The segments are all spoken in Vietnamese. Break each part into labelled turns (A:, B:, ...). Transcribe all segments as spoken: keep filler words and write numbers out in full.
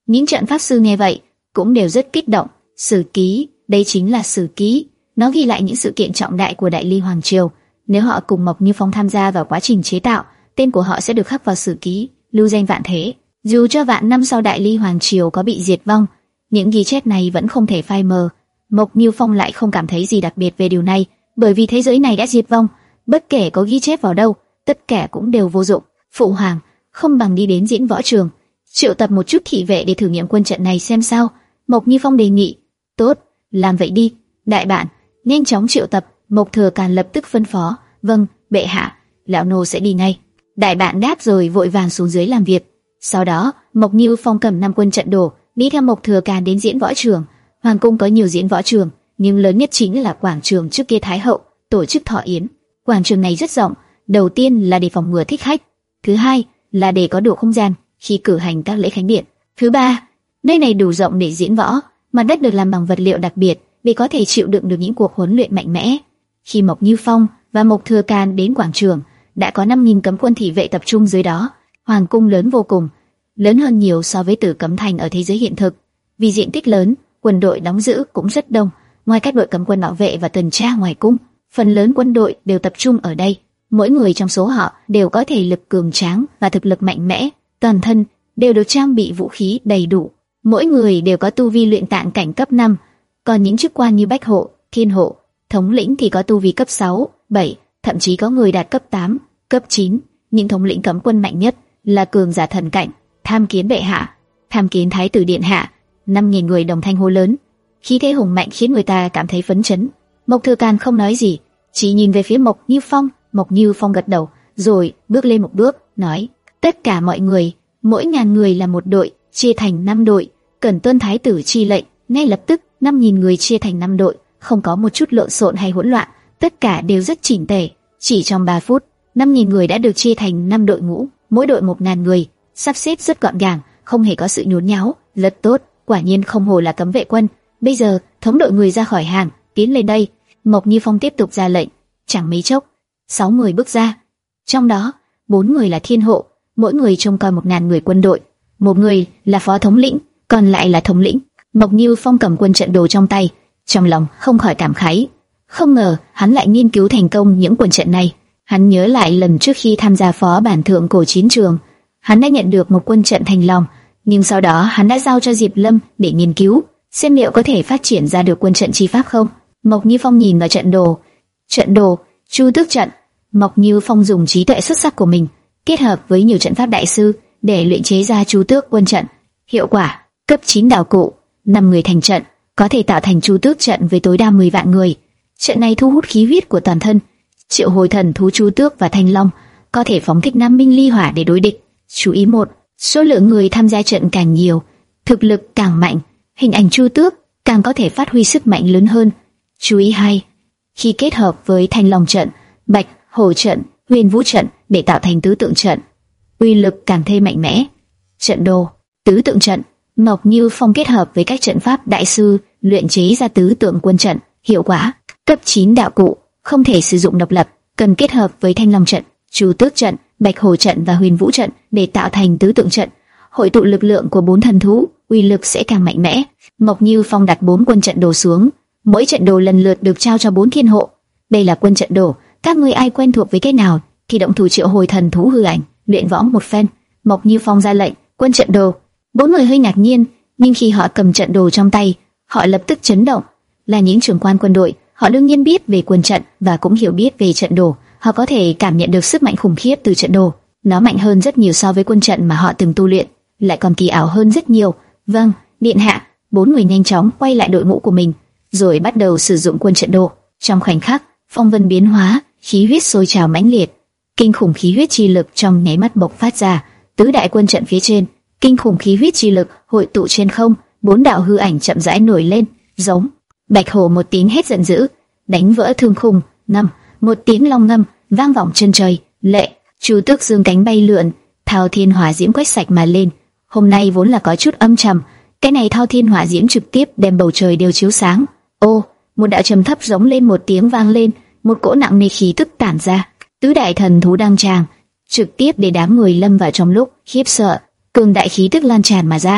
A: Những trận pháp sư nghe vậy cũng đều rất kích động. Sử ký, đây chính là sử ký, nó ghi lại những sự kiện trọng đại của Đại Ly Hoàng Triều. Nếu họ cùng Mộc Như Phong tham gia vào quá trình chế tạo, tên của họ sẽ được khắc vào sử ký, lưu danh vạn thế. Dù cho vạn năm sau Đại Ly Hoàng Triều có bị diệt vong, những ghi chép này vẫn không thể phai mờ. Mộc Như Phong lại không cảm thấy gì đặc biệt về điều này, bởi vì thế giới này đã diệt vong, bất kể có ghi chép vào đâu, tất cả cũng đều vô dụng. Phụ hoàng, không bằng đi đến diễn võ trường, triệu tập một chút thị vệ để thử nghiệm quân trận này xem sao. Mộc Như Phong đề nghị. Tốt, làm vậy đi. Đại bạn, nhanh chóng triệu tập. Mộc Thừa Càn lập tức phân phó. Vâng, bệ hạ, lão nô sẽ đi ngay. Đại bạn đáp rồi vội vàng xuống dưới làm việc. Sau đó, Mộc Như Phong cầm năm quân trận đồ, đi theo Mộc Thừa Càn đến diễn võ trường. Hoàng cung có nhiều diễn võ trường, nhưng lớn nhất chính là quảng trường trước kia Thái hậu tổ chức thọ yến. Quảng trường này rất rộng, đầu tiên là để phòng ngừa thích khách, thứ hai là để có đủ không gian khi cử hành các lễ khánh điện, thứ ba, nơi này đủ rộng để diễn võ, mặt đất được làm bằng vật liệu đặc biệt để có thể chịu đựng được những cuộc huấn luyện mạnh mẽ. Khi Mộc Như Phong và Mộc Thừa Càn đến quảng trường, đã có năm nghìn cấm quân thị vệ tập trung dưới đó. Hoàng cung lớn vô cùng, lớn hơn nhiều so với Tử Cấm Thành ở thế giới hiện thực. Vì diện tích lớn, quân đội đóng giữ cũng rất đông. Ngoài các đội cấm quân bảo vệ và tuần tra ngoài cung, phần lớn quân đội đều tập trung ở đây. Mỗi người trong số họ đều có thể lực cường tráng và thực lực mạnh mẽ, toàn thân đều được trang bị vũ khí đầy đủ. Mỗi người đều có tu vi luyện tạng cảnh cấp năm, còn những chức quan như bách hộ, thiên hộ, thống lĩnh thì có tu vi cấp sáu, bảy, thậm chí có người đạt cấp tám, cấp chín. Những thống lĩnh cấm quân mạnh nhất là cường giả thần cảnh. Tham kiến bệ hạ, tham kiến thái tử điện hạ. Năm nghìn người đồng thanh hô lớn, khí thế hùng mạnh khiến người ta cảm thấy phấn chấn. Mộc Thừa Càn không nói gì, chỉ nhìn về phía Mộc Như Phong. Mộc Như Phong gật đầu, rồi bước lên một bước, nói: tất cả mọi người, mỗi ngàn người là một đội, chia thành năm đội, cần tuân thái tử chi lệnh. Ngay lập tức, năm nghìn người chia thành năm đội, không có một chút lộn xộn hay hỗn loạn, tất cả đều rất chỉnh tề. Chỉ trong ba phút, năm nghìn người đã được chia thành năm đội ngũ, mỗi đội một ngàn người, sắp xếp rất gọn gàng, không hề có sự nhốn nháo. Rất tốt, quả nhiên không hổ là cấm vệ quân. Bây giờ, thống đội người ra khỏi hàng, tiến lên đây. Mộc Như Phong tiếp tục ra lệnh. Chẳng mấy chốc, sáu người bước ra, trong đó bốn người là thiên hộ, mỗi người trông coi một ngàn người quân đội, một người là phó thống lĩnh, còn lại là thống lĩnh. Mộc Như Phong cầm quân trận đồ trong tay, trong lòng không khỏi cảm khái. Không ngờ hắn lại nghiên cứu thành công những quân trận này. Hắn nhớ lại lần trước khi tham gia phó bản thượng cổ chiến trường, hắn đã nhận được một quân trận thành lòng, nhưng sau đó hắn đã giao cho Diệp Lâm để nghiên cứu, xem liệu có thể phát triển ra được quân trận chi pháp không. Mộc Như Phong nhìn vào trận đồ, trận đồ Chu Tước trận. Mộc Như Phong dùng trí tuệ xuất sắc của mình, kết hợp với nhiều trận pháp đại sư để luyện chế ra Chu Tước quân trận. Hiệu quả: cấp chín đạo cụ, năm người thành trận, có thể tạo thành Chu Tước trận với tối đa mười vạn người. Trận này thu hút khí huyết của toàn thân, triệu hồi thần thú Chu Tước và Thanh Long, có thể phóng thích Nam Minh Ly Hỏa để đối địch. Chú ý một, số lượng người tham gia trận càng nhiều, thực lực càng mạnh, hình ảnh Chu Tước càng có thể phát huy sức mạnh lớn hơn. Chú ý hai, khi kết hợp với Thanh Long trận, Bạch Hổ trận, Huyền Vũ trận để tạo thành tứ tượng trận, uy lực càng thêm mạnh mẽ. Trận đồ tứ tượng trận, Mộc Như Phong kết hợp với các trận pháp đại sư luyện chế ra tứ tượng quân trận. Hiệu quả: cấp chín đạo cụ, không thể sử dụng độc lập, cần kết hợp với Thanh Long trận, Chu Tước trận, Bạch Hổ trận và Huyền Vũ trận để tạo thành tứ tượng trận. Hội tụ lực lượng của bốn thần thú, uy lực sẽ càng mạnh mẽ. Mộc Như Phong đặt bốn quân trận đồ xuống, mỗi trận đồ lần lượt được trao cho bốn thiên hộ. Đây là quân trận đồ, các ngươi ai quen thuộc với cái nào thì động thủ triệu hồi thần thú hư ảnh, luyện võ một phen. Mộc Như Phong ra lệnh, quân trận đồ. Bốn người hơi ngạc nhiên, nhưng khi họ cầm trận đồ trong tay, họ lập tức chấn động. Là những trưởng quan quân đội, họ đương nhiên biết về quân trận và cũng hiểu biết về trận đồ. Họ có thể cảm nhận được sức mạnh khủng khiếp từ trận đồ. Nó mạnh hơn rất nhiều so với quân trận mà họ từng tu luyện, lại còn kỳ ảo hơn rất nhiều. Vâng, điện hạ. Bốn người nhanh chóng quay lại đội ngũ của mình, rồi bắt đầu sử dụng quân trận đồ. Trong khoảnh khắc, phong vân biến hóa, khí huyết sôi trào mãnh liệt, kinh khủng khí huyết chi lực trong nháy mắt bộc phát ra. Tứ đại quân trận phía trên, kinh khủng khí huyết chi lực hội tụ trên không, bốn đạo hư ảnh chậm rãi nổi lên, giống. Bạch Hổ một tiếng hét giận dữ, đánh vỡ thương khung. Năm, một tiếng long ngâm vang vọng chân trời. Lệ, Chu Tước dương cánh bay lượn, thao thiên hỏa diễm quét sạch mà lên. Hôm nay vốn là có chút âm trầm, cái này thao thiên hỏa diễm trực tiếp đem bầu trời đều chiếu sáng. Ô, một đạo trầm thấp giống lên một tiếng vang lên, một cỗ nặng nề khí tức tản ra. Tứ đại thần thú đăng tràng, trực tiếp để đám người lâm vào trong lúc khiếp sợ. Cường đại khí tức lan tràn mà ra,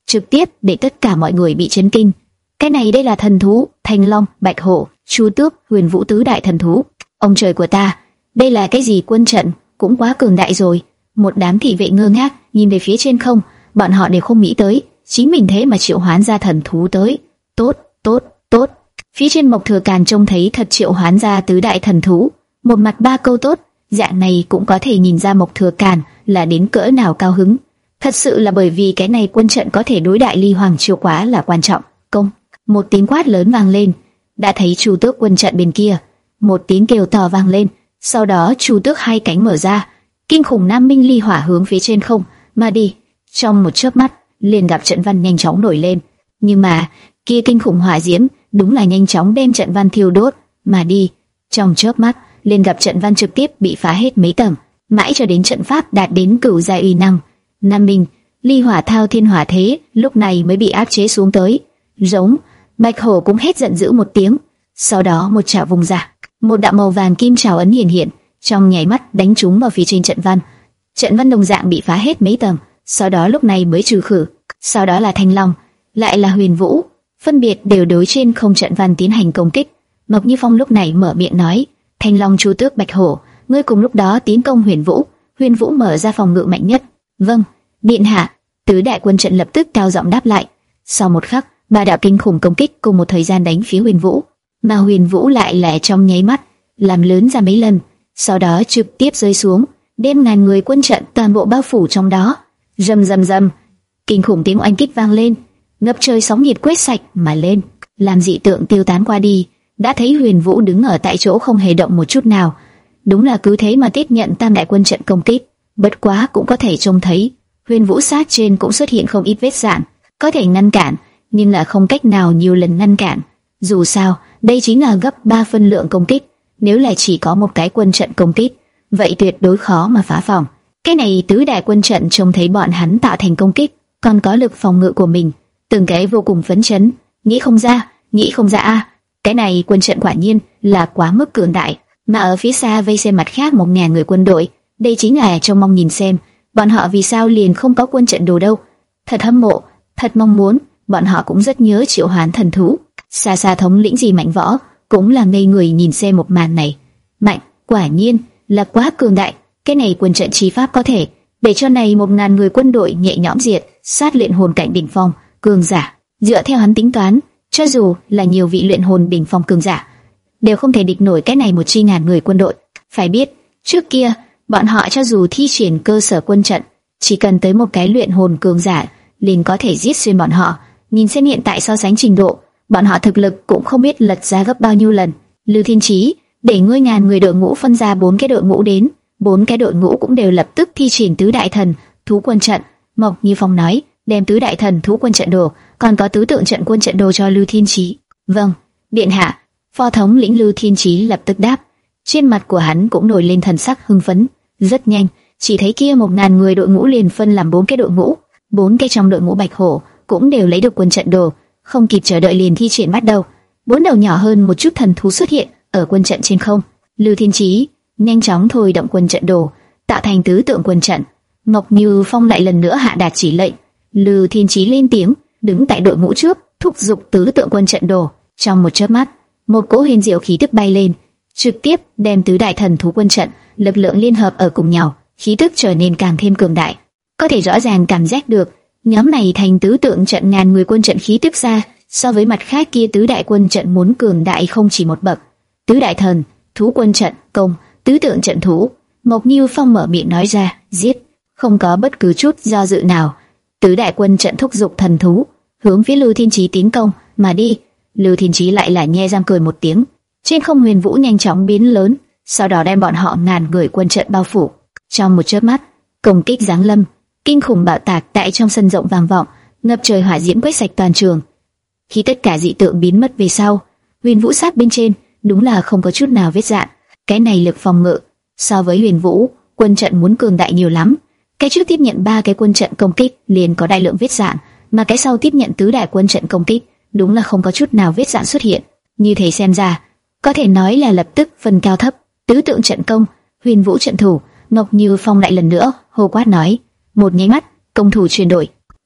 A: trực tiếp để tất cả mọi người bị chấn kinh. Cái này đây là thần thú, Thanh Long, Bạch Hổ, Chu Tước, Huyền Vũ tứ đại thần thú. Ông trời của ta, đây là cái gì? Quân trận cũng quá cường đại rồi. Một đám thị vệ ngơ ngác nhìn về phía trên không, bọn họ đều không nghĩ tới chính mình thế mà triệu hoán ra thần thú tới. Tốt, tốt, tốt. Phía trên Mộc Thừa Càn trông thấy thật triệu hoán ra tứ đại thần thú, một mặt ba câu tốt, dạng này cũng có thể nhìn ra Mộc Thừa Càn là đến cỡ nào cao hứng. Thật sự là bởi vì cái này quân trận có thể đối đại Ly Hoàng Triều quá là quan trọng. Công, một tiếng quát lớn vang lên, đã thấy Chu Tước quân trận bên kia, một tiếng kêu to vang lên, sau đó Chu Tước hai cánh mở ra, kinh khủng Nam Minh ly hỏa hướng phía trên không mà đi. Trong một chớp mắt, liền gặp trận văn nhanh chóng nổi lên, nhưng mà kia kinh khủng hỏa diễm đúng là nhanh chóng đem trận văn thiêu đốt mà đi. Trong chớp mắt, liền gặp trận văn trực tiếp bị phá hết mấy tầng, mãi cho đến trận pháp đạt đến cửu giai uy năng. Nam Minh ly hỏa thao thiên hỏa thế lúc này mới bị áp chế xuống tới. Giống, Bạch Hổ cũng hét giận dữ một tiếng, sau đó một chảo vùng ra, một đạo màu vàng kim trảo ấn hiện hiện, trong nháy mắt đánh trúng vào phía trên trận văn. Trận văn đồng dạng bị phá hết mấy tầng, sau đó lúc này mới trừ khử. Sau đó là Thanh Long, lại là Huyền Vũ, phân biệt đều đối trên không trận văn tiến hành công kích. Mộc Như Phong lúc này mở miệng nói: Thanh Long, Chu Tước, Bạch Hổ, ngươi cùng lúc đó tiến công Huyền Vũ. Huyền Vũ mở ra phòng ngự mạnh nhất. Vâng, điện hạ. Tứ đại quân trận lập tức cao giọng đáp lại. Sau một khắc, ba đạo kinh khủng công kích cùng một thời gian đánh phía Huyền Vũ, mà Huyền Vũ lại lẻ trong nháy mắt làm lớn ra mấy lần, sau đó trực tiếp rơi xuống, đem ngàn người quân trận toàn bộ bao phủ trong đó. Rầm rầm rầm, kinh khủng tiếng oanh kích vang lên, ngập trời sóng nhiệt quét sạch mà lên, làm dị tượng tiêu tán qua đi. Đã thấy Huyền Vũ đứng ở tại chỗ không hề động một chút nào, đúng là cứ thế mà tiếp nhận tam đại quân trận công kích. Bất quá cũng có thể trông thấy Huyền Vũ sát trên cũng xuất hiện không ít vết rạn, có thể ngăn cản, nhưng là không cách nào nhiều lần ngăn cản. Dù sao, đây chính là gấp ba phân lượng công kích, nếu là chỉ có một cái quân trận công kích, vậy tuyệt đối khó mà phá phòng. Cái này tứ đại quân trận trông thấy bọn hắn tạo thành công kích, còn có lực phòng ngự của mình, từng cái vô cùng phấn chấn, nghĩ không ra, nghĩ không ra a, cái này quân trận quả nhiên là quá mức cường đại. Mà ở phía xa vây xem mặt khác một ngàn người quân đội, đây chính là trông mong nhìn xem bọn họ vì sao liền không có quân trận đồ đâu. Thật hâm mộ, thật mong muốn, bọn họ cũng rất nhớ triệu hoán thần thú. Xa xa thống lĩnh gì Mạnh Võ cũng là ngây người nhìn xem một màn này. Mạnh, quả nhiên là quá cường đại. Cái này quân trận chi pháp có thể để cho này một ngàn người quân đội nhẹ nhõm diệt sát luyện hồn cảnh đỉnh phong cường giả. Dựa theo hắn tính toán, cho dù là nhiều vị luyện hồn đỉnh phong cường giả đều không thể địch nổi cái này một chi ngàn người quân đội. Phải biết, trước kia bọn họ cho dù thi triển cơ sở quân trận, chỉ cần tới một cái luyện hồn cường giả liền có thể giết xuyên bọn họ. Nhìn xem hiện tại so sánh trình độ, bọn họ thực lực cũng không biết lật ra gấp bao nhiêu lần. Lưu Thiên Chí, để ngươi ngàn người đội ngũ phân ra bốn cái đội ngũ đến, bốn cái đội ngũ cũng đều lập tức thi triển tứ đại thần thú quân trận. Mộc Như Phong nói, đem tứ đại thần thú quân trận đồ, còn có tứ tượng trận quân trận đồ cho Lưu Thiên Chí. Vâng, điện hạ. Phó thống lĩnh Lưu Thiên Chí lập tức đáp, trên mặt của hắn cũng nổi lên thần sắc hưng phấn. Rất nhanh, chỉ thấy kia một ngàn người đội ngũ liền phân làm bốn cái đội ngũ, bốn cái trong đội ngũ Bạch Hổ cũng đều lấy được quân trận đồ, không kịp chờ đợi liền thi triển bắt đầu. Bốn đầu nhỏ hơn một chút thần thú xuất hiện ở quân trận trên không. Lưu Thiên Chí nhanh chóng thôi động quân trận đồ, tạo thành tứ tượng quân trận. Mộc Như Phong lại lần nữa hạ đạt chỉ lệnh. Lưu Thiên Chí lên tiếng, đứng tại đội ngũ trước, thúc giục tứ tượng quân trận đồ. Trong một chớp mắt, một cỗ huyền diệu khí tức bay lên, trực tiếp đem tứ đại thần thú quân trận lực lượng liên hợp ở cùng nhau, khí tức trở nên càng thêm cường đại. Có thể rõ ràng cảm giác được, nhóm này thành tứ tượng trận ngàn người quân trận khí tức xa so với mặt khác kia tứ đại quân trận muốn cường đại không chỉ một bậc. Tứ đại thần thú quân trận công, tứ tượng trận thú. Mộc Như Phong mở miệng nói ra, giết, không có bất cứ chút do dự nào. Tứ đại quân trận thúc giục thần thú, hướng phía Lưu Thiên Chí tiến công mà đi. Lưu Thiên Chí lại là nhe răng cười một tiếng, trên không Huyền Vũ nhanh chóng biến lớn, sau đó đem bọn họ ngàn người quân trận bao phủ. Trong một chớp mắt, công kích giáng lâm, kinh khủng bạo tạc tại trong sân rộng vang vọng, ngập trời hỏa diễm quét sạch toàn trường. Khi tất cả dị tượng biến mất về sau, Huyền Vũ sát bên trên đúng là không có chút nào vết rạn. Cái này lực phòng ngự so với Huyền Vũ quân trận muốn cường đại nhiều lắm. Cái trước tiếp nhận ba cái quân trận công kích liền có đại lượng vết rạn, mà cái sau tiếp nhận tứ đại quân trận công kích đúng là không có chút nào vết rạn xuất hiện. Như thế xem ra, có thể nói là lập tức phân cao thấp. Tứ tượng trận công, Huyền Vũ trận thủ. Mộc Như Phong lại lần nữa hô quát nói, một nháy mắt công thủ chuyển đổi,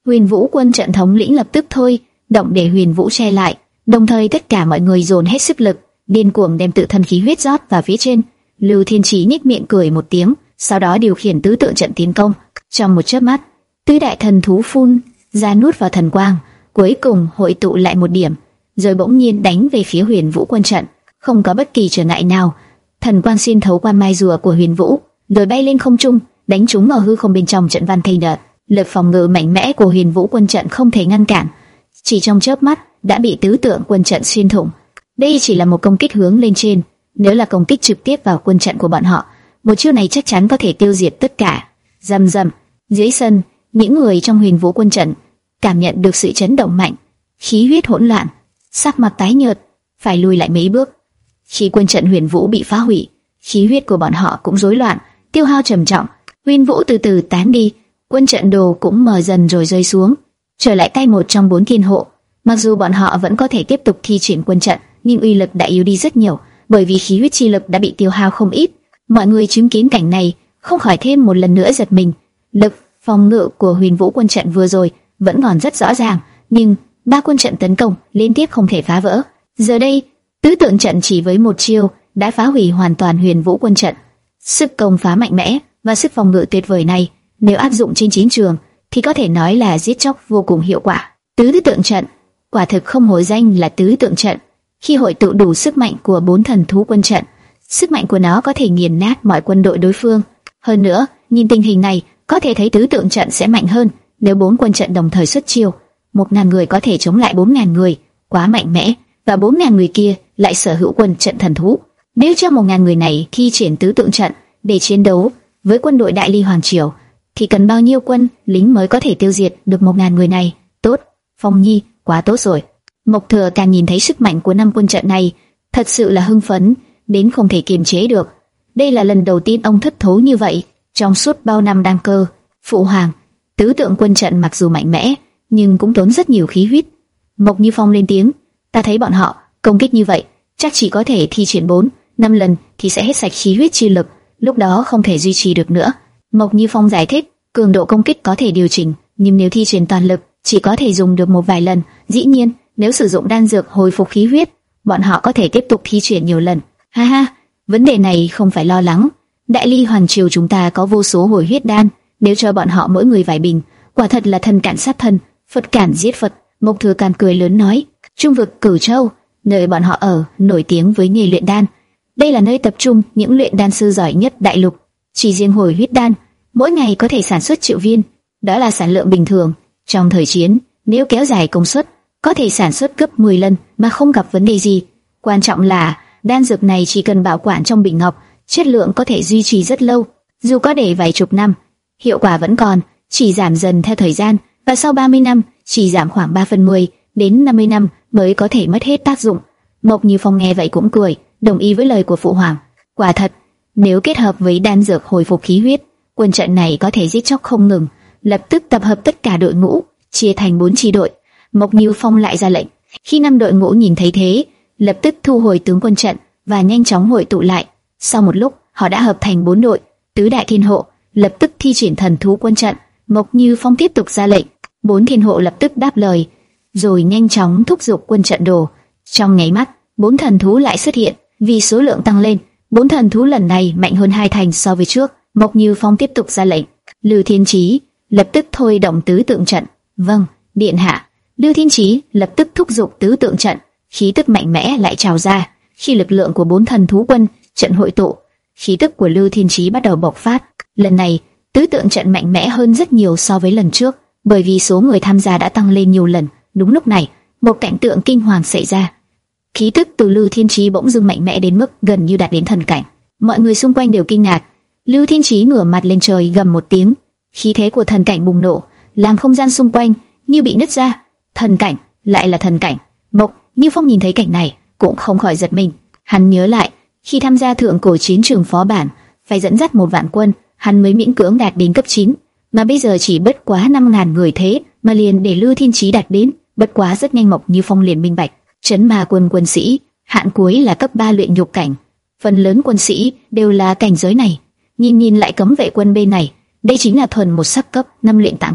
A: Huyền Vũ quân trận thống lĩnh lập tức thôi động để Huyền Vũ che lại, đồng thời tất cả mọi người dồn hết sức lực, điên cuồng đem tự thân khí huyết rót vào phía trên. Lưu Thiên Chí nhếch miệng cười một tiếng, sau đó điều khiển tứ tượng trận tiến công. Trong một chớp mắt, tứ đại thần thú phun ra nuốt vào thần quang, cuối cùng hội tụ lại một điểm, rồi bỗng nhiên đánh về phía Huyền Vũ quân trận. Không có bất kỳ trở ngại nào, thần quang xuyên thấu qua mai rùa của Huyền Vũ, rồi bay lên không trung, đánh trúng vào hư không bên trong trận văn thây đợt. Lực phòng ngự mạnh mẽ của Huyền Vũ quân trận không thể ngăn cản, chỉ trong chớp mắt đã bị tứ tượng quân trận xuyên thủng. Đây chỉ là một công kích hướng lên trên, nếu là công kích trực tiếp vào quân trận của bọn họ, một chiêu này chắc chắn có thể tiêu diệt tất cả. Rầm rầm, dưới sân, những người trong Huyền Vũ quân trận cảm nhận được sự chấn động mạnh, khí huyết hỗn loạn, sắc mặt tái nhợt, phải lùi lại mấy bước. Khi quân trận Huyền Vũ bị phá hủy, khí huyết của bọn họ cũng rối loạn, tiêu hao trầm trọng. Huyền Vũ từ từ tán đi, quân trận đồ cũng mờ dần rồi rơi xuống, trở lại tay một trong bốn thiên hộ. Mặc dù bọn họ vẫn có thể tiếp tục thi triển quân trận, nhưng uy lực đã yếu đi rất nhiều, bởi vì khí huyết chi lực đã bị tiêu hao không ít. Mọi người chứng kiến cảnh này, không khỏi thêm một lần nữa giật mình. Lực phòng ngự của Huyền Vũ quân trận vừa rồi vẫn còn rất rõ ràng, nhưng ba quân trận tấn công liên tiếp không thể phá vỡ. Giờ đây, tứ tượng trận chỉ với một chiêu đã phá hủy hoàn toàn Huyền Vũ quân trận. Sức công phá mạnh mẽ và sức phòng ngự tuyệt vời này, nếu áp dụng trên chiến trường thì có thể nói là giết chóc vô cùng hiệu quả. Tứ tượng trận quả thực không hổ danh là tứ tượng trận. Khi hội tụ đủ sức mạnh của bốn thần thú quân trận, sức mạnh của nó có thể nghiền nát mọi quân đội đối phương. Hơn nữa, nhìn tình hình này, có thể thấy tứ tượng trận sẽ mạnh hơn. Nếu bốn quân trận đồng thời xuất chiêu, một ngàn người có thể chống lại bốn ngàn người, quá mạnh mẽ. Và bốn ngàn người kia lại sở hữu quân trận thần thú. Nếu cho một ngàn người này thi triển tứ tượng trận để chiến đấu với quân đội Đại Ly Hoàng Triều, thì cần bao nhiêu quân lính mới có thể tiêu diệt được một ngàn người này? Tốt, Phong Nhi, quá tốt rồi. Mộc Thừa càng nhìn thấy sức mạnh của năm quân trận này, thật sự là hưng phấn đến không thể kiềm chế được. Đây là lần đầu tiên ông thất thố như vậy trong suốt bao năm đăng cơ. Phụ hoàng, tứ tượng quân trận mặc dù mạnh mẽ, nhưng cũng tốn rất nhiều khí huyết. Mộc Như Phong lên tiếng, ta thấy bọn họ công kích như vậy, chắc chỉ có thể thi triển bốn, năm lần thì sẽ hết sạch khí huyết chi lực, lúc đó không thể duy trì được nữa. Mộc Như Phong giải thích, cường độ công kích có thể điều chỉnh, nhưng nếu thi triển toàn lực, chỉ có thể dùng được một vài lần. Dĩ nhiên, nếu sử dụng đan dược hồi phục khí huyết, bọn họ có thể tiếp tục thi triển nhiều lần. Ha ha, vấn đề này không phải lo lắng. Đại Ly Hoàng Triều chúng ta có vô số hồi huyết đan, nếu cho bọn họ mỗi người vài bình, quả thật là thần cản sát thần, Phật cản giết Phật. Mộc Thừa Càn cười lớn nói, Trung vực Cửu Châu, nơi bọn họ ở, nổi tiếng với nghề luyện đan. Đây là nơi tập trung những luyện đan sư giỏi nhất đại lục. Chỉ riêng hồi huyết đan, mỗi ngày có thể sản xuất triệu viên, đó là sản lượng bình thường. Trong thời chiến, nếu kéo dài công suất, có thể sản xuất gấp mười lần mà không gặp vấn đề gì. Quan trọng là đan dược này chỉ cần bảo quản trong bình ngọc, chất lượng có thể duy trì rất lâu, dù có để vài chục năm, hiệu quả vẫn còn, chỉ giảm dần theo thời gian, và sau ba mươi năm chỉ giảm khoảng ba phần mười đến năm mươi năm mới có thể mất hết tác dụng. Mộc Như Phong nghe vậy cũng cười, đồng ý với lời của phụ hoàng. Quả thật, nếu kết hợp với đan dược hồi phục khí huyết, quân trận này có thể giết chóc không ngừng. Lập tức tập hợp tất cả đội ngũ, chia thành bốn chi đội. Mộc Như Phong lại ra lệnh. Khi năm đội ngũ nhìn thấy thế, lập tức thu hồi tướng quân trận và nhanh chóng hội tụ lại. Sau một lúc, họ đã hợp thành bốn đội. Tứ đại thiên hộ lập tức thi triển thần thú quân trận. Mộc Như Phong tiếp tục ra lệnh. Bốn thiên hộ lập tức đáp lời, rồi nhanh chóng thúc giục quân trận đồ. Trong nháy mắt, bốn thần thú lại xuất hiện. Vì số lượng tăng lên, bốn thần thú lần này mạnh hơn hai thành so với trước. Mộc Như Phong tiếp tục ra lệnh. Lưu Thiên Chí lập tức thôi động tứ tượng trận. Vâng, điện hạ. Lưu Thiên Chí lập tức thúc giục tứ tượng trận. Khí tức mạnh mẽ lại trào ra. Khi lực lượng của bốn thần thú quân trận hội tụ, khí tức của Lưu Thiên Chí bắt đầu bộc phát. Lần này, tứ tượng trận mạnh mẽ hơn rất nhiều so với lần trước, bởi vì số người tham gia đã tăng lên nhiều lần. Đúng lúc này, một cảnh tượng kinh hoàng xảy ra. Khí tức từ Lưu Thiên Chí bỗng dưng mạnh mẽ đến mức gần như đạt đến thần cảnh. Mọi người xung quanh đều kinh ngạc. Lưu Thiên Chí ngửa mặt lên trời gầm một tiếng, khí thế của thần cảnh bùng nổ, làm không gian xung quanh như bị nứt ra. Thần cảnh, lại là thần cảnh. Mộc Như Phong nhìn thấy cảnh này cũng không khỏi giật mình. Hắn nhớ lại, khi tham gia thượng cổ chiến trường phó bản, phải dẫn dắt một vạn quân, hắn mới miễn cưỡng đạt đến cấp chín, mà bây giờ chỉ bất quá năm ngàn người thế mà liền để Lưu Thiên Chí đạt đến. Bất quá rất nhanh Mộc Như Phong liền minh bạch, Trấn Ma quân quân sĩ hạn cuối là cấp ba luyện nhục cảnh, phần lớn quân sĩ đều là cảnh giới này. Nhìn nhìn lại cấm vệ quân bên này, đây chính là thuần một sắc cấp năm luyện tạng cảnh.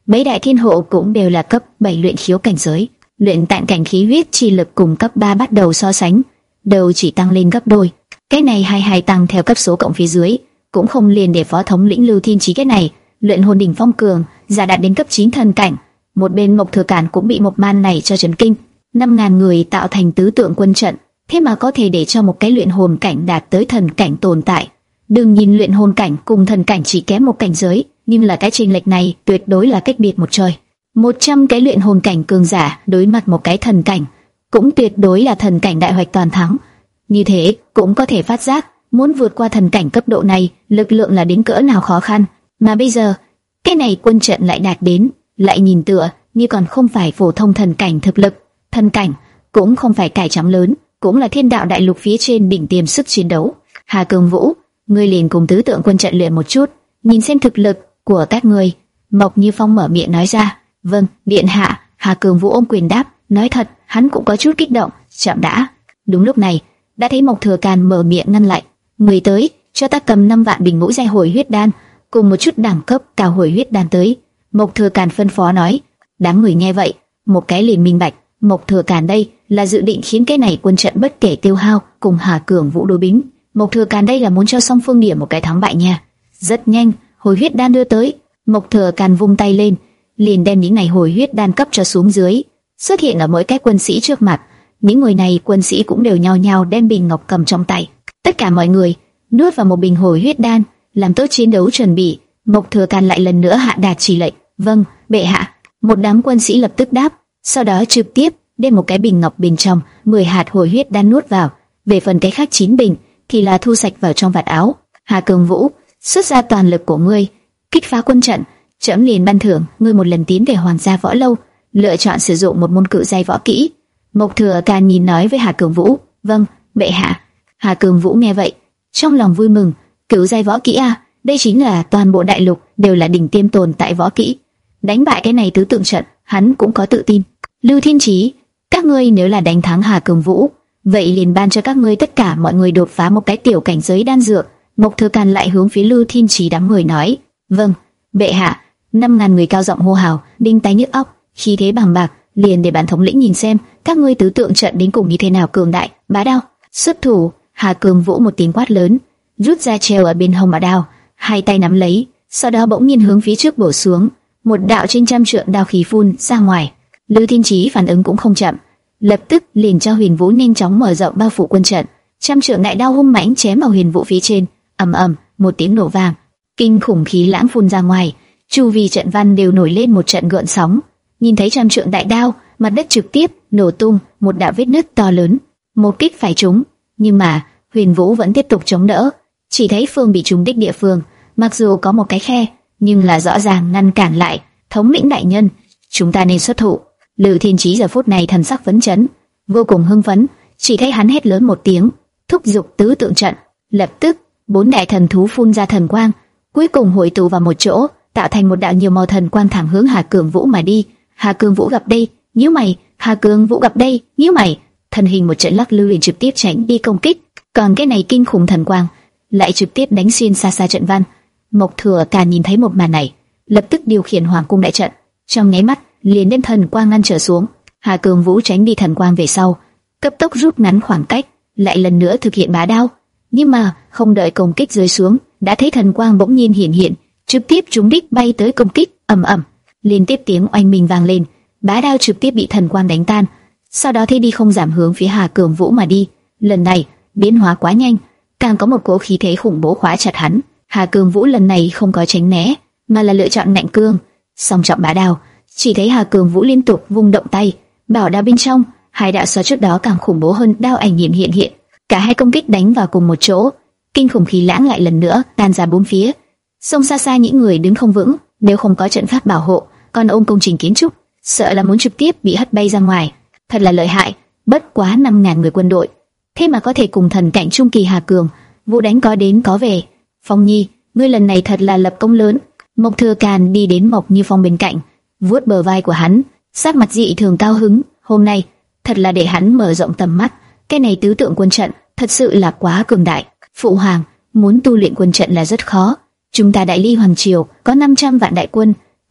A: mấy đại thiên hộ cũng đều là cấp bảy luyện khiếu cảnh giới. Luyện tạng cảnh khí huyết chi lực cùng cấp ba bắt đầu so sánh, đều chỉ tăng lên gấp đôi. Cái này hai hai tăng theo cấp số cộng phía dưới, cũng không liền để phó thống lĩnh Lưu Thiên Chí cái này luyện hồn đỉnh phong cường, giả đạt đến cấp chín thần cảnh. Một bên Mộc Thừa Cản cũng bị một màn này cho chấn kinh. Năm ngàn người tạo thành tứ tượng quân trận, thế mà có thể để cho một cái luyện hồn cảnh đạt tới thần cảnh tồn tại. Đừng nhìn luyện hồn cảnh cùng thần cảnh chỉ kém một cảnh giới, nhưng là cái chênh lệch này tuyệt đối là cách biệt một trời. Một trăm cái luyện hồn cảnh cường giả đối mặt một cái thần cảnh, cũng tuyệt đối là thần cảnh đại hoạch toàn thắng. Như thế cũng có thể phát giác, muốn vượt qua thần cảnh cấp độ này, lực lượng là đến cỡ nào khó khăn. Mà bây giờ, cái này quân trận lại đạt đến, lại nhìn tựa như còn không phải phổ thông thần cảnh thực lực. Thần cảnh cũng không phải cải trắng lớn, cũng là thiên đạo đại lục phía trên đỉnh tiêm sức chiến đấu. Hà Cường Vũ, ngươi liền cùng tứ tượng quân trận luyện một chút, nhìn xem thực lực của các ngươi. Mộc Như Phong mở miệng nói ra. Vâng, điện hạ. Hà Cường Vũ ôm quyền đáp. Nói thật, hắn cũng có chút kích động. Chậm đã. Đúng lúc này, đã thấy Mộc Thừa Càn mở miệng ngăn lại. Người tới, cho ta cầm năm vạn bình ngũ giai hồi huyết đan, cùng một chút đẳng cấp cao hồi huyết đan tới. Mộc Thừa Càn phân phó nói. Đám người nghe vậy, một cái liền minh bạch. Mộc Thừa Càn đây là dự định khiến cái này quân trận bất kể tiêu hao cùng Hà Cường Vũ đối bính. Mộc Thừa Càn đây là muốn cho song phương điểm một cái thắng bại nha. Rất nhanh, hồi huyết đan đưa tới. Mộc Thừa Càn vung tay lên, liền đem những này hồi huyết đan cấp cho xuống dưới, xuất hiện ở mỗi cái quân sĩ trước mặt. Những người này quân sĩ cũng đều nhao nhao đem bình ngọc cầm trong tay. Tất cả mọi người nuốt vào một bình hồi huyết đan, làm tốt chiến đấu chuẩn bị. Mộc Thừa Càn lại lần nữa hạ đạt chỉ lệnh. Vâng, bệ hạ. Một đám quân sĩ lập tức đáp, sau đó trực tiếp đem một cái bình ngọc bên trong mười hạt hồi huyết đan nuốt vào. Về phần cái khác chín bình thì là thu sạch vào trong vạt áo. Hà Cường Vũ, xuất ra toàn lực của ngươi, kích phá quân trận, trẫm liền ban thưởng ngươi một lần tiến về Hoàng gia võ lâu, lựa chọn sử dụng một môn cự giai võ kỹ. Mộc Thừa Càn nhìn nói với Hà Cường Vũ. Vâng, bệ hạ. Hà Cường Vũ nghe vậy, trong lòng vui mừng. Cự giai võ kỹ à? Đây chính là toàn bộ đại lục đều là đỉnh tiêm tồn tại võ kỹ. Đánh bại cái này tứ tượng trận, hắn cũng có tự tin. Lưu Thiên Chí, các ngươi nếu là đánh thắng Hà Cường Vũ, vậy liền ban cho các ngươi tất cả mọi người đột phá một cái tiểu cảnh giới đan dược. Mộc Thừa Càn lại hướng phía Lưu Thiên Chí đám người nói. Vâng, bệ hạ. Năm ngàn người cao giọng hô hào, đinh tai nhức óc, khí thế bằng bạc. Liền để bản thống lĩnh nhìn xem các ngươi tứ tượng trận đến cùng như thế nào cường đại. Bá đao, xuất thủ. Hà Cường Vũ một tiếng quát lớn, rút ra treo ở bên hông bá đao, hai tay nắm lấy, sau đó bỗng nhiên hướng phía trước bổ xuống, một đạo trên trăm trượng đao khí phun ra ngoài. Lưu Thiên Chí phản ứng cũng không chậm, lập tức liền cho Huyền Vũ nhanh chóng mở rộng bao phủ quân trận. Trăm trượng đại đao hung mãnh chém vào Huyền Vũ phía trên, ầm ầm, một tiếng nổ vang, kinh khủng khí lãng phun ra ngoài, chu vi trận văn đều nổi lên một trận gợn sóng. Nhìn thấy trăm trượng đại đao, mặt đất trực tiếp nổ tung một đạo vết nứt to lớn. Một kích phải trúng, nhưng mà Huyền Vũ vẫn tiếp tục chống đỡ. Chỉ thấy phương bị trúng đích địa phương, mặc dù có một cái khe, nhưng là rõ ràng ngăn cản lại. Thống lĩnh đại nhân, chúng ta nên xuất thủ. Lưu Thiên Chí giờ phút này thần sắc phấn chấn, vô cùng hưng phấn. Chỉ thấy hắn hét lớn một tiếng, thúc giục tứ tượng trận. Lập tức bốn đại thần thú phun ra thần quang, cuối cùng hội tụ vào một chỗ, tạo thành một đạo nhiều màu thần quang thẳng hướng Hà Cường Vũ mà đi. Hà Cường Vũ gặp đây, nhíu mày. Hà Cường Vũ gặp đây, nhíu mày. Thân hình một trận lắc lư liền trực tiếp tránh đi công kích. Còn cái này kinh khủng thần quang lại trực tiếp đánh xuyên xa xa trận văn. Mộc Thừa Càn nhìn thấy một màn này, lập tức điều khiển Hoàng cung đại trận, trong nháy mắt liền đem thần quang ngăn trở xuống. Hà Cường Vũ tránh đi thần quang về sau, cấp tốc rút ngắn khoảng cách, lại lần nữa thực hiện bá đao. Nhưng mà không đợi công kích rơi xuống, đã thấy thần quang bỗng nhiên hiện hiện, trực tiếp trúng đích bay tới công kích. Ầm ầm, liên tiếp tiếng oanh minh vang lên, bá đao trực tiếp bị thần quang đánh tan. Sau đó thế đi không giảm hướng phía Hà Cường Vũ mà đi. Lần này biến hóa quá nhanh, càng có một cỗ khí thế khủng bố khóa chặt hắn. Hà Cường Vũ lần này không có tránh né, mà là lựa chọn ngạnh cương, song trọng bá đao. Chỉ thấy Hà Cường Vũ liên tục vung động tay, bảo đao bên trong hai đạo so trước đó càng khủng bố hơn đao ảnh hiện hiện hiện. Cả hai công kích đánh vào cùng một chỗ, kinh khủng khí lãng lại lần nữa tan ra bốn phía. Xông xa xa những người đứng không vững, nếu không có trận pháp bảo hộ, còn ôm công trình kiến trúc, sợ là muốn trực tiếp bị hất bay ra ngoài. Thật là lợi hại, bất quá năm ngàn người quân đội, thế mà có thể cùng thần cảnh trung kỳ Hà Cường Vũ đánh có đến có về. Phong Nhi, ngươi lần này thật là lập công lớn. Mộc Thừa Càn đi đến Mộc Như Phong bên cạnh, vuốt bờ vai của hắn, sắc mặt dị thường cao hứng. Hôm nay thật là để hắn mở rộng tầm mắt. Cái này tứ tượng quân trận thật sự là quá cường đại. Phụ hoàng, muốn tu luyện quân trận là rất khó. Chúng ta Đại Ly Hoàng triều có năm trăm vạn đại quân,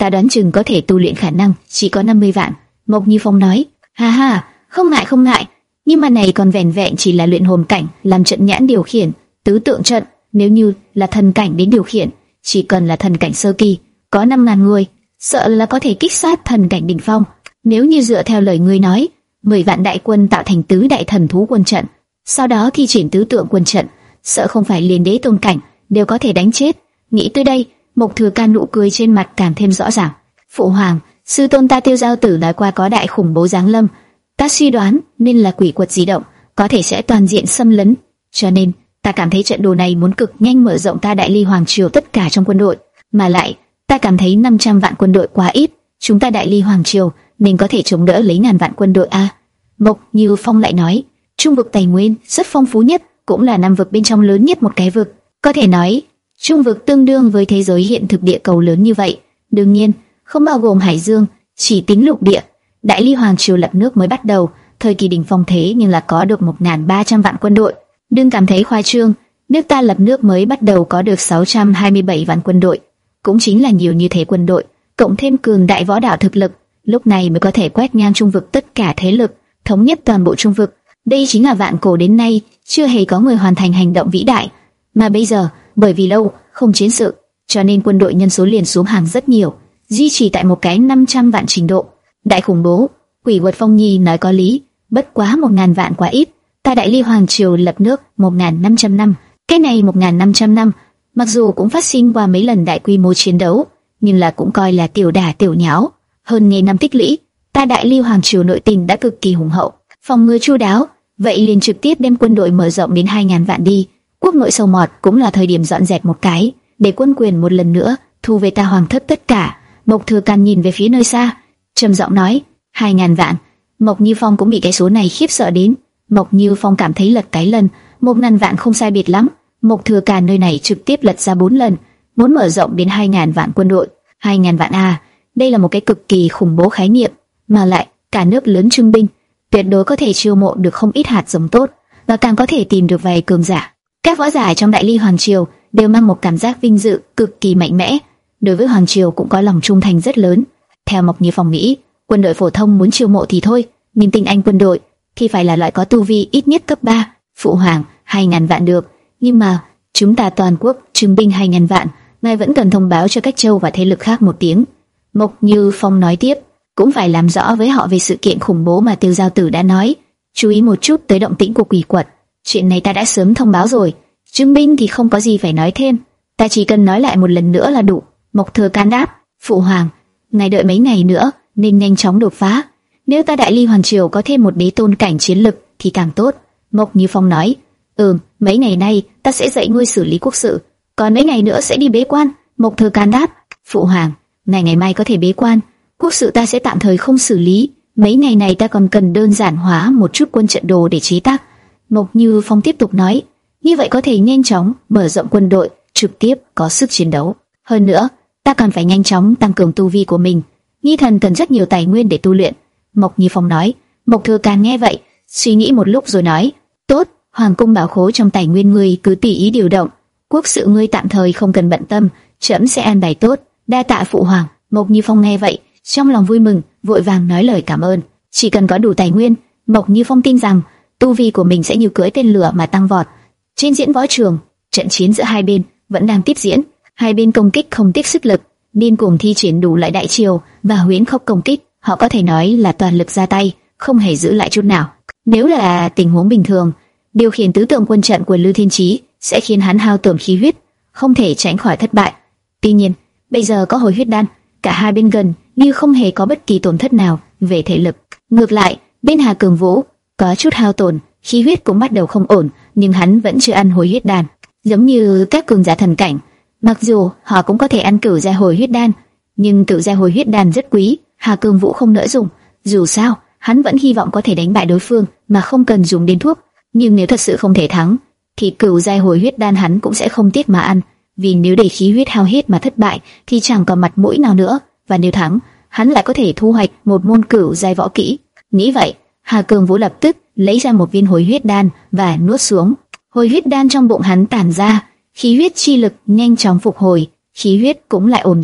A: ta đoán chừng có thể tu luyện khả năng chỉ có năm mươi vạn. Mộc Như Phong nói, ha ha, không ngại không ngại, nhưng mà này còn vẻn vẹn chỉ là luyện hồn cảnh, làm trận nhãn điều khiển, tứ tượng trận, nếu như là thần cảnh đến điều khiển, chỉ cần là thần cảnh sơ kỳ, có năm ngàn người, sợ là có thể kích sát thần cảnh đỉnh phong. Nếu như dựa theo lời ngươi nói, mười vạn đại quân tạo thành tứ đại thần thú quân trận, sau đó thi triển tứ tượng quân trận, sợ không phải liền đế tôn cảnh đều có thể đánh chết. Nghĩ tới đây, Mộc Thừa Can nụ cười trên mặt càng thêm rõ ràng. Phụ hoàng, sư tôn ta Tiêu Giao Tử nói qua có đại khủng bố giáng lâm, ta suy đoán nên là quỷ quật di động, có thể sẽ toàn diện xâm lấn, cho nên ta cảm thấy trận đồ này muốn cực nhanh mở rộng ta Đại Ly Hoàng Triều tất cả trong quân đội, mà lại ta cảm thấy năm trăm vạn quân đội quá ít, chúng ta Đại Ly Hoàng Triều mình có thể chống đỡ lấy ngàn vạn quân đội a. Mộc Như Phong lại nói, trung vực tài nguyên rất phong phú nhất, cũng là năm vực bên trong lớn nhất một cái vực, có thể nói trung vực tương đương với thế giới hiện thực địa cầu lớn như vậy. Đương nhiên không bao gồm hải dương, chỉ tính lục địa. Đại Ly Hoàng Triều lập nước mới bắt đầu, thời kỳ đỉnh phong thế nhưng là có được một nghìn ba trăm vạn quân đội. Đừng cảm thấy khoa trương, nước ta lập nước mới bắt đầu có được sáu trăm hai mươi bảy vạn quân đội, cũng chính là nhiều như thế quân đội, cộng thêm cường đại võ đạo thực lực, lúc này mới có thể quét ngang trung vực tất cả thế lực, thống nhất toàn bộ trung vực. Đây chính là vạn cổ đến nay chưa hề có người hoàn thành hành động vĩ đại. Mà bây giờ, bởi vì lâu không chiến sự, cho nên quân đội nhân số liền xuống hàng rất nhiều, duy trì tại một cái năm trăm vạn trình độ. Đại khủng bố, Quỷ Quật Phong Nhi nói có lý, bất quá một ngàn vạn quá ít. Ta Đại Ly Hoàng Triều lập nước một nghìn năm trăm năm, cái này một nghìn năm trăm năm, mặc dù cũng phát sinh qua mấy lần đại quy mô chiến đấu, nhưng là cũng coi là tiểu đả tiểu nháo. Hơn nghìn năm tích lũy, ta Đại Ly Hoàng Triều nội tình đã cực kỳ hùng hậu, phòng ngừa chu đáo, vậy liền trực tiếp đem quân đội mở rộng đến hai nghìn vạn đi. Quốc nội sâu mọt cũng là thời điểm dọn dẹp một cái, để quân quyền một lần nữa thu về ta Hoàng thất tất cả. Mộc Thừa Can nhìn về phía nơi xa, trầm giọng nói, hai nghìn vạn. Mộc Như Phong cũng bị cái số này khiếp sợ đến. Mộc Như Phong cảm thấy lật cái lần, một ngàn vạn không sai biệt lắm. Mộc Thừa Can nơi này trực tiếp lật ra bốn lần, muốn mở rộng đến hai nghìn vạn quân đội. Hai nghìn vạn a, đây là một cái cực kỳ khủng bố khái niệm, mà lại cả nước lớn trưng binh, tuyệt đối có thể chiêu mộ được không ít hạt giống tốt, và càng có thể tìm được vài cường giả. Các võ giả trong Đại Ly Hoàng Triều đều mang một cảm giác vinh dự cực kỳ mạnh mẽ, đối với Hoàng Triều cũng có lòng trung thành rất lớn. Theo Mộc Như Phong nghĩ, quân đội phổ thông muốn chiêu mộ thì thôi, nhưng tinh anh quân đội thì phải là loại có tu vi ít nhất cấp ba. Phụ hoàng, hai ngàn vạn được, nhưng mà chúng ta toàn quốc trưng binh hai ngàn vạn, ngài vẫn cần thông báo cho các châu và thế lực khác một tiếng. Mộc Như Phong nói tiếp, cũng phải làm rõ với họ về sự kiện khủng bố mà Tiêu Giao Tử đã nói, chú ý một chút tới động tĩnh của quỷ quật. Chuyện này ta đã sớm thông báo rồi, trưng binh thì không có gì phải nói thêm, ta chỉ cần nói lại một lần nữa là đủ. Mộc Thừa Can đáp, phụ hoàng, ngài đợi mấy ngày nữa nên nhanh chóng đột phá, nếu ta Đại Ly Hoàng Triều có thêm một đế tôn cảnh chiến lực thì càng tốt. Mộc Như Phong nói, ừm, mấy ngày nay ta sẽ dạy ngươi xử lý quốc sự, còn mấy ngày nữa sẽ đi bế quan. Mộc Thừa Can đáp, phụ hoàng, ngày ngày mai có thể bế quan, quốc sự ta sẽ tạm thời không xử lý, mấy ngày này ta còn cần đơn giản hóa một chút quân trận đồ để chế tác. Mộc Như Phong tiếp tục nói, như vậy có thể nhanh chóng mở rộng quân đội, trực tiếp có sức chiến đấu. Hơn nữa, ta cần phải nhanh chóng tăng cường tu vi của mình. Nhi thần cần rất nhiều tài nguyên để tu luyện. Mộc Như Phong nói. Mộc Thừa Can nghe vậy, suy nghĩ một lúc rồi nói, tốt, hoàng cung bảo khố trong tài nguyên ngươi cứ tùy ý điều động, quốc sự ngươi tạm thời không cần bận tâm, trẫm sẽ an bài tốt. Đa tạ phụ hoàng. Mộc Như Phong nghe vậy, trong lòng vui mừng, vội vàng nói lời cảm ơn. Chỉ cần có đủ tài nguyên, Mộc Như Phong tin rằng tu vi của mình sẽ như cưỡi tên lửa mà tăng vọt. Trên diễn võ trường, trận chiến giữa hai bên vẫn đang tiếp diễn, hai bên công kích không tiếc sức lực, điên cuồng thi triển đủ loại đại chiêu và huyễn khốc công kích, họ có thể nói là toàn lực ra tay, không hề giữ lại chút nào. Nếu là tình huống bình thường, điều khiển tứ tượng quân trận của Lưu Thiên Chí sẽ khiến hắn hao tổn khí huyết, không thể tránh khỏi thất bại. Tuy nhiên, bây giờ có hồi huyết đan, cả hai bên gần như không hề có bất kỳ tổn thất nào về thể lực. Ngược lại, bên Hà Cường Vũ có chút hao tổn, khí huyết cũng bắt đầu không ổn, nhưng hắn vẫn chưa ăn hồi huyết đan. Giống như các cường giả thần cảnh, mặc dù họ cũng có thể ăn cửu giai hồi huyết đan, nhưng cửu giai hồi huyết đan rất quý, Hà Cường Vũ không nỡ dùng. Dù sao, hắn vẫn hy vọng có thể đánh bại đối phương mà không cần dùng đến thuốc. Nhưng nếu thật sự không thể thắng, thì cửu giai hồi huyết đan hắn cũng sẽ không tiếc mà ăn, vì nếu để khí huyết hao hết mà thất bại, thì chẳng còn mặt mũi nào nữa. Và nếu thắng, hắn lại có thể thu hoạch một môn cửu giai võ kỹ. Nghĩ vậy, Hà Cường Vũ lập tức lấy ra một viên hồi huyết đan và nuốt xuống. Hồi huyết đan trong bụng hắn tản ra, khí huyết chi lực nhanh chóng phục hồi, khí huyết cũng lại ổn định. Cùng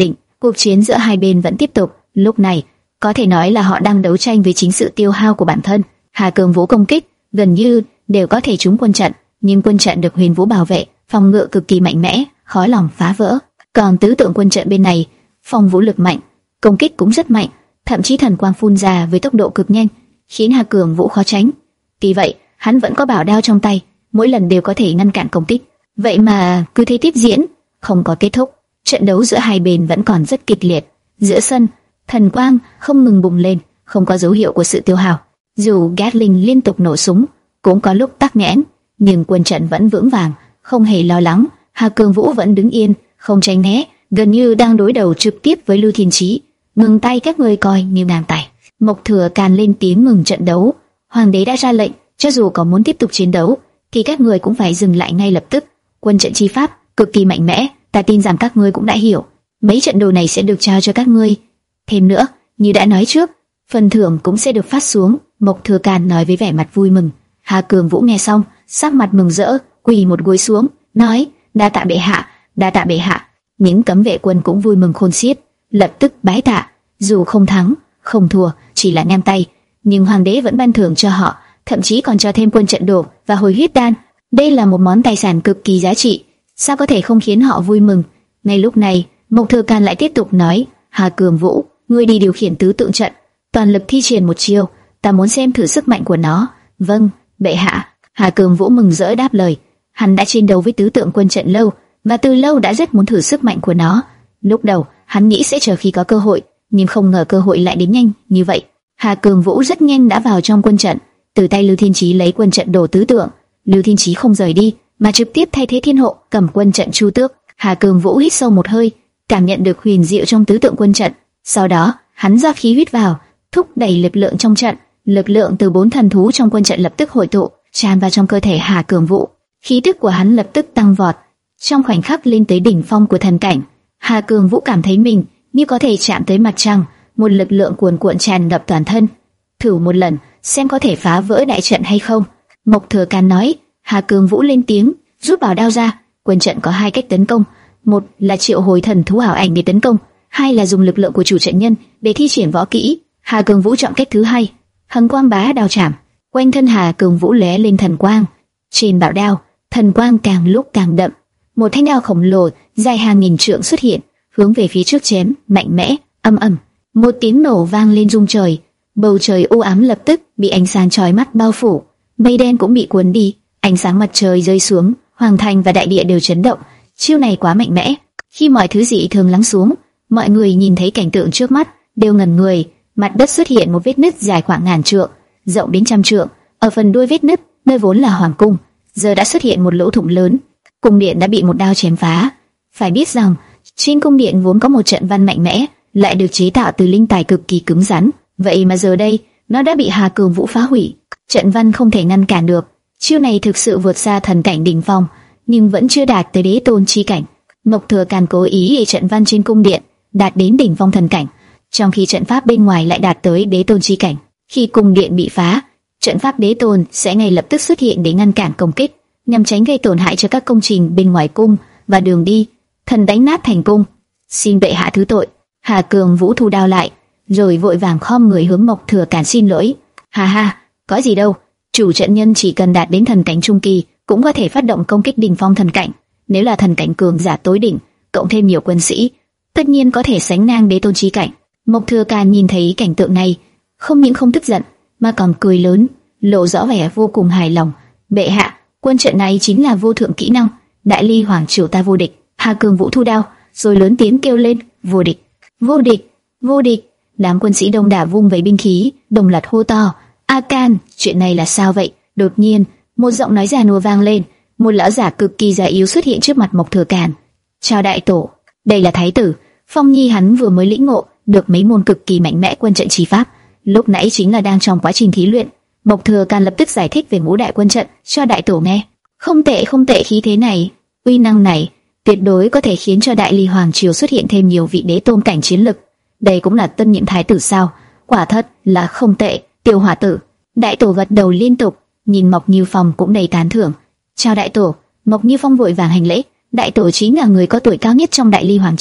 A: Cuộc chiến giữa hai bên vẫn tiếp tục. Lúc này, có thể nói là họ đang đấu tranh với chính sự tiêu hao của bản thân. Hà Cường Vũ công kích gần như đều có thể trúng quân trận, nhưng quân trận được Huyền Vũ bảo vệ, phòng ngự cực kỳ mạnh mẽ, khó lòng phá vỡ. Còn tứ tượng quân trận bên này, phòng vũ lực mạnh, công kích cũng rất mạnh, thậm chí thần quang phun ra với tốc độ cực nhanh, khiến Hà Cường Vũ khó tránh. Tuy vậy, hắn vẫn có bảo đao trong tay, mỗi lần đều có thể ngăn cản công kích. Vậy mà cứ thế tiếp diễn, không có kết thúc. Trận đấu giữa hai bên vẫn còn rất kịch liệt. Giữa sân, thần quang không ngừng bùng lên, không có dấu hiệu của sự tiêu hao. Dù Gatling liên tục nổ súng, cũng có lúc tắc nghẽn, nhưng quân trận vẫn vững vàng, không hề lo lắng. Hà Cường Vũ vẫn đứng yên, không tránh né, gần như đang đối đầu trực tiếp với Lưu Thiên Chí. Ngừng tay, các ngươi coi như ngang tay. Mộc Thừa Càn lên tiếng ngừng trận đấu. Hoàng đế đã ra lệnh, cho dù có muốn tiếp tục chiến đấu, thì các ngươi cũng phải dừng lại ngay lập tức. Quân trận chi pháp cực kỳ mạnh mẽ, ta tin rằng các ngươi cũng đã hiểu. Mấy trận đồ này sẽ được trao cho các ngươi. Thêm nữa, như đã nói trước, phần thưởng cũng sẽ được phát xuống. Mộc Thừa Càn nói với vẻ mặt vui mừng. Hà Cường Vũ nghe xong, sắc mặt mừng rỡ, quỳ một gối xuống, nói: đa tạ bệ hạ, đa tạ bệ hạ. Những cấm vệ quân cũng vui mừng khôn xiết, lập tức bái tạ. Dù không thắng, không thua, chỉ là ném tay, nhưng hoàng đế vẫn ban thưởng cho họ, thậm chí còn cho thêm quân trận đồ và hồi huyết đan. Đây là một món tài sản cực kỳ giá trị, sao có thể không khiến họ vui mừng? Ngay lúc này, Mộc Thừa Càn lại tiếp tục nói: Hà Cường Vũ, ngươi đi điều khiển tứ tượng trận, toàn lực thi triển một chiêu, ta muốn xem thử sức mạnh của nó. Vâng, bệ hạ. Hà Cường Vũ mừng rỡ đáp lời. Hắn đã chiến đấu với tứ tượng quân trận lâu, và từ lâu đã rất muốn thử sức mạnh của nó. Lúc đầu, hắn nghĩ sẽ chờ khi có cơ hội, nhưng không ngờ cơ hội lại đến nhanh như vậy. Hà Cường Vũ rất nhanh đã vào trong quân trận, từ tay Lưu Thiên Chí lấy quân trận đồ tứ tượng. Lưu Thiên Chí không rời đi, mà trực tiếp thay thế Thiên Hộ cầm quân trận Chu Tước. Hà Cường Vũ hít sâu một hơi, cảm nhận được huyền diệu trong tứ tượng quân trận. Sau đó, hắn ra khí huyết vào, thúc đẩy lực lượng trong trận. Lực lượng từ bốn thần thú trong quân trận lập tức hội tụ, tràn vào trong cơ thể Hà Cường Vũ. Khí tức của hắn lập tức tăng vọt, trong khoảnh khắc lên tới đỉnh phong của thần cảnh. Hà Cường Vũ cảm thấy mình như có thể chạm tới mặt trăng, một lực lượng cuồn cuộn tràn ngập toàn thân. Thử một lần, xem có thể phá vỡ đại trận hay không. Mộc Thừa Càn nói. Hà Cường Vũ lên tiếng, rút bảo đao ra. Quân trận có hai cách tấn công, một là triệu hồi thần thú ảo ảnh để tấn công, hai là dùng lực lượng của chủ trận nhân để thi triển võ kỹ. Hà Cường Vũ chọn cách thứ hai. Hằng quang bá đao chạm, quanh thân Hà Cường Vũ lóe lên thần quang. Trên bảo đao, thần quang càng lúc càng đậm. Một thanh đao khổng lồ dài hàng nghìn trượng xuất hiện, hướng về phía trước chém mạnh mẽ. Âm ầm, một tiếng nổ vang lên rung trời. Bầu trời u ám lập tức bị ánh sáng chói mắt bao phủ, mây đen cũng bị cuốn đi. Ánh sáng mặt trời rơi xuống, hoàng thành và đại địa đều chấn động. Chiêu này quá mạnh mẽ. Khi mọi thứ dị thường lắng xuống, mọi người nhìn thấy cảnh tượng trước mắt đều ngẩn người. Mặt đất xuất hiện một vết nứt dài khoảng ngàn trượng, rộng đến trăm trượng. Ở phần đuôi vết nứt, nơi vốn là hoàng cung, giờ đã xuất hiện một lỗ thủng lớn. Cung điện đã bị một đao chém phá. Phải biết rằng, trên cung điện vốn có một trận văn mạnh mẽ, lại được chế tạo từ linh tài cực kỳ cứng rắn. Vậy mà giờ đây, nó đã bị Hà Cường Vũ phá hủy. Trận văn không thể ngăn cản được. Chiêu này thực sự vượt xa thần cảnh đỉnh phong, nhưng vẫn chưa đạt tới đế tôn chi cảnh. Mộc Thừa Càn cố ý để trận văn trên cung điện đạt đến đỉnh phong thần cảnh, trong khi trận pháp bên ngoài lại đạt tới đế tôn chi cảnh. Khi cung điện bị phá, trận pháp đế tôn sẽ ngay lập tức xuất hiện để ngăn cản công kích, nhằm tránh gây tổn hại cho các công trình bên ngoài cung và đường đi. Thần đánh nát thành cung, xin bệ hạ thứ tội. Hà Cường Vũ thu đao lại, rồi vội vàng khom người hướng Mộc Thừa Càn xin lỗi. Ha ha, có gì đâu, chủ trận nhân chỉ cần đạt đến thần cảnh trung kỳ cũng có thể phát động công kích đỉnh phong thần cảnh. Nếu là thần cảnh cường giả tối đỉnh, cộng thêm nhiều quân sĩ, tất nhiên có thể sánh ngang đế tôn chi cảnh. Mộc Thừa Càn nhìn thấy cảnh tượng này, không những không tức giận, mà còn cười lớn, lộ rõ vẻ vô cùng hài lòng. Bệ hạ, quân trận này chính là vô thượng kỹ năng, Đại Ly Hoàng triều ta vô địch. Hà Cường Vũ thu đao, rồi lớn tiếng kêu lên, vô địch, vô địch, vô địch. Đám quân sĩ đông đảo vung vẩy binh khí, đồng loạt hô to, A Can, chuyện này là sao vậy? Đột nhiên, một giọng nói già nua vang lên, một lão giả cực kỳ già yếu xuất hiện trước mặt Mộc Thừa Càn. Chào đại tổ, đây là thái tử Phong Nhi, hắn vừa mới lĩnh ngộ được mấy môn cực kỳ mạnh mẽ quân trận chi pháp, lúc nãy chính là đang trong quá trình thí luyện. Mộc Thừa Càn lập tức giải thích về ngũ đại quân trận cho đại tổ nghe. Không tệ, không tệ, khí thế này, uy năng này, tuyệt đối có thể khiến cho Đại Ly Hoàng triều xuất hiện thêm nhiều vị đế tôn cảnh chiến lực. Đây cũng là tân nhiệm thái tử sao? Quả thật là không tệ, Tiêu Hỏa tử. Đại tổ gật đầu liên tục, nhìn Mộc Như Phong cũng đầy tán thưởng. Chào đại tổ. Mộc Như Phong vội vàng hành lễ. Đại tổ chính là người có tuổi cao nhất trong Đại Ly Hoàng triều,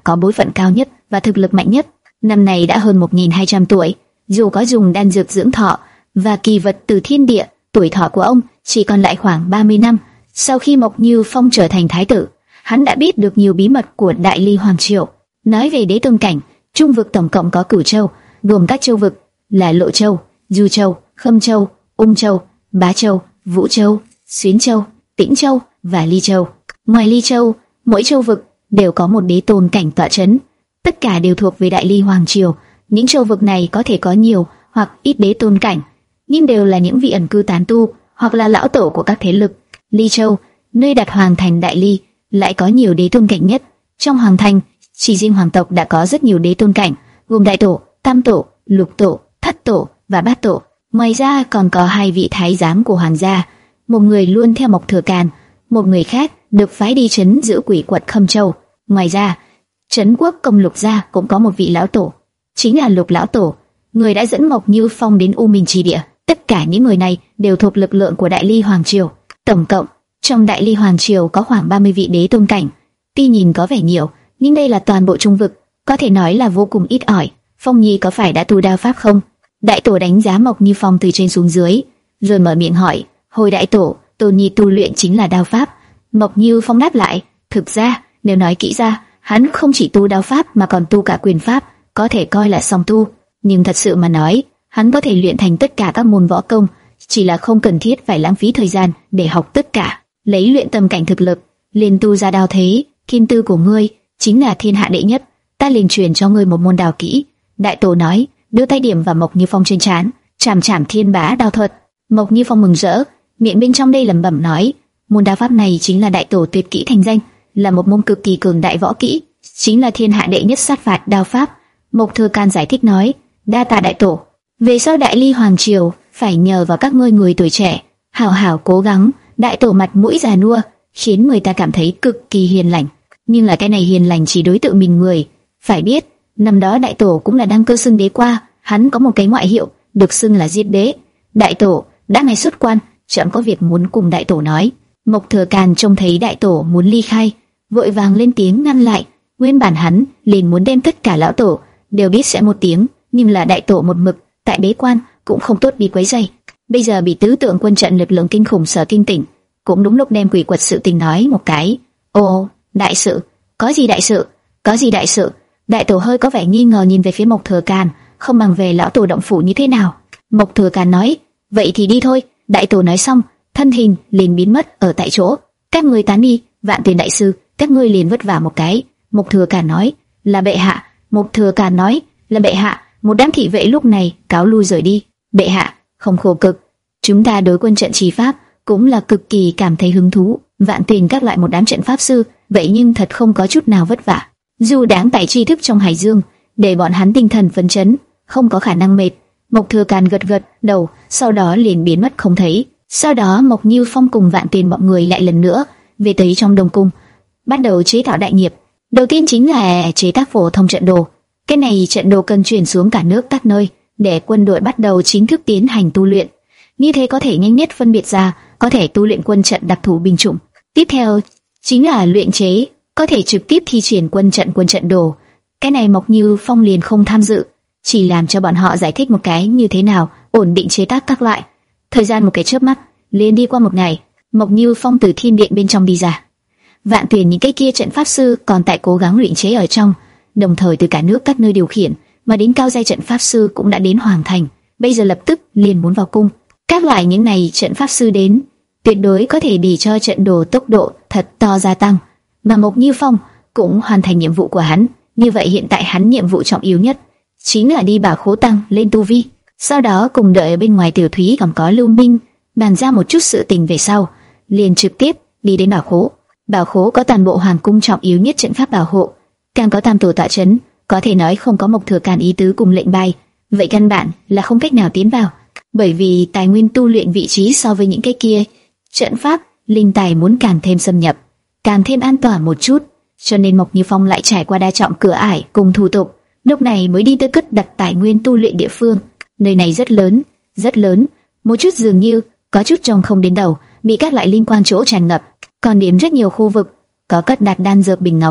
A: có bối phận cao nhất và thực lực mạnh nhất. Năm này đã hơn một nghìn hai trăm tuổi, dù có dùng đan dược dưỡng thọ và kỳ vật từ thiên địa, tuổi thọ của ông chỉ còn lại khoảng ba mươi năm. Sau khi Mộc Như Phong trở thành thái tử, hắn đã biết được nhiều bí mật của Đại Ly Hoàng Triều. Nói về đế tôn cảnh, Trung vực tổng cộng có Cửu Châu, gồm các châu vực là Lộ Châu, Du Châu, Khâm Châu, Ung Châu, Bá Châu, Vũ Châu, Xuyến Châu, Tĩnh Châu và Ly Châu. Ngoài Ly Châu, mỗi châu vực đều có một đế tôn cảnh tọa chấn, tất cả đều thuộc về Đại Ly Hoàng Triều. Những châu vực này có thể có nhiều hoặc ít đế tôn cảnh, nhưng đều là những vị ẩn cư tán tu hoặc là lão tổ của các thế lực. Ly Châu, nơi đặt hoàng thành Đại Ly, lại có nhiều đế tôn cảnh nhất. Trong hoàng thành, chỉ riêng hoàng tộc đã có rất nhiều đế tôn cảnh, gồm đại tổ, tam tổ, lục tổ, thất tổ và bát tổ. Ngoài ra còn có hai vị thái giám của hoàng gia, một người luôn theo Mộc Thừa Càn, một người khác được phái đi trấn giữ quỷ quật Khâm Châu. Ngoài ra, trấn quốc công Lục gia cũng có một vị lão tổ, chính là Lục lão tổ, người đã dẫn Mộc Như Phong đến U Minh Chi Địa. Tất cả những người này đều thuộc lực lượng của Đại Ly Hoàng Triều. Tổng cộng, trong Đại Ly Hoàng Triều có khoảng ba mươi vị đế tôn cảnh. Tuy nhìn có vẻ nhiều, nhưng đây là toàn bộ trung vực, có thể nói là vô cùng ít ỏi. Phong Nhi có phải đã tu đao pháp không? Đại tổ đánh giá Mộc Như Phong từ trên xuống dưới, rồi mở miệng hỏi. Hồi đại tổ, Tôn Nhi tu luyện chính là đao pháp. Mộc Như Phong đáp lại. Thực ra, nếu nói kỹ ra, hắn không chỉ tu đao pháp mà còn tu cả quyền pháp, có thể coi là song tu. Nhưng thật sự mà nói, hắn có thể luyện thành tất cả các môn võ công, chỉ là không cần thiết phải lãng phí thời gian để học tất cả. Lấy luyện tâm cảnh thực lực, liền tu ra đao thế. Kim tư của ngươi chính là thiên hạ đệ nhất, ta liền truyền cho ngươi một môn đao kỹ. Đại tổ nói, đưa tay điểm vào Mộc Như Phong trên trán, chảm chảm thiên bá đao thuật. Mộc Như Phong mừng rỡ, miệng bên trong đây lẩm bẩm nói, môn đao pháp này chính là đại tổ tuyệt kỹ thành danh, là một môn cực kỳ cường đại võ kỹ, chính là thiên hạ đệ nhất sát phạt đao pháp. Mộc Thừa Can giải thích nói, đa tạ đại tổ. Về sau Đại Ly Hoàng Triều phải nhờ vào các ngươi người tuổi trẻ, hảo hảo cố gắng. Đại tổ mặt mũi già nua, khiến người ta cảm thấy cực kỳ hiền lành. Nhưng là cái này hiền lành chỉ đối tượng mình người. Phải biết, năm đó đại tổ cũng là đăng cơ xưng đế qua, hắn có một cái ngoại hiệu, được xưng là giết đế. Đại tổ đã ngày xuất quan, chẳng có việc muốn cùng đại tổ nói. Mộc Thừa Càn trông thấy đại tổ muốn ly khai, vội vàng lên tiếng ngăn lại. Nguyên bản hắn liền muốn đem tất cả lão tổ đều biết sẽ một tiếng, nhưng là đại tổ một mực tại bế quan, cũng không tốt đi quấy rầy. Bây giờ bị tứ tượng quân trận lực lượng kinh khủng sở kinh tỉnh, cũng đúng lúc đem quỷ quật sự tình nói một cái. Ồ, đại sự? Có gì đại sự? Có gì đại sự? Đại tổ hơi có vẻ nghi ngờ nhìn về phía Mộc Thừa Càn, không bằng về lão tổ động phủ như thế nào. Mộc Thừa Càn nói, vậy thì đi thôi. Đại tổ nói xong, thân hình liền biến mất ở tại chỗ. Các ngươi tán đi. Vạn Tuyền đại sư, các ngươi liền vất vả một cái. Mộc Thừa Càn nói, là bệ hạ. Mộc Thừa Càn nói, là bệ hạ. Một đám thị vệ lúc này cáo lui rời đi. Bệ hạ, không khổ cực, chúng ta đối quân trận trì pháp cũng là cực kỳ cảm thấy hứng thú. Vạn Tuyền các lại một đám trận pháp sư, vậy nhưng thật không có chút nào vất vả. Dù đáng tải tri thức trong hải dương, để bọn hắn tinh thần phấn chấn, không có khả năng mệt. Mộc Thừa Càn gật gật đầu, sau đó liền biến mất không thấy. Sau đó Mộc Như Phong cùng Vạn Tuyền mọi người lại lần nữa về tới trong Đông Cung, bắt đầu chế tạo đại nghiệp. Đầu tiên chính là chế tác phổ thông trận đồ. Cái này trận đồ cần truyền xuống cả nước các nơi, để quân đội bắt đầu chính thức tiến hành tu luyện. Như thế có thể nhanh nhất phân biệt ra có thể tu luyện quân trận đặc thù binh chủng. Tiếp theo chính là luyện chế, có thể trực tiếp thi triển quân trận quân trận đồ. Cái này Mộc Như Phong liền không tham dự, chỉ làm cho bọn họ giải thích một cái như thế nào ổn định chế tác các loại. Thời gian một cái chớp mắt liền đi qua một ngày. Mộc Như Phong từ thiên điện bên trong đi ra. Vạn Tuyền những cái kia trận pháp sư còn tại cố gắng luyện chế ở trong, đồng thời từ cả nước các nơi điều khiển mà đến cao giai trận pháp sư cũng đã đến hoàng thành, bây giờ lập tức liền muốn vào cung. Các loại những này trận pháp sư đến, tuyệt đối có thể để cho trận đồ tốc độ thật to gia tăng. Mà Mộc Như Phong cũng hoàn thành nhiệm vụ của hắn. Như vậy hiện tại hắn nhiệm vụ trọng yếu nhất chính là đi bảo khố tăng lên tu vi. Sau đó cùng đợi ở bên ngoài tiểu thúy còn có Lưu Minh bàn ra một chút sự tình về sau, liền trực tiếp đi đến bảo khố. Bảo khố có toàn bộ hoàng cung trọng yếu nhất trận pháp bảo hộ, càng có tam tổ tọa chấn, có thể nói không có Mộc Thừa Càn ý tứ cùng lệnh bài, vậy căn bản là không cách nào tiến vào. Bởi vì tài nguyên tu luyện vị trí so với những cái kia trận pháp linh tài muốn càng thêm xâm nhập, càng thêm an toàn một chút, cho nên Mộc Như Phong lại trải qua đa trọng cửa ải cùng thủ tục, lúc này mới đi tới cất đặt tài nguyên tu luyện địa phương. Nơi này rất lớn, rất lớn, một chút dường như có chút trông không đến đầu, bị các loại linh quan chỗ tràn ngập, còn điểm rất nhiều khu vực có cất đặt đan dược bình ngọc,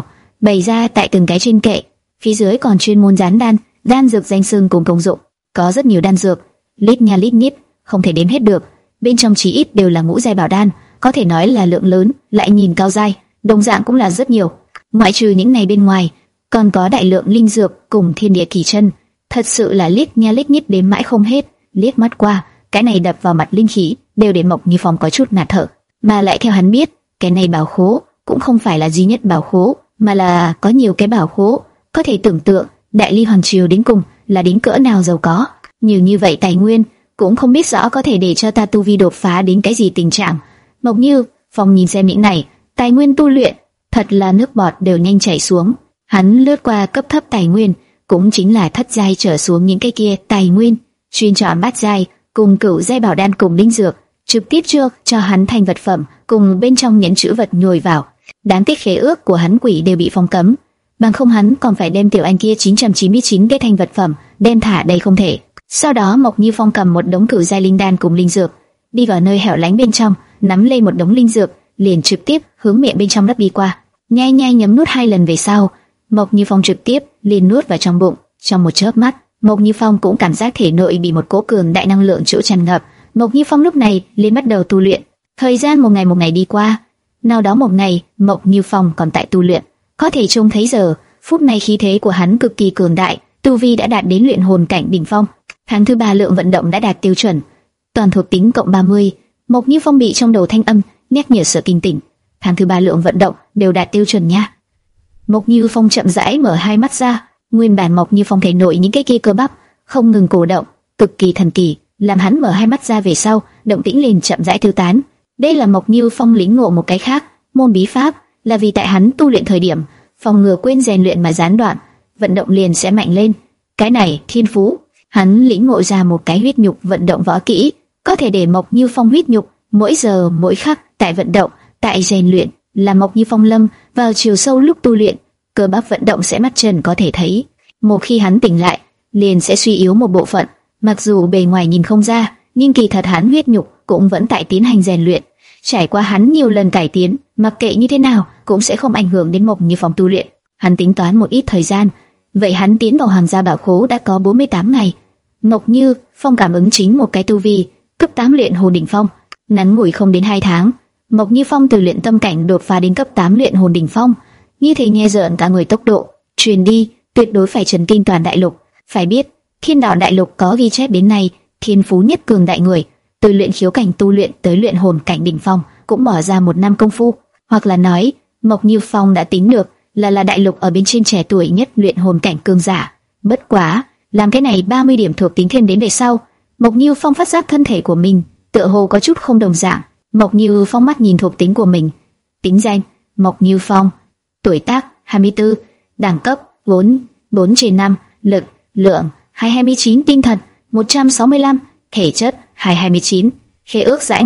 A: bày ra tại từng cái trên kệ. Phía dưới còn chuyên môn dán đan, đan dược danh xưng cùng công dụng. Có rất nhiều đan dược, lít nha lít nhít, không thể đếm hết được. Bên trong chí ít đều là ngũ giai bảo đan, có thể nói là lượng lớn, lại nhìn cao giai, đồng dạng cũng là rất nhiều. Ngoại trừ những này bên ngoài, còn có đại lượng linh dược cùng thiên địa kỳ chân, thật sự là lít nha lít nhít đếm mãi không hết. Liếc mắt qua, cái này đập vào mặt linh khí, đều để Mộc Như Phong có chút ngạt thở. Mà lại theo hắn biết, cái này bảo khố cũng không phải là duy nhất bảo khố, mà là có nhiều cái bảo khố. Có thể tưởng tượng, Đại Ly Hoàng Triều đến cùng là đến cỡ nào giàu có. Nhiều như vậy tài nguyên, cũng không biết rõ có thể để cho ta tu vi đột phá đến cái gì tình trạng. Mộc Như Phong nhìn xem những này tài nguyên tu luyện, thật là nước bọt đều nhanh chảy xuống. Hắn lướt qua cấp thấp tài nguyên, cũng chính là thất giai trở xuống những cái kia tài nguyên, chuyên chọn bát giai cùng cửu giai bảo đan cùng linh dược, trực tiếp trước cho hắn thành vật phẩm cùng bên trong nhẫn chữ vật nhồi vào. Đáng tiếc khế ước của hắn quỷ đều bị phong cấm, bằng không hắn còn phải đem tiểu anh kia chín trăm chín mươi chín cái thành vật phẩm đem thả đây không thể. Sau đó Mộc Như Phong cầm một đống cửu giai linh đan cùng linh dược, đi vào nơi hẻo lánh bên trong, nắm lên một đống linh dược, liền trực tiếp hướng miệng bên trong đắp đi qua. Nhai nhai nhấm nuốt hai lần về sau, Mộc Như Phong trực tiếp liền nuốt vào trong bụng. Trong một chớp mắt, Mộc Như Phong cũng cảm giác thể nội bị một cỗ cường đại năng lượng chỗ tràn ngập. Mộc Như Phong lúc này liền bắt đầu tu luyện. Thời gian một ngày một ngày đi qua, nào đó một ngày, Mộc Như Phong còn tại tu luyện, có thể trông thấy giờ phút này khí thế của hắn cực kỳ cường đại, tu vi đã đạt đến luyện hồn cảnh đỉnh phong. Tháng thứ ba lượng vận động đã đạt tiêu chuẩn, toàn thuộc tính cộng ba mươi. Mộc Như Phong bị trong đầu thanh âm nhắc nhở sợ kinh tỉnh. Tháng thứ ba lượng vận động đều đạt tiêu chuẩn nha. Mộc Như Phong chậm rãi mở hai mắt ra, nguyên bản Mộc Như Phong thể nội những cái kia cơ bắp không ngừng cổ động, cực kỳ thần kỳ. Làm hắn mở hai mắt ra về sau, động tĩnh liền chậm rãi tiêu tán. Đây là Mộc Như Phong lĩnh ngộ một cái khác, môn bí pháp, là vì tại hắn tu luyện thời điểm phòng ngừa quên rèn luyện mà gián đoạn, vận động liền sẽ mạnh lên. Cái này thiên phú, hắn lĩnh ngộ ra một cái huyết nhục vận động võ kỹ, có thể để Mộc Như Phong huyết nhục mỗi giờ mỗi khắc tại vận động, tại rèn luyện, là Mộc Như Phong lâm vào chiều sâu lúc tu luyện, cơ bắp vận động sẽ mắt trần có thể thấy. Một khi hắn tỉnh lại, liền sẽ suy yếu một bộ phận, mặc dù bề ngoài nhìn không ra, nhưng kỳ thật hắn huyết nhục cũng vẫn tại tiến hành rèn luyện. Trải qua hắn nhiều lần cải tiến, mặc kệ như thế nào cũng sẽ không ảnh hưởng đến Mộc Như Phong tu luyện. Hắn tính toán một ít thời gian, vậy hắn tiến vào Hoàng gia bảo khố đã có bốn mươi tám ngày. Mộc Như Phong cảm ứng chính một cái tu vi cấp tám luyện hồn đỉnh phong, ngắn ngủi không đến hai tháng, Mộc Như Phong từ luyện tâm cảnh đột phá đến cấp tám luyện hồn đỉnh phong. Như thế nghe rợn cả người, tốc độ truyền đi tuyệt đối phải chấn kinh toàn đại lục. Phải biết, Thiên Đạo đại lục có ghi chép đến nay, thiên phú nhất cường đại người, từ luyện khiếu cảnh tu luyện tới luyện hồn cảnh đỉnh phong, cũng bỏ ra một năm công phu. Hoặc là nói, Mộc Như Phong đã tính được là là đại lục ở bên trên trẻ tuổi nhất luyện hồn cảnh cường giả. Bất quá, làm cái này ba mươi điểm thuộc tính thêm đến về sau, Mộc Như Phong phát giác thân thể của mình tựa hồ có chút không đồng dạng. Mộc Như Phong mắt nhìn thuộc tính của mình, tính danh Mộc Như Phong, tuổi tác hai mươi tư, đẳng cấp bốn, bốn trên năm, lực lượng hai trăm hai mươi chín, tinh thần một trăm sáu mươi lăm, thể chất hai trăm hai mươi chín, khế ước rãnh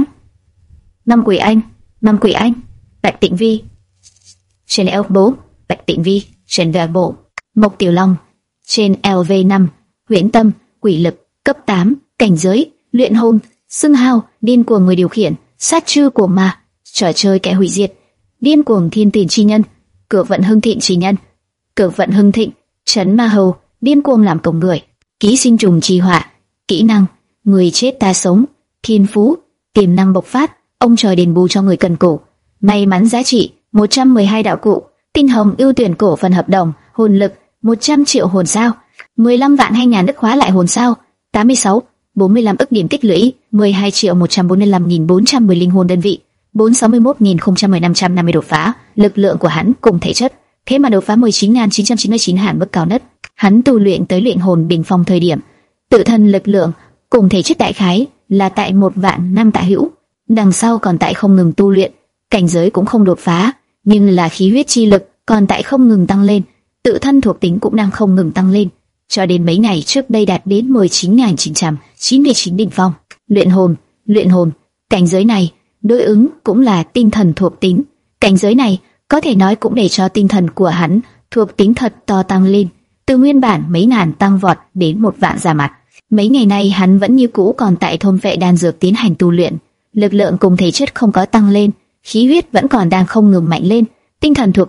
A: năm quỷ anh, năm quỷ anh, Bạch Tịnh Vi, trên L bốn, Bạch Tịnh Vi, trên V bộ, Mộc Tiểu Long, trên L V năm, huyễn tâm, quỷ lực, cấp tám, cảnh giới, luyện hồn, xưng hào, điên cuồng người điều khiển, sát chư của ma, trò chơi kẻ hủy diệt, điên cuồng thiên tiền chi nhân, cực vận hưng thịnh chi nhân, cực vận hưng thịnh, trấn ma hầu, điên cuồng làm cổng người, ký sinh trùng chi họa, kỹ năng, người chết ta sống, thiên phú, tiềm năng bộc phát, ông trời đền bù cho người cần cù, may mắn giá trị một trăm mười hai đạo cụ, tinh hồng ưu tuyển cổ phần hợp đồng, hồn lực một trăm triệu hồn sao, mười lăm vạn hai ngàn đức khóa lại hồn sao, tám mươi sáu, bốn mươi lăm ức điểm tích lũy, mười hai triệu một trăm bốn mươi lăm nghìn bốn trăm mười linh hồn đơn vị, bốn trăm sáu mươi mốt nghìn không trăm mười năm trăm năm mươi đột phá. Lực lượng của hắn cùng thể chất, thế mà đột phá mười chín nghìn chín trăm chín mươi chín hạn mức cao nhất. Hắn tu luyện tới luyện hồn đỉnh phong thời điểm, tự thân lực lượng cùng thể chất đại khái là tại một vạn năm tả hữu. Đằng sau còn tại không ngừng tu luyện, cảnh giới cũng không đột phá, nhưng là khí huyết chi lực còn tại không ngừng tăng lên, tự thân thuộc tính cũng đang không ngừng tăng lên, cho đến mấy ngày trước đây đạt đến mười chín nghìn chín trăm chín mươi chín đỉnh phong. Luyện hồn, luyện hồn, cảnh giới này đối ứng cũng là tinh thần thuộc tính. Cảnh giới này có thể nói cũng để cho tinh thần của hắn thuộc tính thật to tăng lên, từ nguyên bản mấy ngàn tăng vọt đến một vạn ra mặt. Mấy ngày nay hắn vẫn như cũ còn tại thôn vệ đan dược tiến hành tu luyện, lực lượng cùng thể chất không có tăng lên, khí huyết vẫn còn đang không ngừng mạnh lên, tinh thần thuộc tính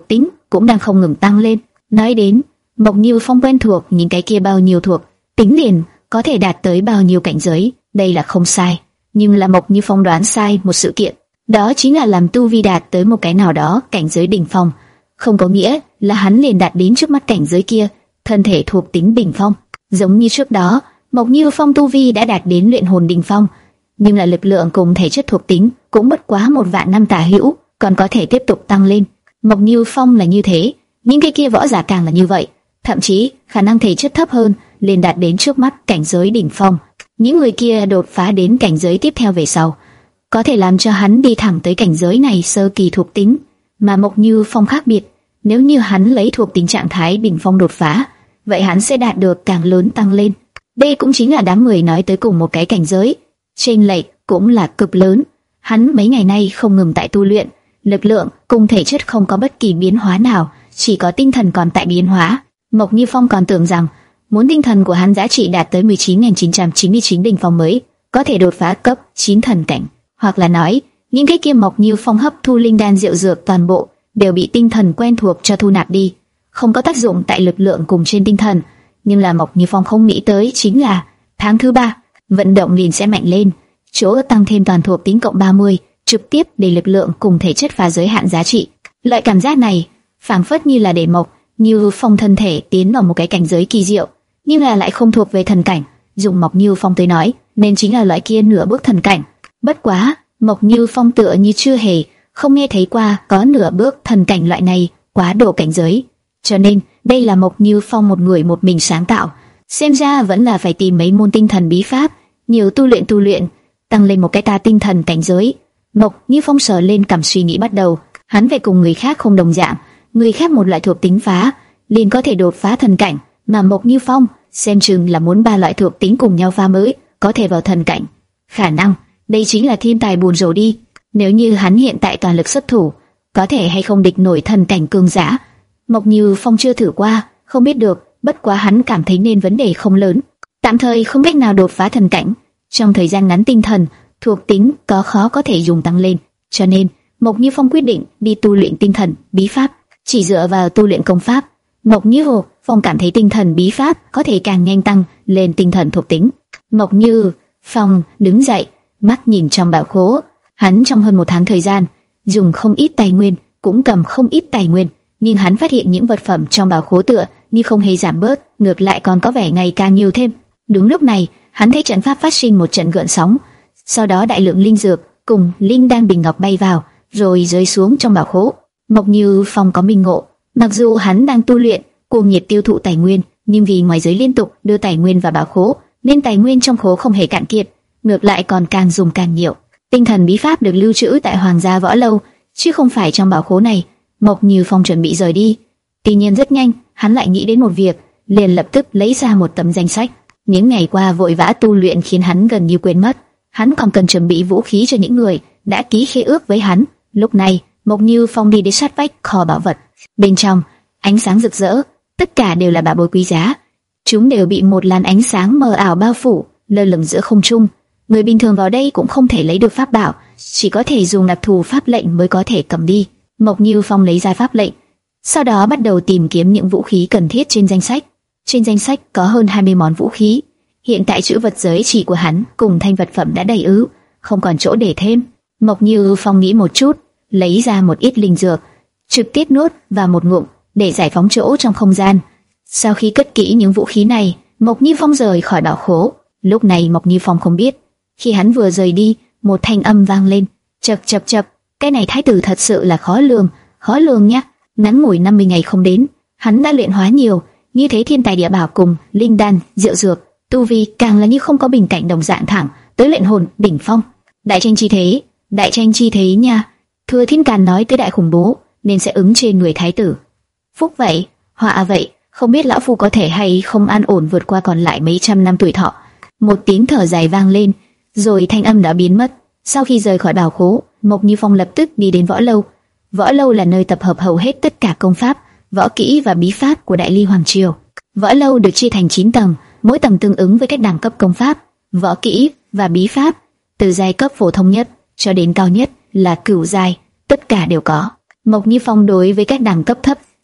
A: cũng đang không ngừng tăng lên. Nói đến Mộc Như Phong quen thuộc những cái kia bao nhiêu thuộc tính liền có thể đạt tới bao nhiêu cảnh giới, đây là không sai. Nhưng là Mộc Như Phong đoán sai một sự kiện, đó chính là làm tu vi đạt tới một cái nào đó cảnh giới đỉnh phong, không có nghĩa là hắn liền đạt đến trước mắt cảnh giới kia. Thân thể thuộc tính đỉnh phong, giống như trước đó, Mộc Như Phong tu vi đã đạt đến luyện hồn đỉnh phong, nhưng là lực lượng cùng thể chất thuộc tính cũng bất quá một vạn năm tả hữu, còn có thể tiếp tục tăng lên. Mộc Như Phong là như thế, những cái kia võ giả càng là như vậy, thậm chí khả năng thể chất thấp hơn liền đạt đến trước mắt cảnh giới đỉnh phong. Những người kia đột phá đến cảnh giới tiếp theo về sau, có thể làm cho hắn đi thẳng tới cảnh giới này sơ kỳ thuộc tính, mà Mộc Như Phong khác biệt, nếu như hắn lấy thuộc tính trạng thái đỉnh phong đột phá, vậy hắn sẽ đạt được càng lớn tăng lên. Đây cũng chính là đám người nói tới cùng một cái cảnh giới, chênh lệch cũng là cực lớn. Hắn mấy ngày nay không ngừng tại tu luyện, lực lượng cùng thể chất không có bất kỳ biến hóa nào, chỉ có tinh thần còn tại biến hóa. Mộc Như Phong còn tưởng rằng muốn tinh thần của hắn giá trị đạt tới mười chín nghìn chín trăm chín mươi chín đỉnh phong mới có thể đột phá cấp chín thần cảnh, hoặc là nói những cái kia Mộc Như Phong hấp thu linh đan diệu dược toàn bộ đều bị tinh thần quen thuộc cho thu nạp đi, không có tác dụng tại lực lượng cùng trên tinh thần. Nhưng là Mộc Như Phong không nghĩ tới chính là tháng thứ ba vận động liền sẽ mạnh lên, chỗ tăng thêm toàn thuộc tính cộng ba mươi, trực tiếp để lực lượng cùng thể chất phá giới hạn giá trị. Loại cảm giác này phảng phất như là để Mộc Như Phong thân thể tiến vào một cái cảnh giới kỳ diệu, nhưng là lại không thuộc về thần cảnh. Dùng Mộc Như Phong tới nói, nên chính là loại kia nửa bước thần cảnh. Bất quá, Mộc Như Phong tựa như chưa hề không nghe thấy qua có nửa bước thần cảnh loại này quá độ cảnh giới, cho nên đây là Mộc Như Phong một người một mình sáng tạo. Xem ra vẫn là phải tìm mấy môn tinh thần bí pháp, nhiều tu luyện tu luyện, tăng lên một cái ta tinh thần cảnh giới. Mộc Như Phong sờ lên cằm suy nghĩ bắt đầu. Hắn về cùng người khác không đồng dạng, người khác một loại thuộc tính phá liền có thể đột phá thần cảnh, mà Mộc Như Phong xem chừng là muốn ba loại thuộc tính cùng nhau phá mới có thể vào thần cảnh. Khả năng đây chính là thiên tài buồn rầu đi. Nếu như hắn hiện tại toàn lực xuất thủ, có thể hay không địch nổi thần cảnh cường giả? Mộc Như Phong chưa thử qua, không biết được. Bất quá hắn cảm thấy nên vấn đề không lớn, tạm thời không cách nào đột phá thần cảnh. Trong thời gian ngắn tinh thần thuộc tính có khó có thể dùng tăng lên, cho nên Mộc Như Phong quyết định đi tu luyện tinh thần bí pháp. Chỉ dựa vào tu luyện công pháp, Mộc Như Phong cảm thấy tinh thần bí pháp có thể càng nhanh tăng lên tinh thần thuộc tính. Mộc Như Phong đứng dậy, mắt nhìn trong bảo khố. Hắn trong hơn một tháng thời gian dùng không ít tài nguyên, cũng cầm không ít tài nguyên, nhưng hắn phát hiện những vật phẩm trong bảo khố tựa như không hề giảm bớt, ngược lại còn có vẻ ngày càng nhiều thêm. Đúng lúc này, hắn thấy trận pháp phát sinh một trận gợn sóng, sau đó đại lượng linh dược cùng linh đan bình ngọc bay vào, rồi rơi xuống trong bảo khố. Mộc Như Phong có minh ngộ, mặc dù hắn đang tu luyện, cuồng nhiệt tiêu thụ tài nguyên, nhưng vì ngoài giới liên tục đưa tài nguyên vào bảo khố, nên tài nguyên trong khố không hề cạn kiệt, ngược lại còn càng dùng càng nhiều. Tinh thần bí pháp được lưu trữ tại Hoàng gia Võ Lâu, chứ không phải trong bảo khố này. Mộc Như Phong chuẩn bị rời đi, tuy nhiên rất nhanh hắn lại nghĩ đến một việc, liền lập tức lấy ra một tấm danh sách. Những ngày qua vội vã tu luyện khiến hắn gần như quên mất, hắn còn cần chuẩn bị vũ khí cho những người đã ký khế ước với hắn. Lúc này, Mộc Như Phong đi đến sát vách kho bảo vật, bên trong ánh sáng rực rỡ, tất cả đều là bảo bối quý giá. Chúng đều bị một làn ánh sáng mờ ảo bao phủ, lơ lửng giữa không trung. Người bình thường vào đây cũng không thể lấy được pháp bảo, chỉ có thể dùng đặc thù pháp lệnh mới có thể cầm đi. Mộc Như Phong lấy ra pháp lệnh, sau đó bắt đầu tìm kiếm những vũ khí cần thiết trên danh sách. Trên danh sách có hơn hai mươi món vũ khí. Hiện tại trữ vật giới chỉ của hắn cùng thanh vật phẩm đã đầy ứ, không còn chỗ để thêm. Mộc Như Phong nghĩ một chút, lấy ra một ít linh dược, trực tiếp nuốt vào một ngụm để giải phóng chỗ trong không gian. Sau khi cất kỹ những vũ khí này, Mộc Như Phong rời khỏi bảo khố. Lúc này Mộc Như Phong không biết, khi hắn vừa rời đi, một thanh âm vang lên, chập chập chập. Cái này thái tử thật sự là khó lường, khó lường nhá. Ngắn ngủi năm mươi ngày không đến, hắn đã luyện hóa nhiều như thế thiên tài địa bảo cùng linh đan, diệu dược, tu vi càng là như không có bình cảnh đồng dạng thẳng tới luyện hồn đỉnh phong. Đại tranh chi thế, đại tranh chi thế nha. Thừa Thiên Càn nói tới đại khủng bố, nên sẽ ứng trên người thái tử. Phúc vậy, họa vậy, không biết lão phu có thể hay không an ổn vượt qua còn lại mấy trăm năm tuổi thọ. Một tiếng thở dài vang lên, rồi thanh âm đã biến mất. Sau khi rời khỏi bảo khố, Mộc Như Phong lập tức đi đến Võ Lâu. Võ Lâu là nơi tập hợp hầu hết tất cả công pháp, võ kỹ và bí pháp của Đại Ly Hoàng Triều. Võ Lâu được chia thành chín tầng, mỗi tầng tương ứng với các đẳng cấp công pháp, võ kỹ và bí pháp, từ giai cấp phổ thông nhất cho đến cao nhất là cửu giai, tất cả đều có. Mộc Như Phong đối với các đẳng cấp thấp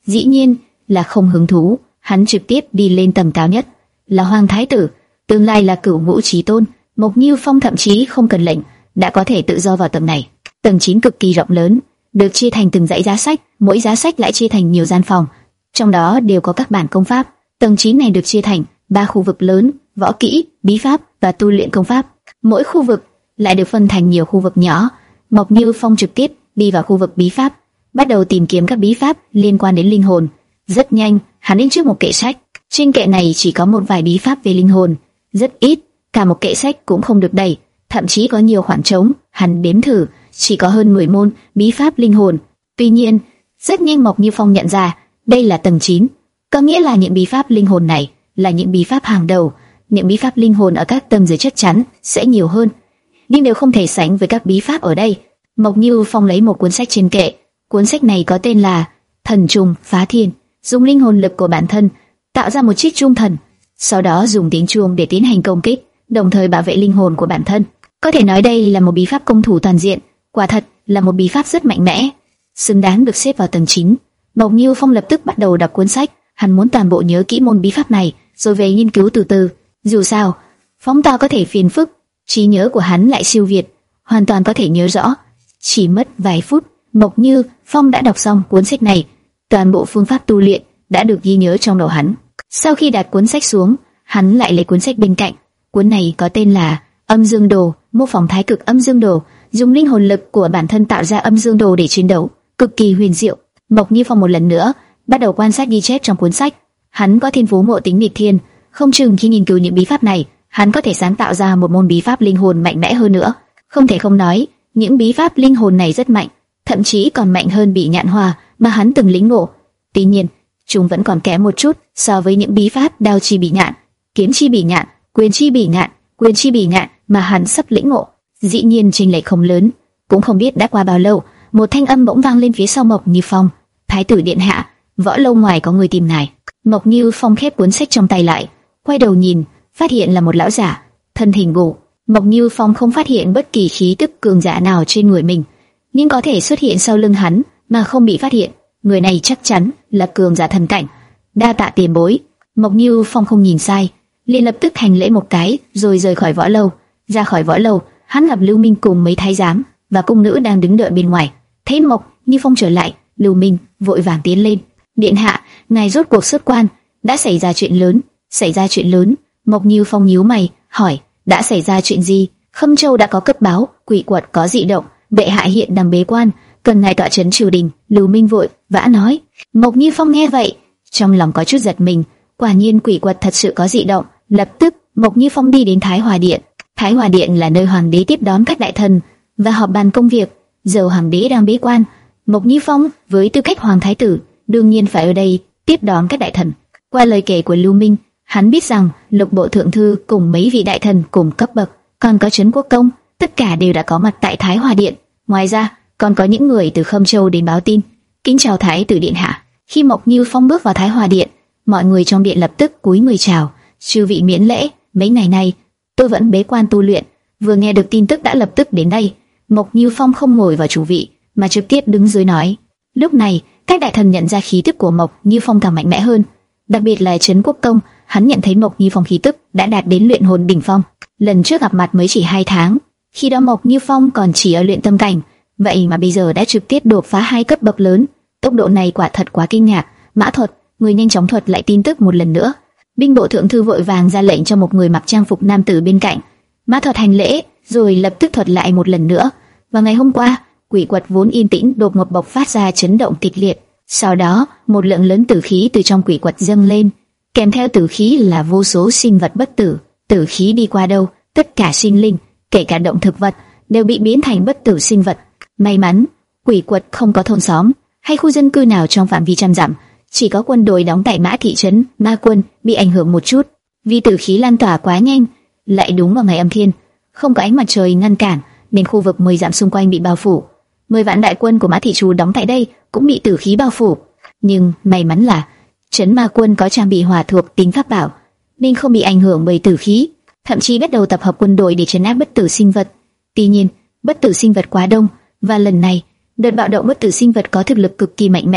A: Dĩ nhiên là không hứng thú, hắn trực tiếp đi lên tầng cao nhất, là Hoàng Thái tử, tương lai là Cửu Ngũ Chí Tôn. Mộc Như Phong thậm chí không cần lệnh, đã có thể tự do vào tầng này. Tầng chín cực kỳ rộng lớn, được chia thành từng dãy giá sách, mỗi giá sách lại chia thành nhiều gian phòng, trong đó đều có các bản công pháp. Tầng chín này được chia thành ba khu vực lớn: võ kỹ, bí pháp và tu luyện công pháp. Mỗi khu vực lại được phân thành nhiều khu vực nhỏ. Mộc Như Phong trực tiếp đi vào khu vực bí pháp, bắt đầu tìm kiếm các bí pháp liên quan đến linh hồn. Rất nhanh, hắn đến trước một kệ sách. Trên kệ này chỉ có một vài bí pháp về linh hồn, rất ít, cả một kệ sách cũng không được đầy, thậm chí có nhiều khoảng trống. Hắn đếm thử, chỉ có hơn mười môn bí pháp linh hồn. Tuy nhiên, rất nhanh Mộc Như Phong nhận ra, đây là tầng chín, có nghĩa là những bí pháp linh hồn này là những bí pháp hàng đầu. Những bí pháp linh hồn ở các tầng dưới chắc chắn sẽ nhiều hơn, nhưng đều không thể sánh với các bí pháp ở đây. Mộc Như Phong lấy một cuốn sách trên kệ, cuốn sách này có tên là Thần Trùng Phá Thiên, dùng linh hồn lực của bản thân tạo ra một chiếc chuông thần, sau đó dùng tiếng chuông để tiến hành công kích, đồng thời bảo vệ linh hồn của bản thân. Có thể nói đây là một bí pháp công thủ toàn diện, quả thật là một bí pháp rất mạnh mẽ, xứng đáng được xếp vào tầng chín. Mộc Như Phong lập tức bắt đầu đọc cuốn sách, hắn muốn toàn bộ nhớ kỹ môn bí pháp này, rồi về nghiên cứu từ từ. Dù sao, phóng to có thể phiền phức, trí nhớ của hắn lại siêu việt, hoàn toàn có thể nhớ rõ. Chỉ mất vài phút, Mộc Như Phong đã đọc xong cuốn sách này, toàn bộ phương pháp tu luyện đã được ghi nhớ trong đầu hắn. Sau khi đặt cuốn sách xuống, hắn lại lấy cuốn sách bên cạnh. Cuốn này có tên là Âm Dương Đồ, mô phỏng thái cực âm dương đồ, dùng linh hồn lực của bản thân tạo ra âm dương đồ để chiến đấu, cực kỳ huyền diệu. Mộc Như Phong một lần nữa bắt đầu quan sát ghi chép trong cuốn sách. Hắn có thiên phú ngộ tính nghịch thiên, không chừng khi nghiên cứu những bí pháp này, hắn có thể sáng tạo ra một môn bí pháp linh hồn mạnh mẽ hơn nữa. Không thể không nói, những bí pháp linh hồn này rất mạnh, thậm chí còn mạnh hơn Bỉ Nhạn Hòa mà hắn từng lĩnh ngộ. Tuy nhiên, chúng vẫn còn kém một chút so với những bí pháp đao chi bỉ nhạn, kiếm chi bỉ nhạn, quyền chi bỉ nhạn, quyền chi bỉ nhạn mà hắn sắp lĩnh ngộ. Dĩ nhiên chênh lệch không lớn. Cũng không biết đã qua bao lâu, một thanh âm bỗng vang lên phía sau Mộc Như Phong: "Thái tử điện hạ, võ lâu ngoài có người tìm ngài." Mộc Như Phong khép cuốn sách trong tay lại, quay đầu nhìn, phát hiện là một lão giả, thân hình gù. Mộc Như Phong không phát hiện bất kỳ khí tức cường giả nào trên người mình, nhưng có thể xuất hiện sau lưng hắn mà không bị phát hiện. Người này chắc chắn là cường giả thần cảnh. Đa tạ tiền bối. Mộc Như Phong không nhìn sai, liền lập tức hành lễ một cái, rồi rời khỏi võ lâu. Ra khỏi võ lâu, hắn gặp Lưu Minh cùng mấy thái giám và cung nữ đang đứng đợi bên ngoài. Thấy Mộc Như Phong trở lại, Lưu Minh vội vàng tiến lên: "Điện hạ, ngài rốt cuộc xuất quan, đã xảy ra chuyện lớn." "Xảy ra chuyện lớn?" Mộc Như Phong nhíu mày, hỏi: "Đã xảy ra chuyện gì?" "Khâm Châu đã có cấp báo, Quỷ Quật có dị động, bệ hạ hiện đang bế quan, cần ngài tọa trấn triều đình." Lưu Minh vội vã nói. Mộc Như Phong nghe vậy, trong lòng có chút giật mình, quả nhiên Quỷ Quật thật sự có dị động. Lập tức, Mộc Như Phong đi đến Thái Hòa Điện. Thái Hòa Điện là nơi hoàng đế tiếp đón các đại thần và họp bàn công việc. Giờ hoàng đế đang bế quan, Mộc Như Phong với tư cách hoàng thái tử đương nhiên phải ở đây tiếp đón các đại thần. Qua lời kể của Lưu Minh, hắn biết rằng Lục Bộ Thượng thư cùng mấy vị đại thần cùng cấp bậc, còn có Trấn Quốc Công, tất cả đều đã có mặt tại Thái Hòa Điện. Ngoài ra, còn có những người từ Khâm Châu đến báo tin: "Kính chào Thái tử điện hạ." Khi Mộc Như Phong bước vào Thái Hòa Điện, mọi người trong điện lập tức cúi người chào: "Chư vị miễn lễ, mấy ngày nay tôi vẫn bế quan tu luyện, vừa nghe được tin tức đã lập tức đến đây." Mộc Như Phong không ngồi vào chủ vị mà trực tiếp đứng dưới nói. Lúc này, các đại thần nhận ra khí tức của Mộc Như Phong càng mạnh mẽ hơn, đặc biệt là Trấn Quốc Công. Hắn nhận thấy Mộc Như Phong khí tức đã đạt đến luyện hồn đỉnh phong. Lần trước gặp mặt mới chỉ hai tháng, khi đó Mộc Như Phong còn chỉ ở luyện tâm cảnh, vậy mà bây giờ đã trực tiếp đột phá hai cấp bậc lớn. Tốc độ này quả thật quá kinh ngạc. Mã Thuật, người nhanh chóng thuật lại tin tức một lần nữa. Binh bộ thượng thư vội vàng ra lệnh cho một người mặc trang phục nam tử bên cạnh. Mã Thuật hành lễ, rồi lập tức thuật lại một lần nữa. Và ngày hôm qua, Quỷ Quật vốn yên tĩnh đột ngột bộc phát ra chấn động kịch liệt. Sau đó, một lượng lớn tử khí từ trong Quỷ Quật dâng lên, kèm theo tử khí là vô số sinh vật bất tử. Tử khí đi qua đâu, tất cả sinh linh, kể cả động thực vật, đều bị biến thành bất tử sinh vật. May mắn, Quỷ Quật không có thôn xóm hay khu dân cư nào trong phạm vi trăm dặm, chỉ có quân đội đóng tại Mã thị trấn Ma Quân bị ảnh hưởng một chút. Vì tử khí lan tỏa quá nhanh, lại đúng vào ngày âm thiên, không có ánh mặt trời ngăn cản, nên khu vực mười dặm xung quanh bị bao phủ. Mười vạn đại quân của Mã thị trù đóng tại đây cũng bị tử khí bao phủ. Nhưng may mắn là trấn Ma Quân có trang bị hỏa thuộc tính pháp bảo, nên không bị ảnh hưởng bởi tử khí, thậm chí bắt đầu tập hợp quân đội để trấn áp bất tử sinh vật. Tuy nhiên, bất tử sinh vật quá đông, và lần này đợt bạo động bất tử sinh vật có thực lực cực kỳ mạnh mẽ,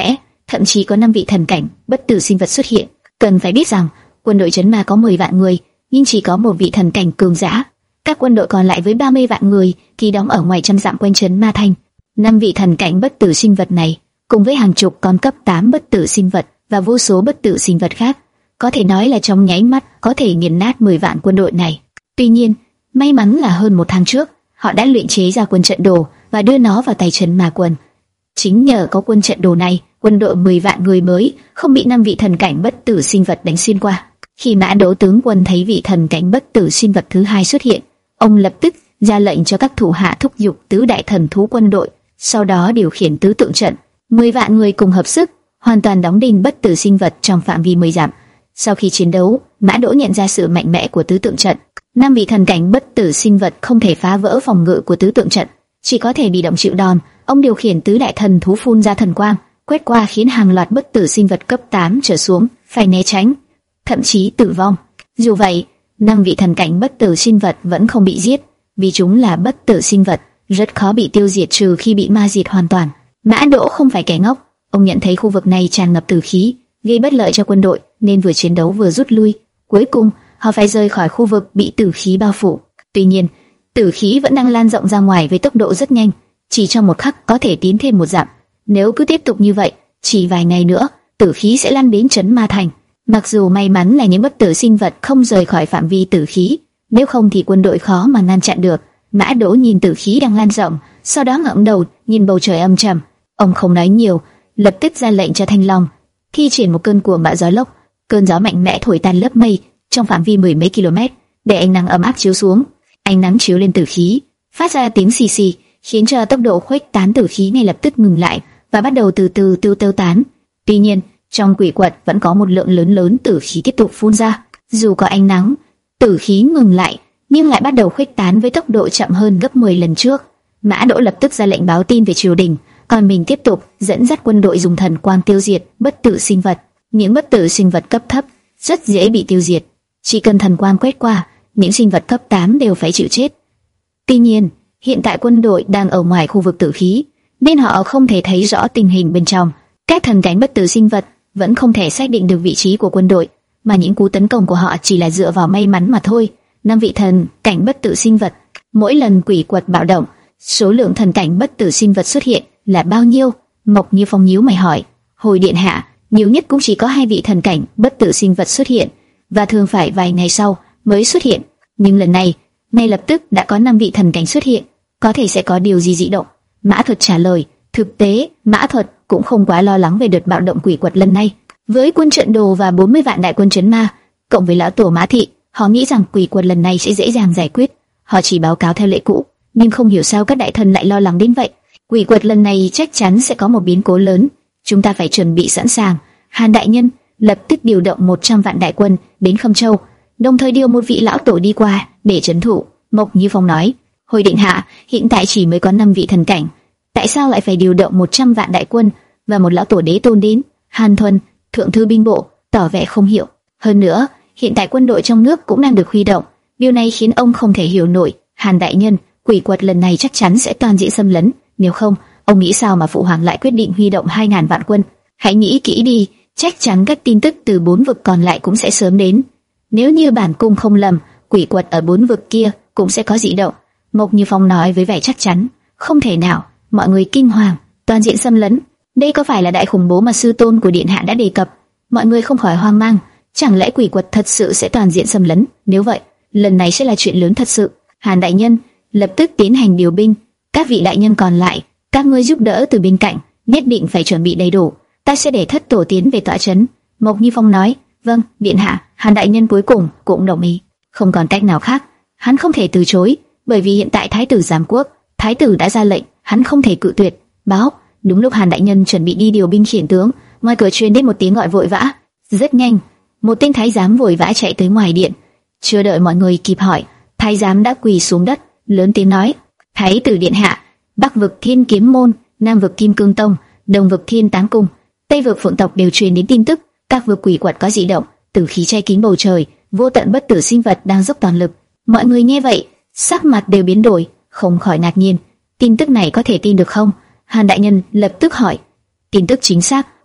A: thậm chí có năm vị thần cảnh bất tử sinh vật xuất hiện. Cần phải biết rằng quân đội Trấn Ma có mười vạn người, nhưng chỉ có một vị thần cảnh cường giả. Các quân đội còn lại với ba mươi vạn người thì đóng ở ngoài trăm dặm quanh Trấn Ma Thành. Năm vị thần cảnh bất tử sinh vật này, cùng với hàng chục con cấp tám bất tử sinh vật và vô số bất tử sinh vật khác, có thể nói là trong nháy mắt có thể nghiền nát mười vạn quân đội này. Tuy nhiên, may mắn là hơn một tháng trước, họ đã luyện chế ra quân trận đồ và đưa nó vào tay Trấn Ma quân. Chính nhờ có quân trận đồ này, quân đội mười vạn người mới không bị năm vị thần cảnh bất tử sinh vật đánh xuyên qua. Khi Mã Đỗ tướng quân thấy vị thần cảnh bất tử sinh vật thứ hai xuất hiện, ông lập tức ra lệnh cho các thủ hạ thúc giục tứ đại thần thú quân đội, sau đó điều khiển tứ tượng trận, mười vạn người cùng hợp sức, hoàn toàn đóng đinh bất tử sinh vật trong phạm vi mười dặm. Sau khi chiến đấu, Mã Đỗ nhận ra sự mạnh mẽ của tứ tượng trận. Năm vị thần cảnh bất tử sinh vật không thể phá vỡ phòng ngự của tứ tượng trận, chỉ có thể bị động chịu đòn. Ông điều khiển tứ đại thần thú phun ra thần quang, quét qua khiến hàng loạt bất tử sinh vật cấp tám trở xuống phải né tránh, thậm chí tử vong. Dù vậy, năm vị thần cảnh bất tử sinh vật vẫn không bị giết, vì chúng là bất tử sinh vật, rất khó bị tiêu diệt trừ khi bị ma diệt hoàn toàn. Mã Đỗ không phải kẻ ngốc, ông nhận thấy khu vực này tràn ngập tử khí, gây bất lợi cho quân đội, nên vừa chiến đấu vừa rút lui. Cuối cùng, họ phải rời khỏi khu vực bị tử khí bao phủ. Tuy nhiên, tử khí vẫn đang lan rộng ra ngoài với tốc độ rất nhanh, chỉ trong một khắc có thể tiến thêm một dặm. Nếu cứ tiếp tục như vậy, chỉ vài ngày nữa, tử khí sẽ lan đến Trấn Ma Thành. Mặc dù may mắn là những bất tử sinh vật không rời khỏi phạm vi tử khí, nếu không thì quân đội khó mà ngăn chặn được. Mã Đỗ nhìn tử khí đang lan rộng, sau đó ngẩng đầu nhìn bầu trời âm trầm. Ông không nói nhiều, lập tức ra lệnh cho Thanh Long thi triển một cơn cuồng bạo gió lốc. Cơn gió mạnh mẽ thổi tan lớp mây trong phạm vi mười mấy km, để ánh nắng ấm áp chiếu xuống. Ánh nắng chiếu lên tử khí, phát ra tiếng xì xì, khiến cho tốc độ khuếch tán tử khí ngay lập tức ngừng lại và bắt đầu từ từ tiêu tiêu tán. Tuy nhiên, trong quỷ quật vẫn có một lượng lớn lớn tử khí tiếp tục phun ra. Dù có ánh nắng, tử khí ngừng lại, nhưng lại bắt đầu khuếch tán với tốc độ chậm hơn gấp mười lần trước. Mã Đỗ lập tức ra lệnh báo tin về triều đình, còn mình tiếp tục dẫn dắt quân đội dùng thần quang tiêu diệt bất tử sinh vật. Những bất tử sinh vật cấp thấp rất dễ bị tiêu diệt, chỉ cần thần quang quét qua, những sinh vật cấp tám đều phải chịu chết. Tuy nhiên, hiện tại quân đội đang ở ngoài khu vực tử khí, nên họ không thể thấy rõ tình hình bên trong. Các thần cảnh bất tử sinh vật vẫn không thể xác định được vị trí của quân đội, mà những cú tấn công của họ chỉ là dựa vào may mắn mà thôi. Năm vị thần cảnh bất tử sinh vật, mỗi lần quỷ quật bạo động, số lượng thần cảnh bất tử sinh vật xuất hiện là bao nhiêu? Mộc Như Phong nhíu mày hỏi. Hồi điện hạ, nhiều nhất cũng chỉ có hai vị thần cảnh bất tử sinh vật xuất hiện, và thường phải vài ngày sau mới xuất hiện. Nhưng lần này, ngay lập tức đã có năm vị thần cảnh xuất hiện, có thể sẽ có điều gì dị động. Mã Thuật trả lời. Thực tế, Mã Thuật cũng không quá lo lắng về đợt bạo động quỷ quật lần này. Với quân trận đồ và bốn mươi vạn đại quân Trấn Ma, cộng với lão tổ Mã Thị, họ nghĩ rằng quỷ quật lần này sẽ dễ dàng giải quyết. Họ chỉ báo cáo theo lệ cũ, nhưng không hiểu sao các đại thần lại lo lắng đến vậy. Quỷ quật lần này chắc chắn sẽ có một biến cố lớn, chúng ta phải chuẩn bị sẵn sàng. Hàn đại nhân lập tức điều động một trăm vạn đại quân đến Khâm Châu, đồng thời điều một vị lão tổ đi qua để trấn thủ. Mộc Như Phong nói. Hồi điện hạ, hiện tại chỉ mới có năm vị thần cảnh, tại sao lại phải điều động một trăm vạn đại quân và một lão tổ đế tôn đến? Hàn Thuần, thượng thư binh bộ, tỏ vẻ không hiểu. Hơn nữa, hiện tại quân đội trong nước cũng đang được huy động, điều này khiến ông không thể hiểu nổi. Hàn đại nhân, quỷ quật lần này chắc chắn sẽ toàn diện xâm lấn, nếu không, ông nghĩ sao mà phụ hoàng lại quyết định huy động hai ngàn vạn quân? Hãy nghĩ kỹ đi, chắc chắn các tin tức từ bốn vực còn lại cũng sẽ sớm đến. Nếu như bản cung không lầm, quỷ quật ở bốn vực kia cũng sẽ có dị động. Mộc Như Phong nói với vẻ chắc chắn. Không thể nào, mọi người kinh hoàng, toàn diện xâm lấn. Đây có phải là đại khủng bố mà sư tôn của điện hạ đã đề cập? Mọi người không khỏi hoang mang. Chẳng lẽ quỷ quật thật sự sẽ toàn diện xâm lấn? Nếu vậy, lần này sẽ là chuyện lớn thật sự. Hàn đại nhân lập tức tiến hành điều binh. Các vị đại nhân còn lại, các ngươi giúp đỡ từ bên cạnh, nhất định phải chuẩn bị đầy đủ. Ta sẽ để thất tổ tiến về tọa trấn. Mộc Như Phong nói. Vâng, điện hạ. Hàn đại nhân cuối cùng cũng đồng ý. Không còn cách nào khác, hắn không thể từ chối, bởi vì hiện tại thái tử giám quốc, thái tử đã ra lệnh, hắn không thể cự tuyệt. Báo. Đúng lúc Hàn đại nhân chuẩn bị đi điều binh khiển tướng, ngoài cửa truyền đến một tiếng gọi vội vã. Rất nhanh, một tên thái giám vội vã chạy tới ngoài điện. Chưa đợi mọi người kịp hỏi, thái giám đã quỳ xuống đất, lớn tiếng nói: Thái tử điện hạ, Bắc vực Thiên Kiếm môn, Nam vực Kim Cương tông, Đông vực Thiên Táng cung, Tây vực Phượng tộc đều truyền đến tin tức, các vực quỷ quật có dị động, tử khí che kín bầu trời, vô tận bất tử sinh vật đang dốc toàn lực. Mọi người nghe vậy, sắc mặt đều biến đổi, không khỏi ngạc nhiên. Tin tức này có thể tin được không? Hàn đại nhân lập tức hỏi. Tin tức chính xác,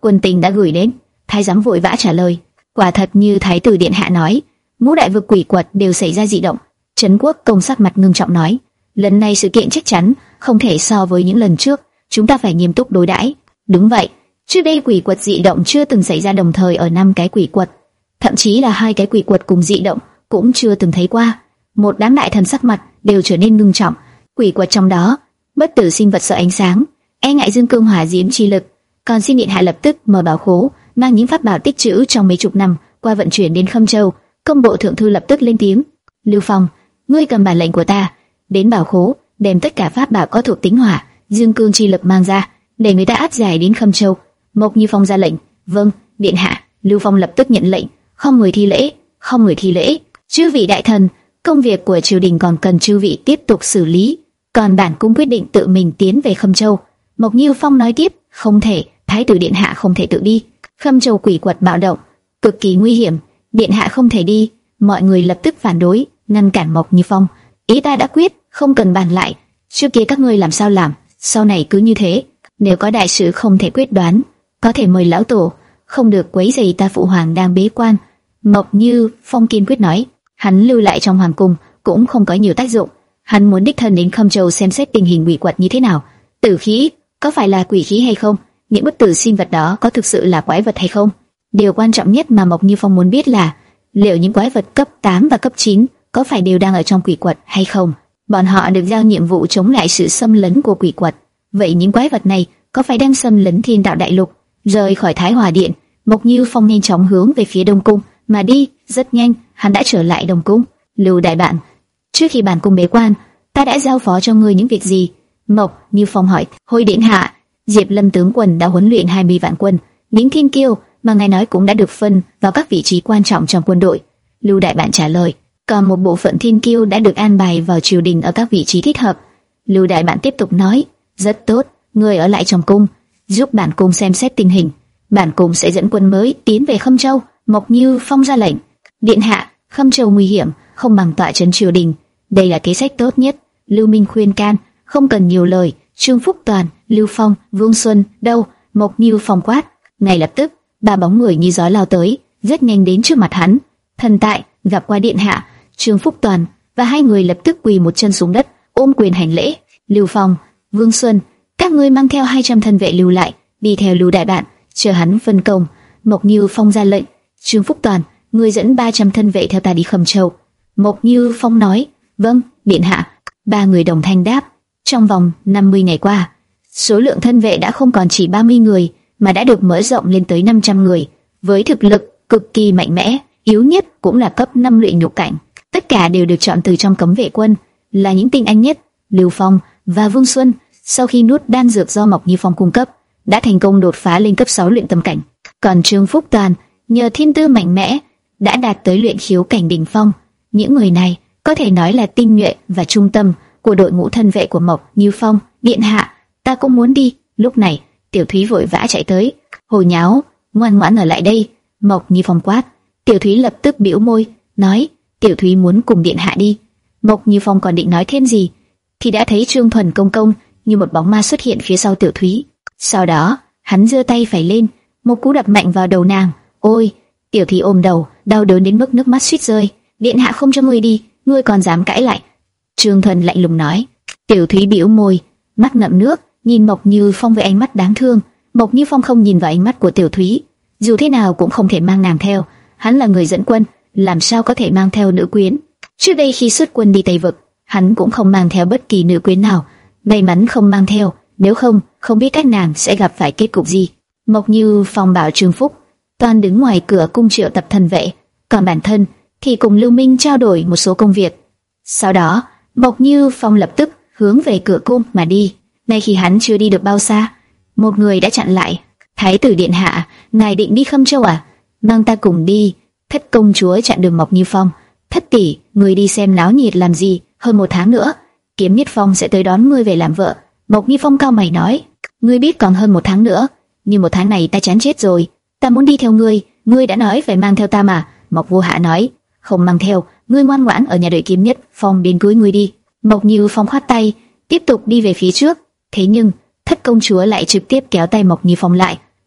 A: quân tình đã gửi đến. Thái giám vội vã trả lời, quả thật như thái tử điện hạ nói, ngũ đại vực quỷ quật đều xảy ra dị động. Trấn Quốc Công sắc mặt ngưng trọng nói, lần này sự kiện chắc chắn không thể so với những lần trước, chúng ta phải nghiêm túc đối đãi. Đúng vậy, trước đây quỷ quật dị động chưa từng xảy ra đồng thời ở năm cái quỷ quật, thậm chí là hai cái quỷ quật cùng dị động cũng chưa từng thấy qua. Một đám đại thần sắc mặt đều trở nên ngưng trọng. Quỷ quật trong đó, bất tử sinh vật sợ ánh sáng, e ngại dương cương hỏa diễm chi lực, còn xin điện hạ lập tức mở bảo khố, mang những pháp bảo tích trữ trong mấy chục năm qua vận chuyển đến Khâm Châu. Công bộ thượng thư lập tức lên tiếng, Lưu Phong, ngươi cầm bản lệnh của ta, đến bảo khố đem tất cả pháp bảo có thuộc tính hỏa, dương cương chi lực mang ra, để người ta áp giải đến Khâm Châu. Mộc Như Phong ra lệnh, vâng, điện hạ. Lưu Phong lập tức nhận lệnh, không người thi lễ, không người thi lễ. Chư vị đại thần, công việc của triều đình còn cần chư vị tiếp tục xử lý, còn bản cung quyết định tự mình tiến về Khâm Châu. Mộc Như Phong nói tiếp, không thể, thái tử điện hạ không thể tự đi. Khâm Châu quỷ quật bạo động, cực kỳ nguy hiểm, điện hạ không thể đi. Mọi người lập tức phản đối, ngăn cản Mộc Như Phong. Ý ta đã quyết, không cần bàn lại. Trước kia các ngươi làm sao làm, sau này cứ như thế. Nếu có đại sự không thể quyết đoán, có thể mời lão tổ, không được quấy rầy ta phụ hoàng đang bế quan. Mộc Như Phong kiên quyết nói, hắn lưu lại trong hoàng cung cũng không có nhiều tác dụng. Hắn muốn đích thân đến Khâm Châu xem xét tình hình quỷ quật như thế nào, tử khí có phải là quỷ khí hay không, những bất tử sinh vật đó có thực sự là quái vật hay không. Điều quan trọng nhất mà Mộc Như Phong muốn biết là liệu những quái vật cấp tám và cấp chín có phải đều đang ở trong quỷ quật hay không. Bọn họ được giao nhiệm vụ chống lại sự xâm lấn của quỷ quật. Vậy những quái vật này có phải đang xâm lấn Thiên Đạo Đại Lục? Rời khỏi Thái Hòa Điện, Mộc Như Phong nhanh chóng hướng về phía Đông Cung mà đi. Rất nhanh, hắn đã trở lại Đông Cung. Lưu đại bạn, trước khi bản cung bế quan, ta đã giao phó cho ngươi những việc gì? Mộc Như Phong hỏi. Hồi điện hạ, Diệp Lâm tướng quân đã huấn luyện hai mươi vạn quân, những thiên kiêu mà ngài nói cũng đã được phân vào các vị trí quan trọng trong quân đội. Lưu đại bạn trả lời. Còn một bộ phận thiên kiêu đã được an bài vào triều đình ở các vị trí thích hợp. Lưu đại bạn tiếp tục nói, rất tốt, ngươi ở lại trong cung, giúp bản cung xem xét tình hình. Bản cung sẽ dẫn quân mới tiến về Khâm Châu. Mộc Như Phong ra lệnh. Điện hạ, Khâm Châu nguy hiểm, không bằng tọa trấn triều đình, đây là kế sách tốt nhất. Lưu Minh khuyên can. Không cần nhiều lời. Trương Phúc Toàn, Lưu Phong, Vương Xuân, đâu? Mộc Như Phong quát. Ngay lập tức, ba bóng người như gió lao tới, rất nhanh đến trước mặt hắn. Thần tại, gặp qua điện hạ. Trương Phúc Toàn và hai người lập tức quỳ một chân xuống đất, ôm quyền hành lễ. Lưu Phong, Vương Xuân, các ngươi mang theo hai trăm thân vệ lưu lại, đi theo Lưu đại bạn, chờ hắn phân công. Mộc Như Phong ra lệnh. Trương Phúc Toàn, ngươi dẫn ba trăm thân vệ theo ta đi Khâm Châu. Mộc Như Phong nói, vâng, điện hạ. Ba người đồng thanh đáp. Trong vòng năm mươi ngày qua, số lượng thân vệ đã không còn chỉ ba mươi người, mà đã được mở rộng lên tới năm trăm người, với thực lực cực kỳ mạnh mẽ, yếu nhất cũng là cấp năm luyện nhục cảnh. Tất cả đều được chọn từ trong cấm vệ quân, là những tinh anh nhất. Lưu Phong và Vương Xuân sau khi nuốt đan dược do Mộc Như Phong cung cấp, đã thành công đột phá lên cấp sáu luyện tâm cảnh. Còn Trương Phúc Toàn nhờ thiên tư mạnh mẽ đã đạt tới luyện khiếu cảnh đỉnh phong. Những người này có thể nói là tinh nhuệ và trung tâm của đội ngũ thân vệ của Mộc Như Phong. Điện hạ, ta cũng muốn đi. Lúc này, Tiểu Thúy vội vã chạy tới. Hồ nháo, ngoan ngoãn ở lại đây. Mộc Như Phong quát. Tiểu Thúy lập tức bĩu môi, nói, Tiểu Thúy muốn cùng điện hạ đi. Mộc Như Phong còn định nói thêm gì, thì đã thấy Trương Thuần công công như một bóng ma xuất hiện phía sau Tiểu Thúy. Sau đó, hắn giơ tay phải lên, một cú đập mạnh vào đầu nàng. Ôi! Tiểu Thúy ôm đầu, đau đớn đến mức nước mắt suýt rơi. Điện hạ không cho ngươi đi, ngươi còn dám cãi lại? Trương Thuần lạnh lùng nói. Tiểu Thúy bĩu môi, mắt ngậm nước, nhìn Mộc Như Phong với ánh mắt đáng thương. Mộc Như Phong không nhìn vào ánh mắt của Tiểu Thúy, dù thế nào cũng không thể mang nàng theo. Hắn là người dẫn quân, làm sao có thể mang theo nữ quyến? Trước đây khi xuất quân đi Tây Vực, hắn cũng không mang theo bất kỳ nữ quyến nào. May mắn không mang theo, nếu không, không biết các nàng sẽ gặp phải kết cục gì. Mộc Như Phong bảo Trương Phúc Toàn đứng ngoài cửa cung triệu tập thân vệ, còn bản thân thì cùng Lưu Minh trao đổi một số công việc. Sau đó, Mộc Như Phong lập tức hướng về cửa cung mà đi. Ngay khi hắn chưa đi được bao xa, một người đã chặn lại. Thái tử điện hạ, ngài định đi Khâm Châu à? Mang ta cùng đi. Thất công chúa chặn đường Mộc Như Phong. Thất tỷ, người đi xem náo nhiệt làm gì? Hơn một tháng nữa, Kiếm Nhất Phong sẽ tới đón ngươi về làm vợ. Mộc Như Phong cao mày nói, ngươi biết còn hơn một tháng nữa, nhưng một tháng này ta chán chết rồi. Ta muốn đi theo ngươi, ngươi đã nói phải mang theo ta mà. Mộc Vô Hạ nói, không mang theo, ngươi ngoan ngoãn ở nhà đợi Kiếm Nhất Phong đến cưới ngươi đi. Mộc Như Phong khoát tay, tiếp tục đi về phía trước. Thế nhưng thất công chúa lại trực tiếp kéo tay Mộc Như Phong lại,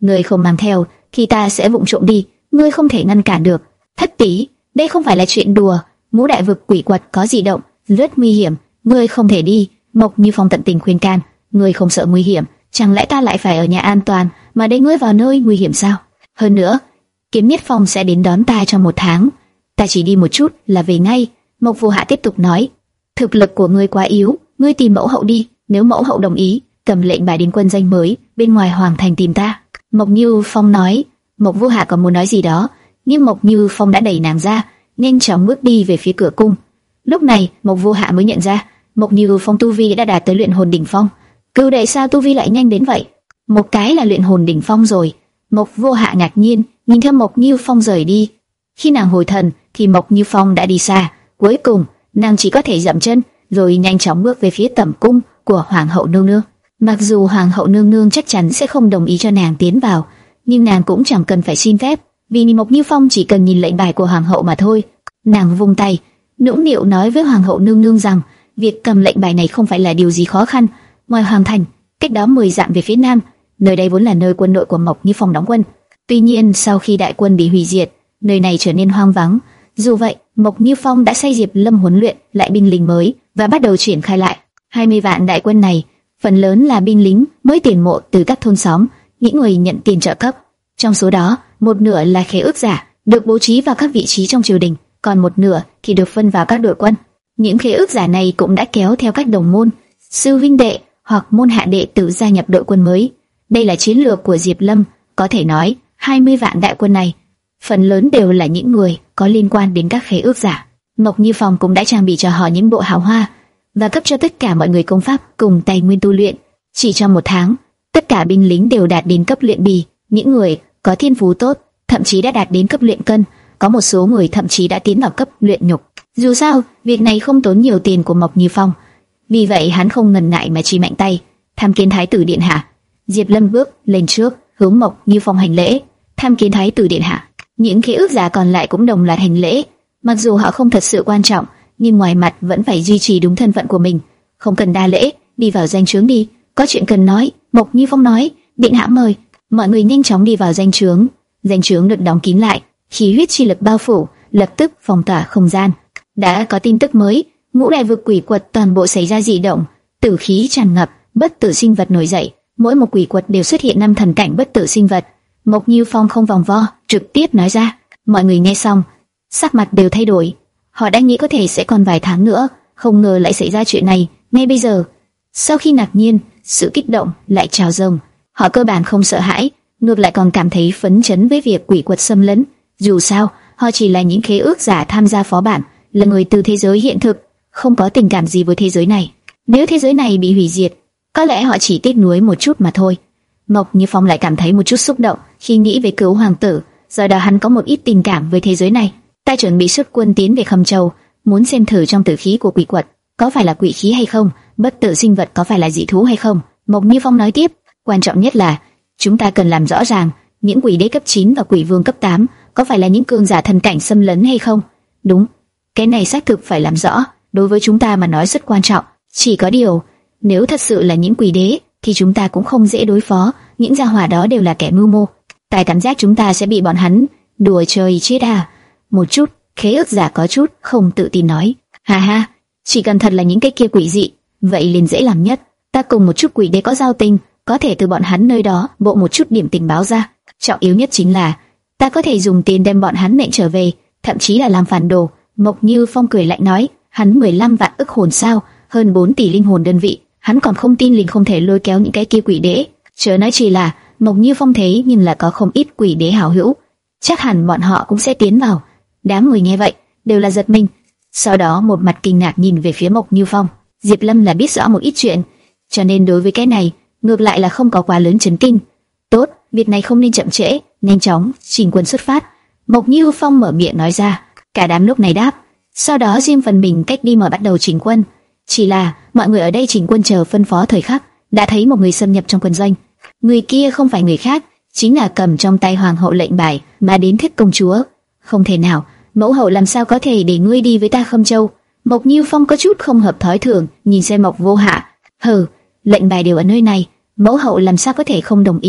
A: ngươi không mang theo, thì ta sẽ vụng trộm đi, ngươi không thể ngăn cản được. Thất tỷ, đây không phải là chuyện đùa, ngũ đại vực quỷ quật có dị động, rất nguy hiểm, ngươi không thể đi. Mộc Như Phong tận tình khuyên can, ngươi không sợ nguy hiểm, chẳng lẽ ta lại phải ở nhà an toàn mà để ngươi vào nơi nguy hiểm sao? Hơn nữa, Kiếm Nhất Phong sẽ đến đón ta trong một tháng, ta chỉ đi một chút là về ngay. Mộc Vô Hạ tiếp tục nói, thực lực của ngươi quá yếu, ngươi tìm mẫu hậu đi, nếu mẫu hậu đồng ý, cầm lệnh bài đến quân danh mới, bên ngoài hoàng thành tìm ta. Mộc Như Phong nói. Mộc Vô Hạ còn muốn nói gì đó, nhưng Mộc Như Phong đã đẩy nàng ra, nhanh chóng bước đi về phía cửa cung. Lúc này, Mộc Vô Hạ mới nhận ra, Mộc Như Phong tu vi đã đạt tới luyện hồn đỉnh phong. Cửu đệ sao tu vi lại nhanh đến vậy? Một cái là luyện hồn đỉnh phong rồi. Mộc Vô Hạ ngạc nhiên, nhìn theo Mộc Như Phong rời đi. Khi nàng hồi thần, thì Mộc Như Phong đã đi xa. Cuối cùng, nàng chỉ có thể dậm chân, rồi nhanh chóng bước về phía tẩm cung của Hoàng hậu nương nương. Mặc dù Hoàng hậu nương nương chắc chắn sẽ không đồng ý cho nàng tiến vào, nhưng nàng cũng chẳng cần phải xin phép, vì Mộc Như Phong chỉ cần nhìn lệnh bài của Hoàng hậu mà thôi. Nàng vung tay, nũng nịu nói với Hoàng hậu nương nương rằng việc cầm lệnh bài này không phải là điều gì khó khăn. Ngoài hoàng thành, cách đó mười dặm về phía nam, nơi đây vốn là nơi quân đội của Mộc Như Phong đóng quân. Tuy nhiên, sau khi đại quân bị hủy diệt, nơi này trở nên hoang vắng. Dù vậy, Mộc Như Phong đã xây Diệp Lâm huấn luyện lại binh lính mới và bắt đầu triển khai lại. hai mươi vạn đại quân này, phần lớn là binh lính mới tuyển mộ từ các thôn xóm, những người nhận tiền trợ cấp. Trong số đó, một nửa là khế ước giả, được bố trí vào các vị trí trong triều đình, còn một nửa thì được phân vào các đội quân. Những khế ước giả này cũng đã kéo theo các đồng môn, sư huynh đệ hoặc môn hạ đệ tử gia nhập đội quân mới. Đây là chiến lược của Diệp Lâm. Có thể nói, hai mươi vạn đại quân này, phần lớn đều là những người có liên quan đến các khế ước giả. Mộc Như Phong cũng đã trang bị cho họ những bộ hào hoa và cấp cho tất cả mọi người công pháp cùng tài nguyên tu luyện. Chỉ trong một tháng, tất cả binh lính đều đạt đến cấp luyện bì. Những người có thiên phú tốt thậm chí đã đạt đến cấp luyện cân, có một số người thậm chí đã tiến vào cấp luyện nhục. Dù sao, việc này không tốn nhiều tiền của Mộc Như Phong, vì vậy hắn không ngần ngại mà chỉ mạnh tay. Tham kiến thái tử điện hạ. Diệp Lâm bước lên trước, hướng Mộc Như Phong hành lễ. Tham kiến thái tử điện hạ. Những khế ước giả còn lại cũng đồng loạt hành lễ. Mặc dù họ không thật sự quan trọng, nhưng ngoài mặt vẫn phải duy trì đúng thân phận của mình. Không cần đa lễ, đi vào danh trướng đi, có chuyện cần nói. Mộc Như Phong nói. Điện hạ mời. Mọi người nhanh chóng đi vào danh trướng. Danh trướng được đóng kín lại, khí huyết chi lực bao phủ, lập tức phong tỏa không gian. Đã có tin tức mới, ngũ đại vực quỷ quật toàn bộ xảy ra dị động, tử khí tràn ngập, bất tử sinh vật nổi dậy. Mỗi một quỷ quật đều xuất hiện năm thần cảnh bất tử sinh vật. Mộc Như Phong không vòng vo, trực tiếp nói ra. Mọi người nghe xong, sắc mặt đều thay đổi. Họ đã nghĩ có thể sẽ còn vài tháng nữa, không ngờ lại xảy ra chuyện này ngay bây giờ. Sau khi ngạc nhiên, sự kích động lại trào dâng. Họ cơ bản không sợ hãi, ngược lại còn cảm thấy phấn chấn với việc quỷ quật xâm lấn. Dù sao, họ chỉ là những khế ước giả tham gia phó bản, là người từ thế giới hiện thực, không có tình cảm gì với thế giới này. Nếu thế giới này bị hủy diệt, có lẽ họ chỉ tiếc nuối một chút mà thôi. Mộc Như Phong lại cảm thấy một chút xúc động khi nghĩ về cứu hoàng tử, do đó hắn có một ít tình cảm với thế giới này. Ta chuẩn bị xuất quân tiến về Khâm Châu, muốn xem thử trong tử khí của quỷ quật có phải là quỷ khí hay không, bất tử sinh vật có phải là dị thú hay không. Mộc Như Phong nói tiếp, quan trọng nhất là chúng ta cần làm rõ ràng những quỷ đế cấp chín và quỷ vương cấp tám có phải là những cường giả thần cảnh xâm lấn hay không. Đúng, cái này xác thực phải làm rõ, đối với chúng ta mà nói rất quan trọng. Chỉ có điều, nếu thật sự là những quỷ đế thì chúng ta cũng không dễ đối phó, những gia hỏa đó đều là kẻ mưu mô. Tài cảm giác chúng ta sẽ bị bọn hắn đùa chơi chết à. Một chút, khế ước giả có chút không tự tin nói. Ha ha, chỉ cần thật là những cái kia quỷ dị, vậy liền dễ làm nhất. Ta cùng một chút quỷ đế có giao tình, có thể từ bọn hắn nơi đó bộ một chút điểm tình báo ra. Trọng yếu nhất chính là ta có thể dùng tiền đem bọn hắn nện trở về, thậm chí là làm phản đồ. Mộc Như Phong cười lạnh nói, hắn mười lăm vạn ức hồn sao, hơn bốn tỷ linh hồn đơn vị, hắn còn không tin liền không thể lôi kéo những cái kia quỷ đế. Chớ nói chỉ là Mộc Như Phong thế, nhưng là có không ít quỷ đế hảo hữu, chắc hẳn bọn họ cũng sẽ tiến vào. Đám người nghe vậy đều là giật mình, sau đó một mặt kinh ngạc nhìn về phía Mộc Như Phong. Diệp Lâm là biết rõ một ít chuyện, cho nên đối với cái này ngược lại là không có quá lớn chấn kinh. Tốt, việc này không nên chậm trễ, nhanh chóng chỉnh quân xuất phát. Mộc Như Phong mở miệng nói ra. Cả đám lúc này đáp, sau đó riêng phần mình cách đi mở bắt đầu chỉnh quân. Chỉ là mọi người ở đây chỉnh quân chờ phân phó thời khắc, đã thấy một người xâm nhập trong quân doanh. Người kia không phải người khác, chính là cầm trong tay hoàng hậu lệnh bài mà đến thích công chúa. Không thể nào, mẫu hậu làm sao có thể để ngươi đi với ta Khâm Châu? Mộc Như Phong có chút không hợp thói thường, nhìn xem Mộc Vô Hạ. Hừ, lệnh bài đều ở nơi này, mẫu hậu làm sao có thể không đồng ý?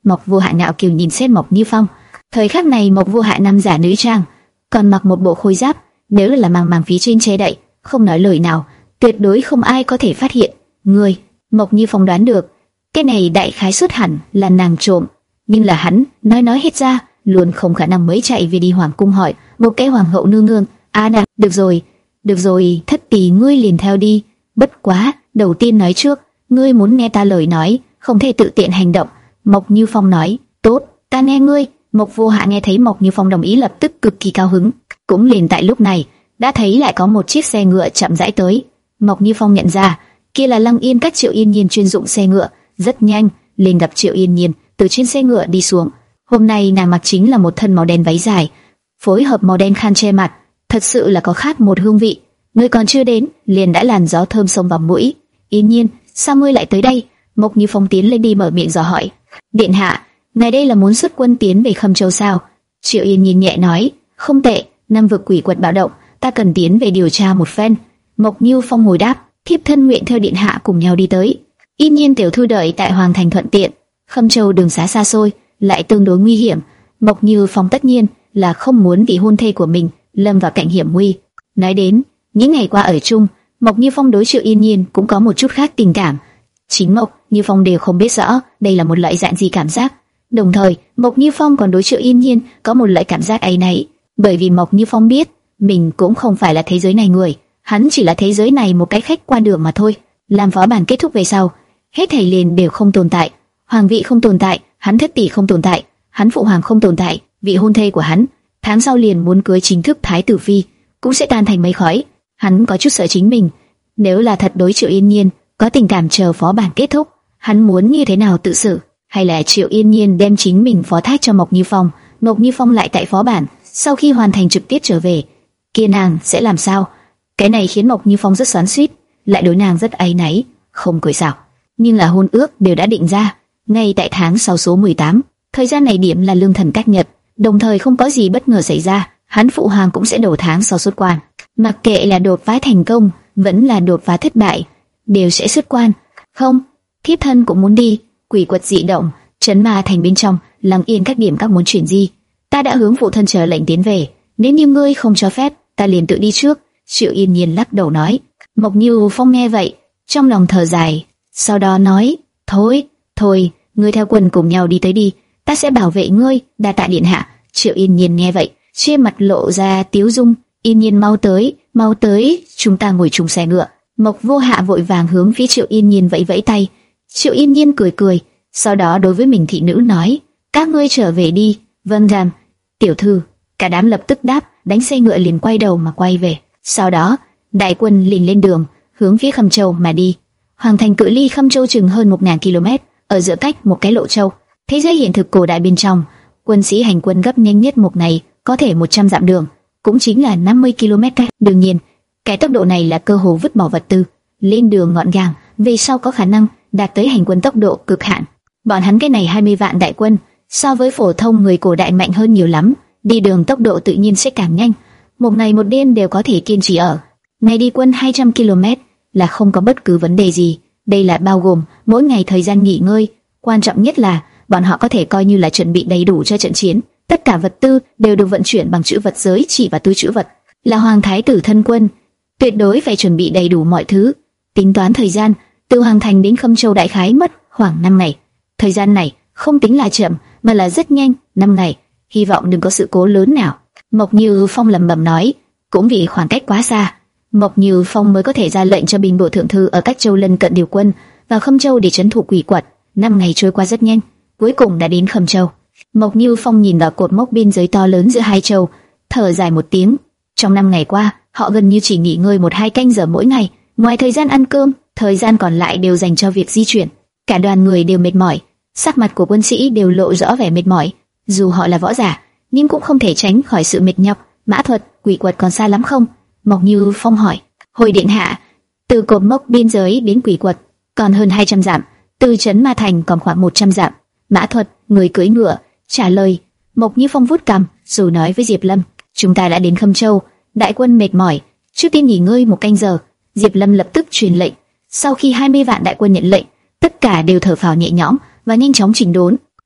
A: Mộc Vô Hạ ngạo kiều nhìn xét Mộc Như Phong. Thời khắc này Mộc Vô Hạ nam giả nữ trang, còn mặc một bộ khôi giáp, nếu là màng màng phía trên che đậy, không nói lời nào, tuyệt đối không ai có thể phát hiện. Người, Mộc Như Phong đoán được, cái này đại khái xuất hẳn là nàng trộm, nhưng là hắn nói nói hết ra, luôn không khả năng mới chạy về đi hoàng cung hỏi một cái hoàng hậu nương nương. À nè, được rồi, được rồi, thất tỷ ngươi liền theo đi. Bất quá, đầu tiên nói trước, ngươi muốn nghe ta lời nói, không thể tự tiện hành động. Mộc Như Phong nói, tốt, ta nghe ngươi. Mộc Vô Hạ nghe thấy Mộc Như Phong đồng ý lập tức cực kỳ cao hứng. Cũng liền tại lúc này, đã thấy lại có một chiếc xe ngựa chậm rãi tới. Mộc Như Phong nhận ra, kia là Lăng Yên Các Triệu Yên Nhiên chuyên dụng xe ngựa. Rất nhanh, liền gặp Triệu Yên Nhiên từ trên xe ngựa đi xuống. Hôm nay nàng mặc chính là một thân màu đen váy dài, phối hợp màu đen khăn che mặt, thật sự là có khác một hương vị. Ngươi còn chưa đến, liền đã làn gió thơm xông vào mũi. Yên Nhiên, sao ngươi lại tới đây? Mộc Như Phong tiến lên đi mở miệng dò hỏi. Điện hạ, ngài đây là muốn xuất quân tiến về Khâm Châu sao? Triệu Yên Nhiên nhẹ nói, không tệ, năm vực quỷ quật bạo động, ta cần tiến về điều tra một phen. Mộc Như Phong hồi đáp, thiếp thân nguyện theo điện hạ cùng nhau đi tới. Yên Nhiên tiểu thư đợi tại Hoàng thành thuận tiện. Khâm Châu đường xá xa xôi, lại tương đối nguy hiểm. Mộc Như Phong tất nhiên là không muốn vị hôn thê của mình lâm vào cảnh hiểm nguy. Nói đến những ngày qua ở chung, Mộc Như Phong đối Triệu Yên Nhiên cũng có một chút khác tình cảm. Chính Mộc Như Phong đều không biết rõ đây là một loại dạng gì cảm giác. Đồng thời, Mộc Như Phong còn đối Triệu Yên Nhiên có một loại cảm giác áy náy, bởi vì Mộc Như Phong biết mình cũng không phải là thế giới này người, hắn chỉ là thế giới này một cái khách qua đường mà thôi. Làm phó bản kết thúc về sau, hết thảy liền đều không tồn tại. Hoàng vị không tồn tại, hắn thất tỷ không tồn tại, hắn phụ hoàng không tồn tại, vị hôn thê của hắn tháng sau liền muốn cưới chính thức thái tử phi cũng sẽ tan thành mây khói. Hắn có chút sợ chính mình, nếu là thật đối Triệu Yên Nhiên có tình cảm chờ phó bản kết thúc, hắn muốn như thế nào tự xử, hay là Triệu Yên Nhiên đem chính mình phó thác cho Mộc Như Phong, Mộc Như Phong lại tại phó bản, sau khi hoàn thành trực tiếp trở về, kia nàng sẽ làm sao? Cái này khiến Mộc Như Phong rất xoắn xuýt, lại đối nàng rất áy náy, không cười xảo. Nhưng là hôn ước đều đã định ra, ngay tại tháng sau số mười tám, thời gian này điểm là lương thần cách nhật, đồng thời không có gì bất ngờ xảy ra, hắn phụ hoàng cũng sẽ đầu tháng sau xuất quan. Mặc kệ là đột phá thành công, vẫn là đột phá thất bại, đều sẽ xuất quan. Không, thiếp thân cũng muốn đi. Quỷ quật dị động, trấn ma thành bên trong, Lăng Yên các điểm các muốn chuyển di. Ta đã hướng phụ thân chờ lệnh tiến về, nếu như ngươi không cho phép, ta liền tự đi trước. Triệu Yên Nhiên lắc đầu nói. Mộc Như Phong nghe vậy, trong lòng thở dài, sau đó nói, thôi, thôi, ngươi theo quân cùng nhau đi tới đi, ta sẽ bảo vệ ngươi. Đa tạ điện hạ. Triệu Yên Nhiên nghe vậy, trên mặt lộ ra tiếu dung. Yên Nhiên mau tới, mau tới, chúng ta ngồi chung xe ngựa. Mộc Vô Hạ vội vàng hướng phía Triệu Yên Nhiên vẫy vẫy tay. Triệu Yên Nhiên cười cười, sau đó đối với mình thị nữ nói, các ngươi trở về đi. Vâng ràm, tiểu thư. Cả đám lập tức đáp, đánh xe ngựa liền quay đầu mà quay về. Sau đó, đại quân liền lên đường, hướng phía Khâm Châu mà đi. Hoàng thành cự ly Khâm Châu chừng hơn một nghìn ki lô mét, ở giữa cách một cái lộ châu. Thế giới hiện thực cổ đại bên trong, quân sĩ hành quân gấp nhanh nhất một ngày có thể một trăm dặm đường, cũng chính là năm mươi ki lô mét cách. Đương nhiên, cái tốc độ này là cơ hồ vứt bỏ vật tư, lên đường gọn gàng, về sau có khả năng đạt tới hành quân tốc độ cực hạn. Bọn hắn cái này hai mươi vạn đại quân, so với phổ thông người cổ đại mạnh hơn nhiều lắm, đi đường tốc độ tự nhiên sẽ càng nhanh, một ngày một đêm đều có thể kiên trì ở. Ngày đi quân hai trăm ki lô mét là không có bất cứ vấn đề gì, đây là bao gồm mỗi ngày thời gian nghỉ ngơi, quan trọng nhất là bọn họ có thể coi như là chuẩn bị đầy đủ cho trận chiến. Tất cả vật tư đều được vận chuyển bằng trữ vật giới chỉ và túi trữ vật. Là hoàng thái tử thân quân, tuyệt đối phải chuẩn bị đầy đủ mọi thứ. Tính toán thời gian, từ Hoàng thành đến Khâm Châu đại khái mất khoảng năm ngày. Thời gian này không tính là chậm, mà là rất nhanh. Năm ngày, hy vọng đừng có sự cố lớn nào. Mộc Như Phong lẩm bẩm nói, cũng vì khoảng cách quá xa, Mộc Như Phong mới có thể ra lệnh cho binh bộ thượng thư ở các châu lân cận điều quân vào Khâm Châu để trấn thủ quỷ quật. Năm ngày trôi qua rất nhanh, cuối cùng đã đến Khâm Châu. Mộc Như Phong nhìn vào cột mốc biên giới to lớn giữa hai châu, thở dài một tiếng. Trong năm ngày qua, họ gần như chỉ nghỉ ngơi một hai canh giờ mỗi ngày, ngoài thời gian ăn cơm, thời gian còn lại đều dành cho việc di chuyển. Cả đoàn người đều mệt mỏi, sắc mặt của quân sĩ đều lộ rõ vẻ mệt mỏi. Dù họ là võ giả, nhưng cũng không thể tránh khỏi sự mệt nhọc. Mã thuật, quỷ quật còn xa lắm không? Mộc Như Phong hỏi. Hồi điện hạ, từ cột mốc biên giới đến quỷ quật còn hơn hai trăm dặm, từ trấn Ma Thành còn khoảng một trăm dặm. Mã thuật, người cưỡi ngựa, trả lời. Mộc Như Phong vuốt cằm, rồi nói với Diệp Lâm, chúng ta đã đến Khâm Châu, đại quân mệt mỏi, trước tiên nghỉ ngơi một canh giờ. Diệp Lâm lập tức truyền lệnh. Sau khi hai mươi vạn đại quân nhận lệnh, tất cả đều thở phào nhẹ nhõm và nhanh chóng chỉnh đốn.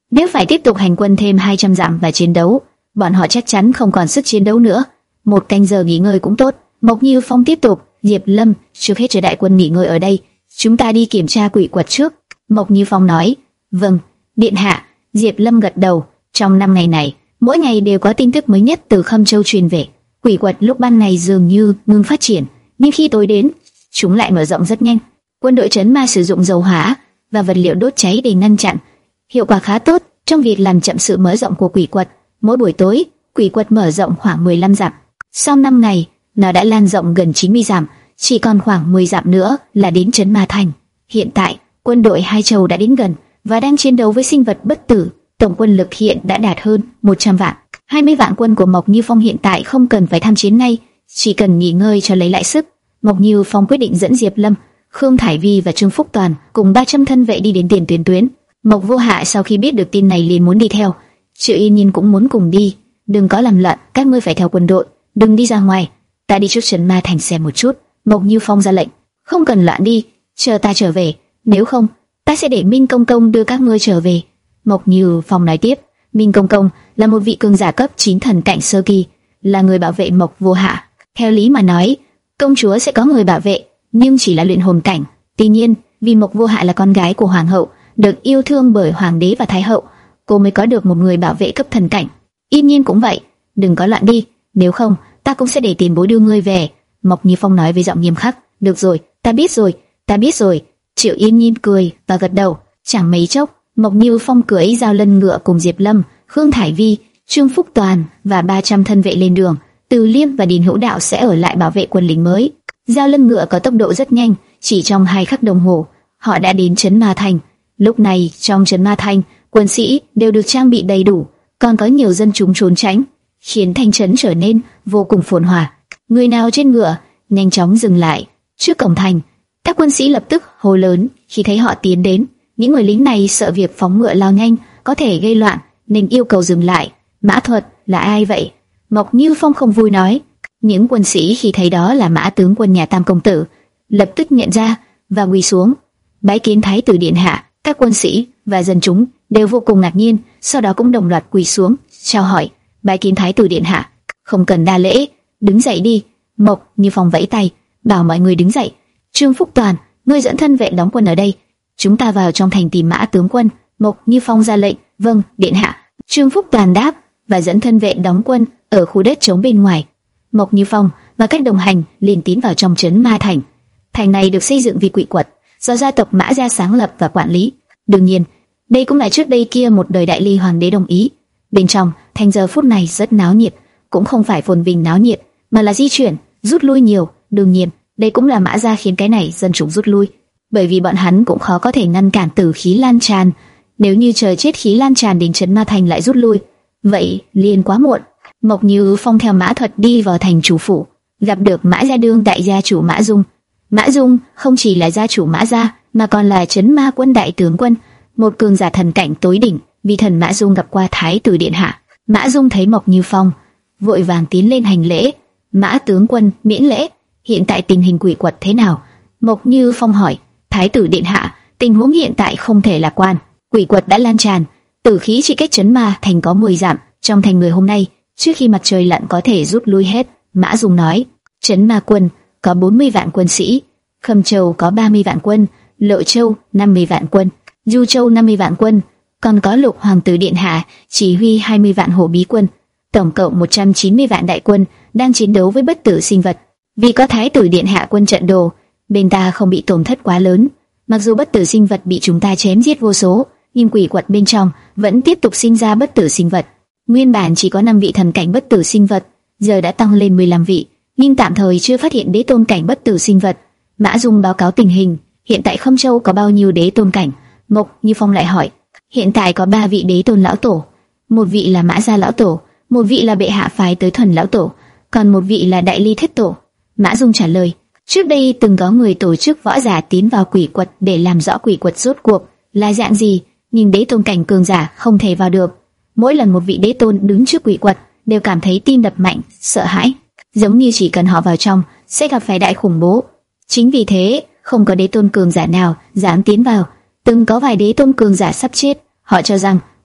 A: Nếu phải tiếp tục hành quân thêm hai trăm dặm và chiến đấu, bọn họ chắc chắn không còn sức chiến đấu nữa. Một canh giờ nghỉ ngơi cũng tốt. Mộc Như Phong tiếp tục. Diệp Lâm, trước hết chờ đại quân nghỉ ngơi ở đây, chúng ta đi kiểm tra quỷ quật trước. Mộc Như Phong nói. Vâng, điện hạ. Diệp Lâm gật đầu. Trong năm ngày này, mỗi ngày đều có tin tức mới nhất từ Khâm Châu truyền về. Quỷ quật lúc ban ngày dường như ngừng phát triển, nhưng khi tối đến, chúng lại mở rộng rất nhanh. Quân đội trấn ma sử dụng dầu hỏa và vật liệu đốt cháy để ngăn chặn, hiệu quả khá tốt trong việc làm chậm sự mở rộng của quỷ quật. Mỗi buổi tối, quỷ quật mở rộng khoảng mười lăm dặm. Sau năm ngày, nó đã lan rộng gần chín mươi dặm, chỉ còn khoảng mười dặm nữa là đến trấn Ma Thành. Hiện tại, quân đội hai châu đã đến gần và đang chiến đấu với sinh vật bất tử. Tổng quân lực hiện đã đạt hơn một trăm vạn. hai mươi vạn quân của Mộc Như Phong hiện tại không cần phải tham chiến ngay, chỉ cần nghỉ ngơi cho lấy lại sức. Mộc Như Phong quyết định dẫn Diệp Lâm, Khương Thải Vi và Trương Phúc Toàn cùng ba trăm thân vệ đi đến tiền tuyến tuyến. Mộc Vô Hạ sau khi biết được tin này liền muốn đi theo. Triệu Yên Nhiên cũng muốn cùng đi. Đừng có làm loạn, các ngươi phải theo quân đội, đừng đi ra ngoài. Ta đi trước trấn Ma Thành xem một chút. Mộc Như Phong ra lệnh. Không cần loạn đi, chờ ta trở về. Nếu không, ta sẽ để Minh Công Công đưa các ngươi trở về. Mộc Như Phong nói tiếp. Minh Công Công là một vị cường giả cấp chín thần cảnh sơ kỳ, là người bảo vệ Mộc Vô Hạ. Theo lý mà nói, công chúa sẽ có người bảo vệ, nhưng chỉ là luyện hồn cảnh. Tuy nhiên, vì Mộc Vô Hạ là con gái của hoàng hậu, được yêu thương bởi hoàng đế và thái hậu, cô mới có được một người bảo vệ cấp thần cảnh. Yên Nhiên cũng vậy, đừng có loạn đi, nếu không, ta cũng sẽ để tiền bối đưa ngươi về. Mộc Như Phong nói với giọng nghiêm khắc. Được rồi, ta biết rồi, ta biết rồi. Triệu Yên Nhiên cười và gật đầu. Chẳng mấy chốc, Mộc Như Phong cưỡi Giao Lân ngựa cùng Diệp Lâm, Khương Thải Vi, Trương Phúc Toàn và ba trăm thân vệ lên đường. Từ Liêm và Điền Hữu Đạo sẽ ở lại bảo vệ quân lính mới. Giao Lân ngựa có tốc độ rất nhanh, chỉ trong hai khắc đồng hồ, họ đã đến trấn Ma Thành. Lúc này, trong trấn Ma Thành, quân sĩ đều được trang bị đầy đủ, còn có nhiều dân chúng trốn tránh, khiến thành trấn trở nên vô cùng phồn hoa. Người nào trên ngựa, nhanh chóng dừng lại trước cổng thành. Các quân sĩ lập tức hô lớn khi thấy họ tiến đến. Những người lính này sợ việc phóng ngựa lao nhanh có thể gây loạn, nên yêu cầu dừng lại. Mã Thuật, là ai vậy? Mộc Như Phong không vui nói. Những quân sĩ khi thấy đó là Mã tướng quân nhà Tam công tử, lập tức nhận ra và quỳ xuống, bái kiến Thái tử điện hạ. Các quân sĩ và dân chúng đều vô cùng ngạc nhiên, sau đó cũng đồng loạt quỳ xuống, chào hỏi, bái kiến Thái tử điện hạ. Không cần đa lễ, đứng dậy đi. Mộc Như Phong vẫy tay, bảo mọi người đứng dậy. Trương Phúc Toàn, ngươi dẫn thân vệ đóng quân ở đây, chúng ta vào trong thành tìm Mã tướng quân. Mộc Như Phong ra lệnh. Vâng, điện hạ. Trương Phúc Toàn đáp và dẫn thân vệ đóng quân ở khu đất trống bên ngoài. Mộc Như Phong và các đồng hành liền tiến vào trong trấn Ma Thành. Thành này được xây dựng vì quỷ quật, do gia tộc Mã gia sáng lập và quản lý. Đương nhiên, đây cũng là trước đây kia một đời đại ly hoàng đế đồng ý. Bên trong, thành giờ phút này rất náo nhiệt, cũng không phải phồn vinh náo nhiệt, mà là di chuyển, rút lui nhiều. Đương nhiên, đây cũng là Mã gia khiến cái này dân chúng rút lui, bởi vì bọn hắn cũng khó có thể ngăn cản tử khí lan tràn. Nếu như chờ chết khí lan tràn đến trấn Ma Thành lại rút lui, vậy liền quá muộn. Mộc Như Phong theo Mã Thuật đi vào thành chủ phủ, gặp được Mã gia đương đại gia chủ Mã Dung. Mã Dung không chỉ là gia chủ Mã gia, mà còn là trấn ma quân đại tướng quân, một cường giả thần cảnh tối đỉnh. Vì thần Mã Dung gặp qua Thái tử điện hạ. Mã Dung thấy Mộc Như Phong, vội vàng tiến lên hành lễ. Mã tướng quân miễn lễ, hiện tại tình hình quỷ quật thế nào? Mộc Như Phong hỏi. Thái tử điện hạ, tình huống hiện tại không thể lạc quan, quỷ quật đã lan tràn, tử khí chỉ cách trấn Ma Thành có mười dặm. Trong thành người hôm nay, trước khi mặt trời lặn có thể rút lui hết. Mã Dung nói. Trấn Ma quân có bốn mươi vạn quân sĩ, Khâm Châu có ba mươi vạn quân, Lộ Châu năm mươi vạn quân, Du Châu năm mươi vạn quân, còn có Lục hoàng tử điện hạ chỉ huy hai mươi vạn hổ bí quân, tổng cộng một trăm chín mươi vạn đại quân đang chiến đấu với bất tử sinh vật. Vì có Thái tử điện hạ quân trận đồ, bên ta không bị tổn thất quá lớn. Mặc dù bất tử sinh vật bị chúng ta chém giết vô số, nhưng quỷ quật bên trong vẫn tiếp tục sinh ra bất tử sinh vật. Nguyên bản chỉ có năm vị thần cảnh bất tử sinh vật, giờ đã tăng lên mười lăm vị, nhưng tạm thời chưa phát hiện đế tôn cảnh bất tử sinh vật. Mã Dung báo cáo tình hình, hiện tại Khâm Châu có bao nhiêu đế tôn cảnh? Mộc Như Phong lại hỏi. Hiện tại có ba vị đế tôn lão tổ, một vị là Mã gia lão tổ, một vị là bệ hạ phái tới Thuần lão tổ, còn một vị là Đại Ly Thiết tổ. Mã Dung trả lời. Trước đây từng có người tổ chức võ giả tiến vào quỷ quật để làm rõ quỷ quật rốt cuộc là dạng gì, nhưng đế tôn cảnh cường giả không thể vào được. Mỗi lần một vị đế tôn đứng trước quỷ quật đều cảm thấy tim đập mạnh, sợ hãi, giống như chỉ cần họ vào trong sẽ gặp phải đại khủng bố. Chính vì thế, không có đế tôn cường giả nào dám tiến vào. Từng có vài đế tôn cường giả sắp chết, họ cho rằng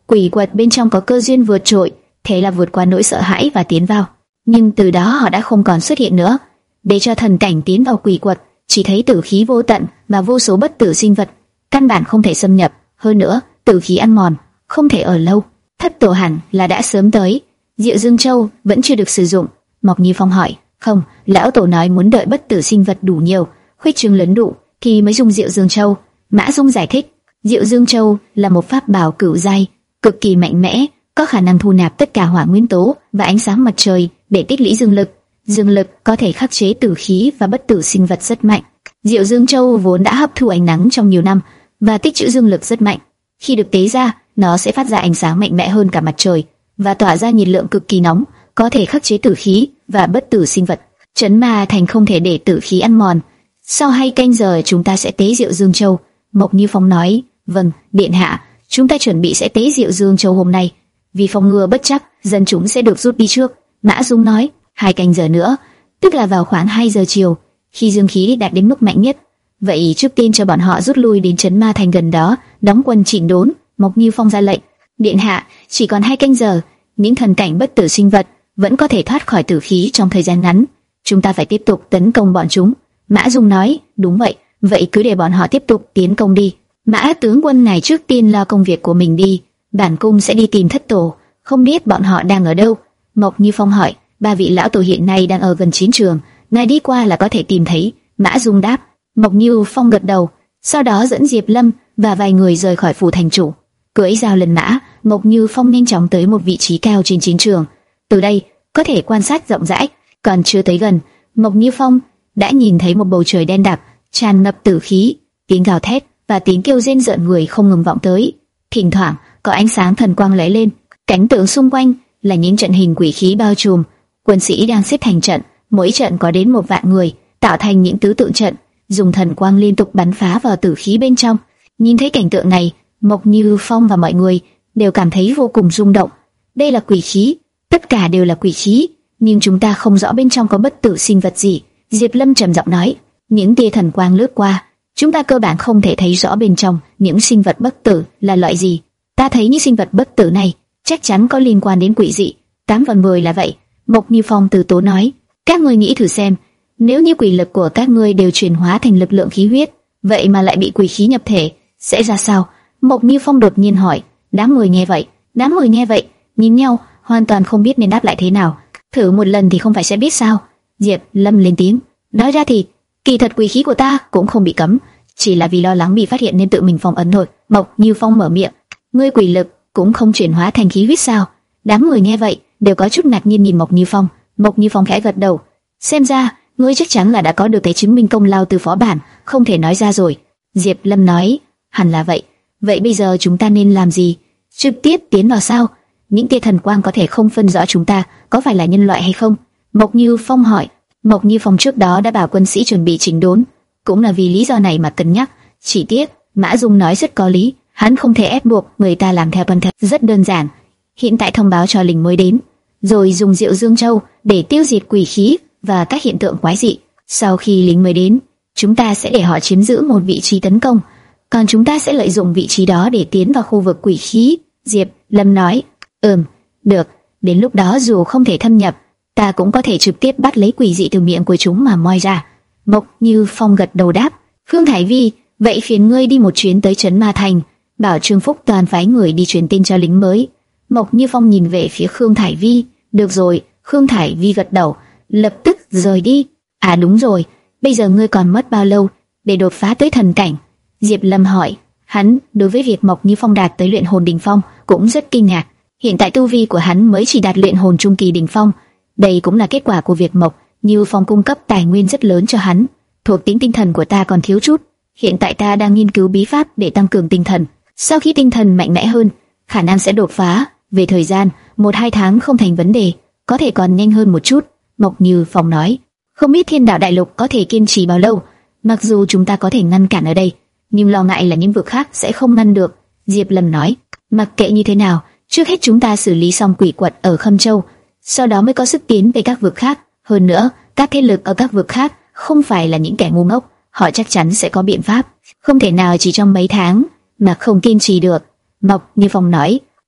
A: quỷ quật bên trong có cơ duyên vượt trội, thế là vượt qua nỗi sợ hãi và tiến vào. Nhưng từ đó họ đã không còn xuất hiện nữa. Để cho thần cảnh tiến vào quỷ quật, chỉ thấy tử khí vô tận và vô số bất tử sinh vật, căn bản không thể xâm nhập. Hơn nữa, tử khí ăn mòn, không thể ở lâu. Thất tổ hẳn là đã sớm tới. Diệu Dương Châu vẫn chưa được sử dụng. Mộc Như Phong hỏi. Không, lão tổ nói muốn đợi bất tử sinh vật đủ nhiều, khuếch trương lớn đủ thì mới dùng Diệu Dương Châu. Mã Dung giải thích. Diệu Dương Châu là một pháp bảo cửu giai, cực kỳ mạnh mẽ, có khả năng thu nạp tất cả hỏa nguyên tố và ánh sáng mặt trời để tích lũy dương lực. Dương lực có thể khắc chế tử khí và bất tử sinh vật rất mạnh. Diệu Dương Châu vốn đã hấp thu ánh nắng trong nhiều năm và tích trữ dương lực rất mạnh. Khi được tế ra, nó sẽ phát ra ánh sáng mạnh mẽ hơn cả mặt trời và tỏa ra nhiệt lượng cực kỳ nóng, có thể khắc chế tử khí và bất tử sinh vật. Trấn Ma Thành không thể để tử khí ăn mòn. Sau hai canh giờ chúng ta sẽ tế Diệu Dương Châu. Mộc Như Phong nói. Vâng, điện hạ, chúng ta chuẩn bị sẽ tế Diệu Dương Châu hôm nay. Vì phòng ngừa bất trắc, dân chúng sẽ được rút đi trước. Mã Dung nói. Hai canh giờ nữa, tức là vào khoảng hai giờ chiều, khi dương khí đạt đến mức mạnh nhất. Vậy trước tiên cho bọn họ rút lui đến Trấn Ma Thành gần đó, đóng quân chỉnh đốn. Mộc Như Phong ra lệnh. Điện hạ, chỉ còn hai canh giờ, những thần cảnh bất tử sinh vật vẫn có thể thoát khỏi tử khí trong thời gian ngắn. Chúng ta phải tiếp tục tấn công bọn chúng. Mã Dung nói. Đúng vậy, vậy cứ để bọn họ tiếp tục tiến công đi. Mã tướng quân này trước tiên lo công việc của mình đi, bản cung sẽ đi tìm thất tổ. Không biết bọn họ đang ở đâu? Mộc Như Phong hỏi. Ba vị lão tổ hiện nay đang ở gần chiến trường, ngài đi qua là có thể tìm thấy. Mã Dung đáp. Mộc Như Phong gật đầu, sau đó dẫn Diệp Lâm và vài người rời khỏi phủ thành chủ. Cưỡi dao lần mã, Mộc Như Phong nhanh chóng tới một vị trí cao trên chiến trường. Từ đây có thể quan sát rộng rãi. Còn chưa tới gần, Mộc Như Phong đã nhìn thấy một bầu trời đen đặc, tràn ngập tử khí, tiếng gào thét và tiếng kêu rên rợn người không ngừng vọng tới. Thỉnh thoảng có ánh sáng thần quang lóe lên, cảnh tượng xung quanh là những trận hình quỷ khí bao trùm. Quân sĩ đang xếp thành trận, mỗi trận có đến một vạn người, tạo thành những tứ tượng trận, dùng thần quang liên tục bắn phá vào tử khí bên trong. Nhìn thấy cảnh tượng này, Mộc Như Phong và mọi người đều cảm thấy vô cùng rung động. Đây là quỷ khí, tất cả đều là quỷ khí, nhưng chúng ta không rõ bên trong có bất tử sinh vật gì. Diệp Lâm trầm giọng nói. Những tia thần quang lướt qua, chúng ta cơ bản không thể thấy rõ bên trong những sinh vật bất tử là loại gì. Ta thấy những sinh vật bất tử này chắc chắn có liên quan đến quỷ dị. Tám phần mười là vậy. Mộc Như Phong từ tốn nói. Các ngươi nghĩ thử xem, nếu như quỷ lực của các ngươi đều chuyển hóa thành lực lượng khí huyết, vậy mà lại bị quỷ khí nhập thể, sẽ ra sao? Mộc Như Phong đột nhiên hỏi. Đám người nghe vậy, đám người nghe vậy, nhìn nhau, hoàn toàn không biết nên đáp lại thế nào. Thử một lần thì không phải sẽ biết sao? Diệp Lâm lên tiếng. Nói ra thì, kỳ thật quỷ khí của ta cũng không bị cấm, chỉ là vì lo lắng bị phát hiện nên tự mình phong ấn thôi. Mộc Như Phong mở miệng. Ngươi quỷ lực cũng không chuyển hóa thành khí huyết sao? Đám người nghe vậy đều có chút ngạc nhiên nhìn Mộc Như Phong. Mộc Như Phong khẽ gật đầu. Xem ra ngươi chắc chắn là đã có được cái chứng minh công lao từ phó bản, không thể nói ra rồi. Diệp Lâm nói. Hẳn là vậy. Vậy bây giờ chúng ta nên làm gì? Trực tiếp tiến vào sao? Những tia thần quang có thể không phân rõ chúng ta có phải là nhân loại hay không? Mộc Như Phong hỏi. Mộc Như Phong trước đó đã bảo quân sĩ chuẩn bị chỉnh đốn, cũng là vì lý do này mà cân nhắc. Chỉ tiếc, Mã Dung nói rất có lý, hắn không thể ép buộc người ta làm theo tuân theo. Rất đơn giản, hiện tại thông báo cho lính mới đến, rồi dùng Diệu Dương Châu để tiêu diệt quỷ khí và các hiện tượng quái dị. Sau khi lính mới đến, chúng ta sẽ để họ chiếm giữ một vị trí tấn công, còn chúng ta sẽ lợi dụng vị trí đó để tiến vào khu vực quỷ khí. Diệp Lâm nói. Ừm, được. Đến lúc đó dù không thể thâm nhập, ta cũng có thể trực tiếp bắt lấy quỷ dị từ miệng của chúng mà moi ra. Mộc Như Phong gật đầu đáp. Khương Thải Vi, vậy phiền ngươi đi một chuyến tới Trấn Ma Thành, bảo Trương Phúc Toàn phái người đi truyền tin cho lính mới. Mộc Như Phong nhìn về phía Khương Thải Vi. Được rồi. Khương Thải Vi gật đầu, lập tức rời đi. À đúng rồi, bây giờ ngươi còn mất bao lâu để đột phá tới thần cảnh? Diệp Lâm hỏi. Hắn đối với việc Mộc Như Phong đạt tới luyện hồn đỉnh phong cũng rất kinh ngạc. Hiện tại tu vi của hắn mới chỉ đạt luyện hồn trung kỳ đỉnh phong. Đây cũng là kết quả của việc Mộc Như Phong cung cấp tài nguyên rất lớn cho hắn. Thuộc tính tinh thần của ta còn thiếu chút, hiện tại ta đang nghiên cứu bí pháp để tăng cường tinh thần. Sau khi tinh thần mạnh mẽ hơn, khả năng sẽ đột phá. Về thời gian, một hai tháng không thành vấn đề, có thể còn nhanh hơn một chút. Mộc Như Phong nói. Không biết Thiên Đạo Đại Lục có thể kiên trì bao lâu. Mặc dù chúng ta có thể ngăn cản ở đây, nhưng lo ngại là những vực khác sẽ không ngăn được. Diệp Lâm nói. Mặc kệ như thế nào, trước hết chúng ta xử lý xong quỷ quật ở Khâm Châu, sau đó mới có sức tiến về các vực khác. Hơn nữa, các thế lực ở các vực khác không phải là những kẻ ngu ngốc, họ chắc chắn sẽ có biện pháp. Không thể nào chỉ trong mấy tháng mà không kiên trì được. Mộc Như Phong nói.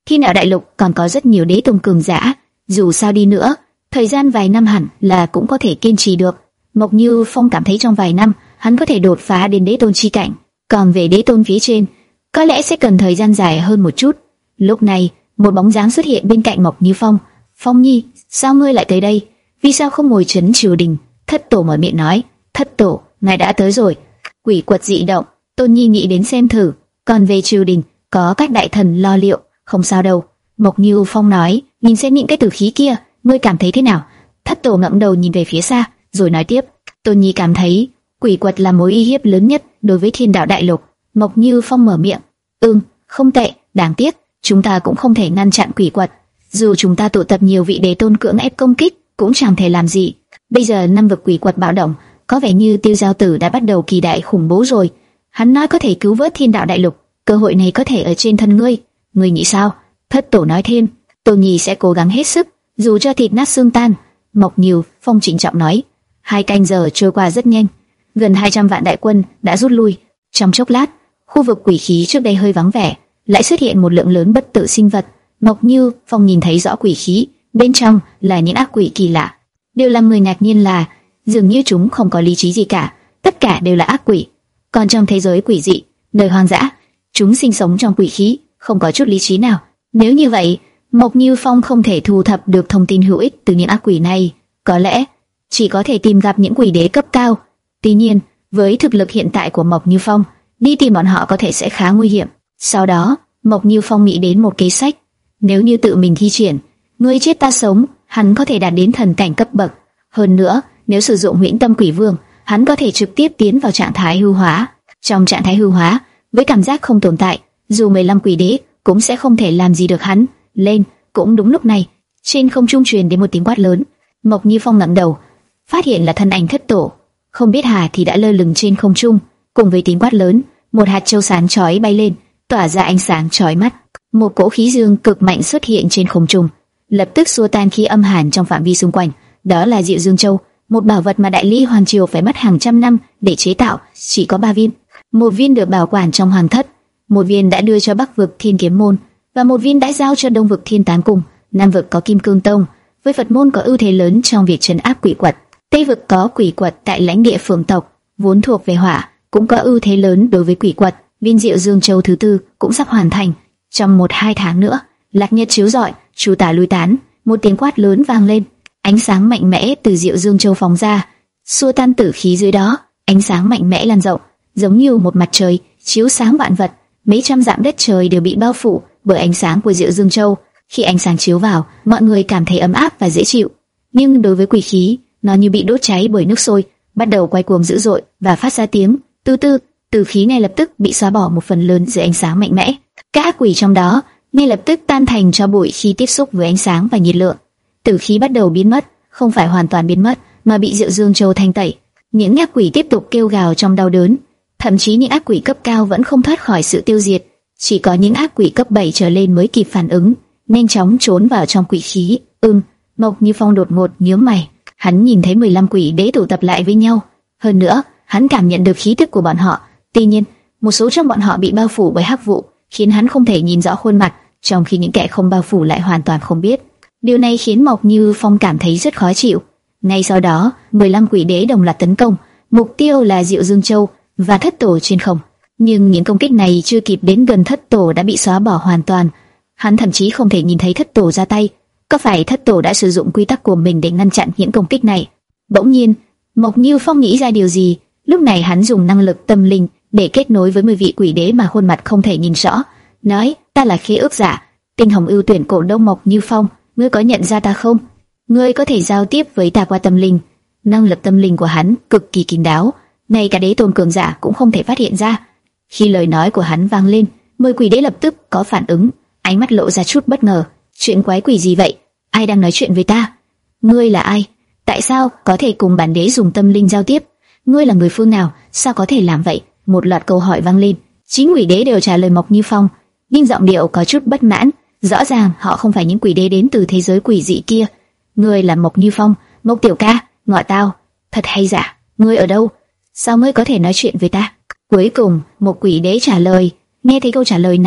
A: Thiên đạo đại lục còn có rất nhiều đế tôn cường giả, dù sao đi nữa, thời gian vài năm hẳn là cũng có thể kiên trì được. Mộc Như Phong cảm thấy trong vài năm hắn có thể đột phá đến đế tôn chi cảnh, còn về đế tôn phía trên, có lẽ sẽ cần thời gian dài hơn một chút. Lúc này, một bóng dáng xuất hiện bên cạnh Mộc Như Phong. Phong Nhi, sao ngươi lại tới đây? Vì sao không ngồi trấn triều đình? Thất tổ mở miệng nói. Thất tổ, ngài đã tới rồi. Quỷ quật dị động, Tôn Nhi nghĩ đến xem thử. Còn về triều đình, có các đại thần lo liệu, không sao đâu. Mộc Như Phong nói, nhìn xem những cái tử khí kia, ngươi cảm thấy thế nào? Thất tổ ngẩng đầu nhìn về phía xa, rồi nói tiếp. Tôn Nhi cảm thấy quỷ quật là mối uy hiếp lớn nhất đối với thiên đạo đại lục. Mộc Như Phong mở miệng. Ừm, không tệ, đáng tiếc, chúng ta cũng không thể ngăn chặn quỷ quật. Dù chúng ta tụ tập nhiều vị đế tôn cưỡng ép công kích, cũng chẳng thể làm gì. Bây giờ năm vực quỷ quật bạo động, có vẻ như Tiêu Giao Tử đã bắt đầu kỳ đại khủng bố rồi. Hắn nói có thể cứu vớt thiên đạo đại lục, cơ hội này có thể ở trên thân ngươi. Ngươi nghĩ sao? Thất tổ nói thêm. Tôn Nhi sẽ cố gắng hết sức, dù cho thịt nát xương tan. Mộc Như Phong trịnh trọng nói. Hai canh giờ trôi qua rất nhanh, gần hai trăm vạn đại quân đã rút lui. Trong chốc lát, khu vực quỷ khí trước đây hơi vắng vẻ, lại xuất hiện một lượng lớn bất tự sinh vật. Mộc Như Phong nhìn thấy rõ quỷ khí, bên trong là những ác quỷ kỳ lạ. Điều làm người ngạc nhiên là dường như chúng không có lý trí gì cả, tất cả đều là ác quỷ. Còn trong thế giới quỷ dị, nơi hoang dã, chúng sinh sống trong quỷ khí, không có chút lý trí nào. Nếu như vậy, Mộc Như Phong không thể thu thập được thông tin hữu ích từ những ác quỷ này, có lẽ chỉ có thể tìm gặp những quỷ đế cấp cao. Tuy nhiên, với thực lực hiện tại của Mộc Như Phong, đi tìm bọn họ có thể sẽ khá nguy hiểm. Sau đó, Mộc Như Phong nghĩ đến một kế sách. Nếu như tự mình thi triển, người chết ta sống, hắn có thể đạt đến thần cảnh cấp bậc. Hơn nữa, nếu sử dụng Huyễn Tâm Quỷ Vương, hắn có thể trực tiếp tiến vào trạng thái hư hóa. Trong trạng thái hư hóa, với cảm giác không tồn tại, dù mười lăm quỷ đế cũng sẽ không thể làm gì được hắn. Lên, cũng đúng lúc này, trên không trung truyền đến một tiếng quát lớn. Mộc Như Phong ngẩng đầu, phát hiện là thân ảnh thất tổ. Không biết Hà thì đã lơ lửng trên không trung, cùng với tiếng quát lớn, một hạt châu sáng chói bay lên, tỏa ra ánh sáng chói mắt. Một cỗ khí dương cực mạnh xuất hiện trên không trung, lập tức xua tan khí âm hàn trong phạm vi xung quanh. Đó là Diệu Dương Châu, một bảo vật mà Đại Ly Hoàng Triều phải mất hàng trăm năm để chế tạo, chỉ có ba viên. Một viên được bảo quản trong hoàng thất, một viên đã đưa cho Bắc vực Thiên Kiếm Môn, và một viên đã giao cho Đông vực Thiên Tán Cung. Nam vực có Kim Cương Tông, với Phật môn có ưu thế lớn trong việc trấn áp quỷ quật. Tây vực có quỷ quật tại lãnh địa Phượng tộc, vốn thuộc về hỏa, cũng có ưu thế lớn đối với quỷ quật. Viên Diệu Dương Châu thứ tư cũng sắp hoàn thành. Trong một hai tháng nữa, lạc nhật chiếu rọi, chú tả lui tán, một tiếng quát lớn vang lên, ánh sáng mạnh mẽ từ Diệu Dương Châu phóng ra, xua tan tử khí dưới đó. Ánh sáng mạnh mẽ lan rộng, giống như một mặt trời chiếu sáng vạn vật. Mấy trăm dặm đất trời đều bị bao phủ bởi ánh sáng của Diệu Dương Châu. Khi ánh sáng chiếu vào, mọi người cảm thấy ấm áp và dễ chịu. Nhưng đối với quỷ khí, nó như bị đốt cháy bởi nước sôi, bắt đầu quay cuồng dữ dội và phát ra tiếng từ từ. Tử khí này lập tức bị xóa bỏ một phần lớn dưới ánh sáng mạnh mẽ. Các ác quỷ trong đó ngay lập tức tan thành tro bụi khi tiếp xúc với ánh sáng và nhiệt lượng. Tử khí bắt đầu biến mất, không phải hoàn toàn biến mất, mà bị Diệu Dương Châu thanh tẩy. Những ác quỷ tiếp tục kêu gào trong đau đớn, thậm chí những ác quỷ cấp cao vẫn không thoát khỏi sự tiêu diệt. Chỉ có những ác quỷ cấp bảy trở lên mới kịp phản ứng, nhanh chóng trốn vào trong quỷ khí. Ừm, Mộc Như Phong đột ngột nhíu mày. Hắn nhìn thấy mười lăm quỷ đế tụ tập lại với nhau. Hơn nữa, hắn cảm nhận được khí tức của bọn họ. Tuy nhiên, một số trong bọn họ bị bao phủ bởi hắc vụ, khiến hắn không thể nhìn rõ khuôn mặt, trong khi những kẻ không bao phủ lại hoàn toàn không biết. Điều này khiến Mộc Như Phong cảm thấy rất khó chịu. Ngay sau đó, mười lăm quỷ đế đồng loạt tấn công, mục tiêu là Diệu Dương Châu và thất tổ trên không. Nhưng những công kích này chưa kịp đến gần thất tổ đã bị xóa bỏ hoàn toàn. Hắn thậm chí không thể nhìn thấy thất tổ ra tay. Có phải thất tổ đã sử dụng quy tắc của mình để ngăn chặn những công kích này? Bỗng nhiên, Mộc Như Phong nghĩ ra điều gì. Lúc này hắn dùng năng lực tâm linh để kết nối với mười vị quỷ đế mà khuôn mặt không thể nhìn rõ, nói: ta là Khế Ước Giả, Tinh Hồng ưu tuyển cổ đông Mộc Như Phong, ngươi có nhận ra ta không? Ngươi có thể giao tiếp với ta qua tâm linh. Năng lực tâm linh của hắn cực kỳ kín đáo, ngay cả đế tôn cường giả cũng không thể phát hiện ra. Khi lời nói của hắn vang lên, mười quỷ đế lập tức có phản ứng, ánh mắt lộ ra chút bất ngờ. Chuyện quái quỷ gì vậy? Ai đang nói chuyện với ta? Ngươi là ai? Tại sao có thể cùng bản đế dùng tâm linh giao tiếp? Ngươi là người phương nào? Sao có thể làm vậy? Một loạt câu hỏi vang lên. Chính quỷ đế đều trả lời Mộc Như Phong, nhưng giọng điệu có chút bất mãn. Rõ ràng họ không phải những quỷ đế đến từ thế giới quỷ dị kia. Ngươi là Mộc Như Phong, Mộc tiểu ca, gọi tao. Thật hay giả? Ngươi ở đâu? Sao ngươi có thể nói chuyện với ta? Cuối cùng, một quỷ đế trả lời. Nghe thấy câu trả lời này,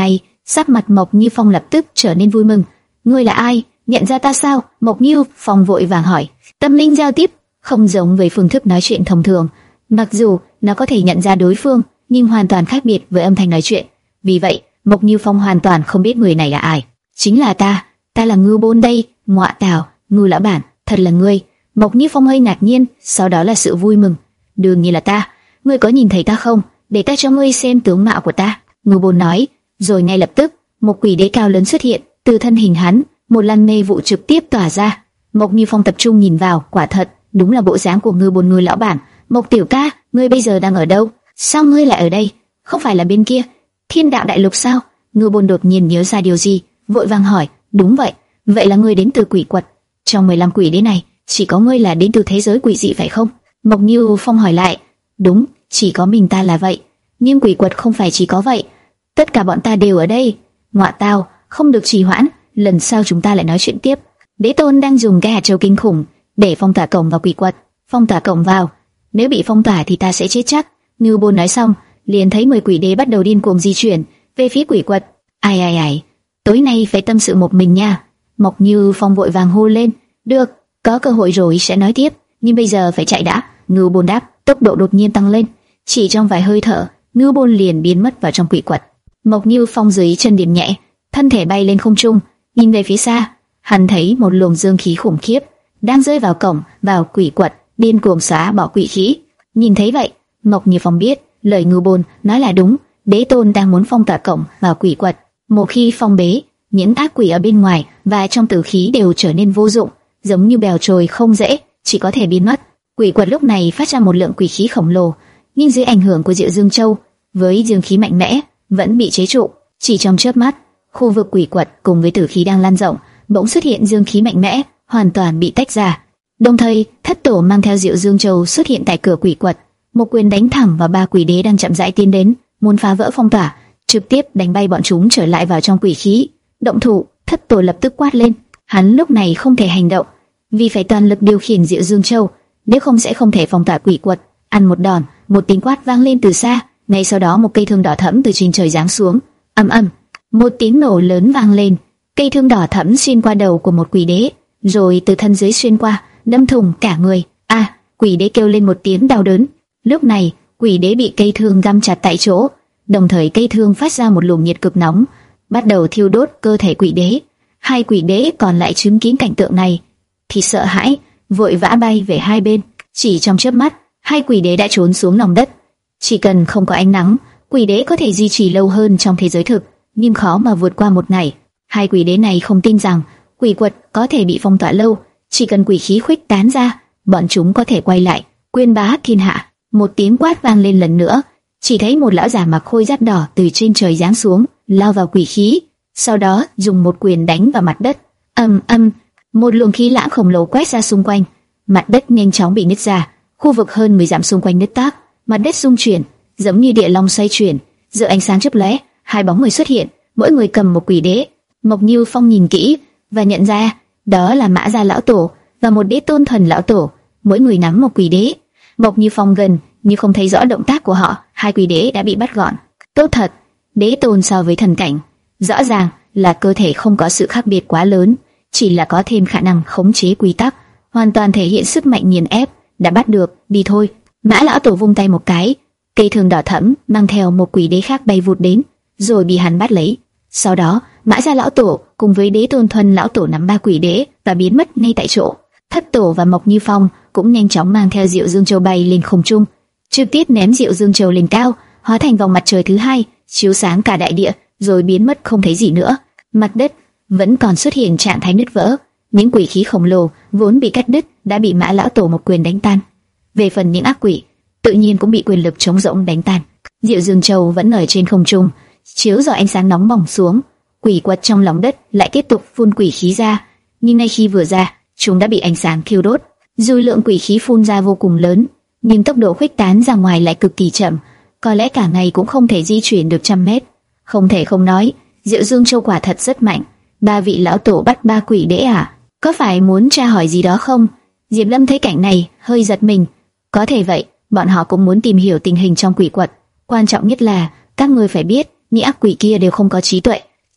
A: Sắc mặt Mộc Như Phong lập tức trở nên vui mừng. Ngươi là ai? Nhận ra ta sao? Mộc Như Phong vội vàng hỏi. Tâm linh giao tiếp không giống với phương thức nói chuyện thông thường. Mặc dù nó có thể nhận ra đối phương, nhưng hoàn toàn khác biệt với âm thanh nói chuyện. Vì vậy, Mộc Như Phong hoàn toàn không biết người này là ai. Chính là ta, ta là Ngưu Bôn đây. Ngọa tào, Ngưu lão bản, thật là ngươi. Mộc Như Phong hơi ngạc nhiên, sau đó là sự vui mừng. Đương nhiên là ta. Ngươi có nhìn thấy ta không? Để ta cho ngươi xem tướng mạo của ta. Ngưu Bôn nói. Rồi ngay lập tức, một quỷ đế cao lớn xuất hiện, từ thân hình hắn, một làn mê vụ trực tiếp tỏa ra. Mộc Như Phong tập trung nhìn vào, quả thật, đúng là bộ dáng của Ngưu Bôn Ngưu lão bản. Mộc tiểu ca, ngươi bây giờ đang ở đâu? Sao ngươi lại ở đây? Không phải là bên kia, Thiên Đạo Đại Lục sao? Ngưu Bôn đột nhiên nhớ ra điều gì, vội vàng hỏi. Đúng vậy, vậy là ngươi đến từ quỷ quật. Trong mười lăm quỷ đế này, chỉ có ngươi là đến từ thế giới quỷ dị phải không? Mộc Như Phong hỏi lại. Đúng, chỉ có mình ta là vậy. Nhưng quỷ quật không phải chỉ có vậy. Tất cả bọn ta đều ở đây. Ngọa tao, không được trì hoãn, lần sau chúng ta lại nói chuyện tiếp. Đế Tôn đang dùng cái hạt châu kinh khủng để phong tỏa cổng vào quỷ quật. Phong tỏa cổng vào, nếu bị phong tỏa thì ta sẽ chết chắc. Ngưu Bôn nói xong, liền thấy mười quỷ đế bắt đầu điên cuồng di chuyển về phía quỷ quật. Ai ai ai, tối nay phải tâm sự một mình nha. Mộc Như Phong vội vàng hô lên. Được, có cơ hội rồi sẽ nói tiếp, nhưng bây giờ phải chạy đã. Ngưu Bôn đáp, tốc độ đột nhiên tăng lên. Chỉ trong vài hơi thở, Ngưu Bôn liền biến mất vào trong quỷ quật. Mộc Như Phong dưới chân điểm nhẹ, thân thể bay lên không trung, nhìn về phía xa, hắn thấy một luồng dương khí khủng khiếp đang rơi vào cổng, vào quỷ quật, điên cuồng xóa bỏ quỷ khí. Nhìn thấy vậy, Mộc Như Phong biết lời Ngưu Bôn nói là đúng, Đế Tôn đang muốn phong tỏa cổng vào quỷ quật. Một khi phong bế, những ác quỷ ở bên ngoài và trong tử khí đều trở nên vô dụng, giống như bèo trôi không dễ, chỉ có thể biến mất. Quỷ quật lúc này phát ra một lượng quỷ khí khổng lồ, nhưng dưới ảnh hưởng của Diệu Dương Châu, với dương khí mạnh mẽ, vẫn bị chế trụ. Chỉ trong chớp mắt, khu vực quỷ quật cùng với tử khí đang lan rộng, bỗng xuất hiện dương khí mạnh mẽ, hoàn toàn bị tách ra. Đồng thời, Thất Tổ mang theo Diệu Dương Châu xuất hiện tại cửa quỷ quật, một quyền đánh thẳng vào ba quỷ đế đang chậm rãi tiến đến, muốn phá vỡ phong tỏa, trực tiếp đánh bay bọn chúng trở lại vào trong quỷ khí. Động thủ! Thất Tổ lập tức quát lên. Hắn lúc này không thể hành động, vì phải toàn lực điều khiển Diệu Dương Châu, nếu không sẽ không thể phong tỏa quỷ quật. Ăn một đòn, một tiếng quát vang lên từ xa. Ngay sau đó một cây thương đỏ thẫm từ trên trời giáng xuống. Ầm ầm, một tiếng nổ lớn vang lên. Cây thương đỏ thẫm xuyên qua đầu của một quỷ đế, rồi từ thân dưới xuyên qua, đâm thủng cả người. A! À, quỷ đế kêu lên một tiếng đau đớn. Lúc này, quỷ đế bị cây thương găm chặt tại chỗ, đồng thời cây thương phát ra một luồng nhiệt cực nóng, bắt đầu thiêu đốt cơ thể quỷ đế. Hai quỷ đế còn lại chứng kiến cảnh tượng này thì sợ hãi, vội vã bay về hai bên. Chỉ trong chớp mắt, hai quỷ đế đã trốn xuống lòng đất. Chỉ cần không có ánh nắng, quỷ đế có thể duy trì lâu hơn trong thế giới thực, nhưng khó mà vượt qua một ngày. Hai quỷ đế này không tin rằng quỷ quật có thể bị phong tỏa lâu, chỉ cần quỷ khí khuếch tán ra, bọn chúng có thể quay lại, quyên bá thiên hạ. Một tiếng quát vang lên lần nữa, chỉ thấy một lão già mặc khôi giáp đỏ từ trên trời giáng xuống, lao vào quỷ khí, sau đó dùng một quyền đánh vào mặt đất. Ầm ầm, một luồng khí lãng khổng lồ quét ra xung quanh, mặt đất nhanh chóng bị nứt ra, khu vực hơn mười dặm xung quanh nứt toác, mặt đất rung chuyển, giống như địa long xoay chuyển. Giữa ánh sáng chớp lóe, hai bóng người xuất hiện, mỗi người cầm một quỷ đế. Mộc Như Phong nhìn kỹ và nhận ra đó là Mã Gia lão tổ và một Đế Tôn Thuần lão tổ, mỗi người nắm một quỷ đế. Mộc Như Phong gần như không thấy rõ động tác của họ, hai quỷ đế đã bị bắt gọn. Tốt thật, Đế Tôn so với thần cảnh, rõ ràng là cơ thể không có sự khác biệt quá lớn, chỉ là có thêm khả năng khống chế quy tắc, hoàn toàn thể hiện sức mạnh nghiền ép. Đã bắt được, đi thôi. Mã lão tổ vung tay một cái, cây thương đỏ thẫm mang theo một quỷ đế khác bay vụt đến, rồi bị hắn bắt lấy. Sau đó, Mã Gia lão tổ cùng với Đế Tôn Thuần lão tổ nắm ba quỷ đế và biến mất ngay tại chỗ. Thất Tổ và Mộc Như Phong cũng nhanh chóng mang theo Diệu Dương Châu bay lên không trung, trực tiếp ném Diệu Dương Châu lên cao, hóa thành vòng mặt trời thứ hai, chiếu sáng cả đại địa, rồi biến mất không thấy gì nữa. Mặt đất vẫn còn xuất hiện trạng thái nứt vỡ, những quỷ khí khổng lồ vốn bị cắt đứt đã bị Mã lão tổ một quyền đánh tan. Về phần những ác quỷ, tự nhiên cũng bị quyền lực trống rỗng đánh tan. Diệu Dương Châu vẫn ở trên không trung, chiếu rọi ánh sáng nóng bỏng xuống. Quỷ quật trong lòng đất lại tiếp tục phun quỷ khí ra, nhưng ngay khi vừa ra, chúng đã bị ánh sáng thiêu đốt. Dù lượng quỷ khí phun ra vô cùng lớn, nhưng tốc độ khuếch tán ra ngoài lại cực kỳ chậm, có lẽ cả ngày cũng không thể di chuyển được trăm mét. Không thể không nói, Diệu Dương Châu quả thật rất mạnh. Ba vị lão tổ bắt ba quỷ đế à? Có phải muốn tra hỏi gì đó không? Diệp Lâm thấy cảnh này, hơi giật mình. Có thể vậy, bọn họ cũng muốn tìm hiểu tình hình trong quỷ quật. Quan trọng nhất là các ngươi phải biết, những ác quỷ kia đều không có trí tuệ,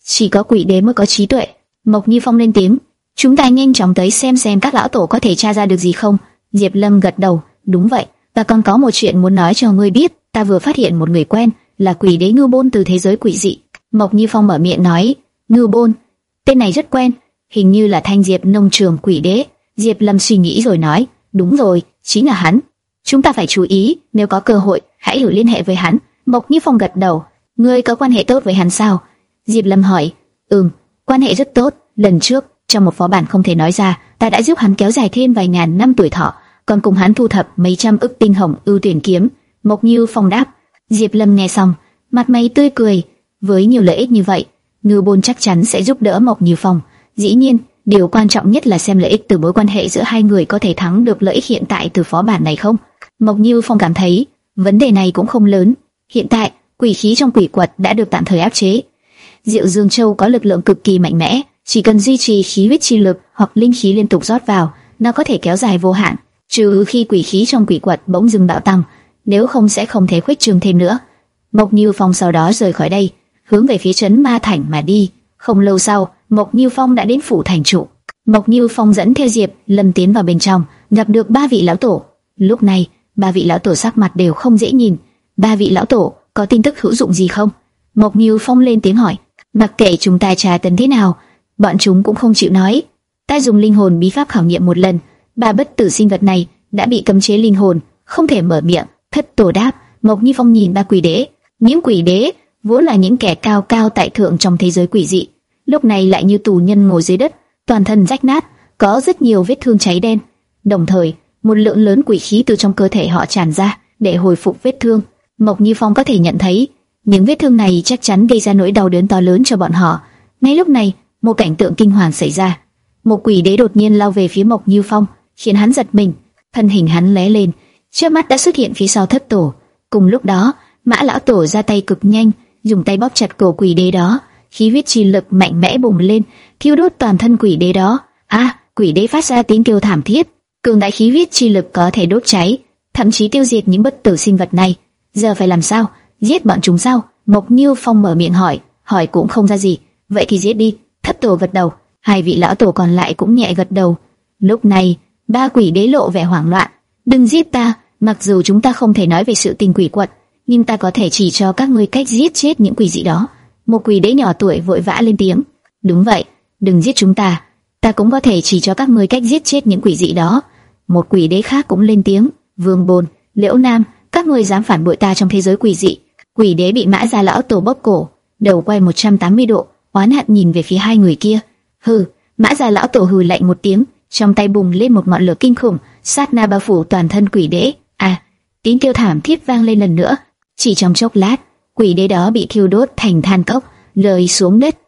A: chỉ có quỷ đế mới có trí tuệ. Mộc Như Phong lên tiếng, chúng ta nhanh chóng tới xem xem các lão tổ có thể tra ra được gì không. Diệp Lâm gật đầu, đúng vậy, ta còn có một chuyện muốn nói cho ngươi biết. Ta vừa phát hiện một người quen, là quỷ đế Ngưu Bôn từ thế giới quỷ dị. Mộc Như Phong mở miệng nói, Ngưu Bôn, tên này rất quen, hình như là Thanh Diệp nông trường quỷ đế. Diệp Lâm suy nghĩ rồi nói, đúng rồi, chính là hắn. Chúng ta phải chú ý, nếu có cơ hội, hãy thử liên hệ với hắn. Mộc Như Phong gật đầu, ngươi có quan hệ tốt với hắn sao? Diệp Lâm hỏi, ừm, quan hệ rất tốt. Lần trước, trong một phó bản không thể nói ra, ta đã giúp hắn kéo dài thêm vài ngàn năm tuổi thọ, còn cùng hắn thu thập mấy trăm ức tinh hồng ưu tuyển kiếm. Mộc Như Phong đáp. Diệp Lâm nghe xong, mặt mày tươi cười. Với nhiều lợi ích như vậy, Ngưu Bôn chắc chắn sẽ giúp đỡ Mộc Như Phong. Dĩ nhiên, điều quan trọng nhất là xem lợi ích từ mối quan hệ giữa hai người có thể thắng được lợi ích hiện tại từ phó bản này không. Mộc Như Phong cảm thấy vấn đề này cũng không lớn. Hiện tại, quỷ khí trong quỷ quật đã được tạm thời áp chế. Diệu Dương Châu có lực lượng cực kỳ mạnh mẽ, chỉ cần duy trì khí huyết chi lực hoặc linh khí liên tục rót vào, nó có thể kéo dài vô hạn, trừ khi quỷ khí trong quỷ quật bỗng dưng bạo tăng, nếu không sẽ không thể khuếch trương thêm nữa. Mộc Như Phong sau đó rời khỏi đây, hướng về phía trấn Ma Thành mà đi. Không lâu sau, Mộc Như Phong đã đến phủ thành chủ. Mộc Như Phong dẫn theo Diệp Lâm tiến vào bên trong, gặp được ba vị lão tổ. Lúc này, ba vị lão tổ sắc mặt đều không dễ nhìn. Ba vị lão tổ, có tin tức hữu dụng gì không? Mộc Như Phong lên tiếng hỏi. Mặc kệ chúng ta tra tấn thế nào, bọn chúng cũng không chịu nói. Ta dùng linh hồn bí pháp khảo nghiệm một lần, ba bất tử sinh vật này đã bị cấm chế linh hồn, không thể mở miệng. Thất tổ đáp. Mộc Như Phong nhìn ba quỷ đế. Những quỷ đế vốn là những kẻ cao cao tại thượng trong thế giới quỷ dị, lúc này lại như tù nhân ngồi dưới đất, toàn thân rách nát, có rất nhiều vết thương cháy đen. Đồng thời, một lượng lớn quỷ khí từ trong cơ thể họ tràn ra để hồi phục vết thương. Mộc Như Phong có thể nhận thấy, những vết thương này chắc chắn gây ra nỗi đau đớn to lớn cho bọn họ. Ngay lúc này, một cảnh tượng kinh hoàng xảy ra. Một quỷ đế đột nhiên lao về phía Mộc Như Phong, khiến hắn giật mình. Thân hình hắn lóe lên, trước mắt đã xuất hiện phía sau thất tổ. Cùng lúc đó, Mã lão tổ ra tay cực nhanh, dùng tay bóp chặt cổ quỷ đế đó. Khí huyết chi lực mạnh mẽ bùng lên, thiêu đốt toàn thân quỷ đế đó. A, à, quỷ đế phát ra tiếng kêu thảm thiết. Cường đại khí huyết chi lực có thể đốt cháy, thậm chí tiêu diệt những bất tử sinh vật này. Giờ phải làm sao? Giết bọn chúng sao? Mộc Như Phong mở miệng hỏi, hỏi cũng không ra gì. Vậy thì giết đi. Thất tổ gật đầu, hai vị lão tổ còn lại cũng nhẹ gật đầu. Lúc này, ba quỷ đế lộ vẻ hoảng loạn. Đừng giết ta, mặc dù chúng ta không thể nói về sự tình quỷ quật, nhưng ta có thể chỉ cho các ngươi cách giết chết những quỷ dị đó. Một quỷ đế nhỏ tuổi vội vã lên tiếng. Đúng vậy, đừng giết chúng ta, ta cũng có thể chỉ cho các ngươi cách giết chết những quỷ dị đó. Một quỷ đế khác cũng lên tiếng. Vương Bồn, Liễu Nam, các ngươi dám phản bội ta trong thế giới quỷ dị? Quỷ đế bị Mã Gia lão tổ bóp cổ, đầu quay một trăm tám mươi độ, oán hận nhìn về phía hai người kia. Hừ, Mã Gia lão tổ hừ lạnh một tiếng, trong tay bùng lên một ngọn lửa kinh khủng, sát na bao phủ toàn thân quỷ đế. À, tiếng kêu thảm thiết vang lên lần nữa. Chỉ trong chốc lát, quỷ đế đó bị thiêu đốt thành than cốc, rơi xuống đất.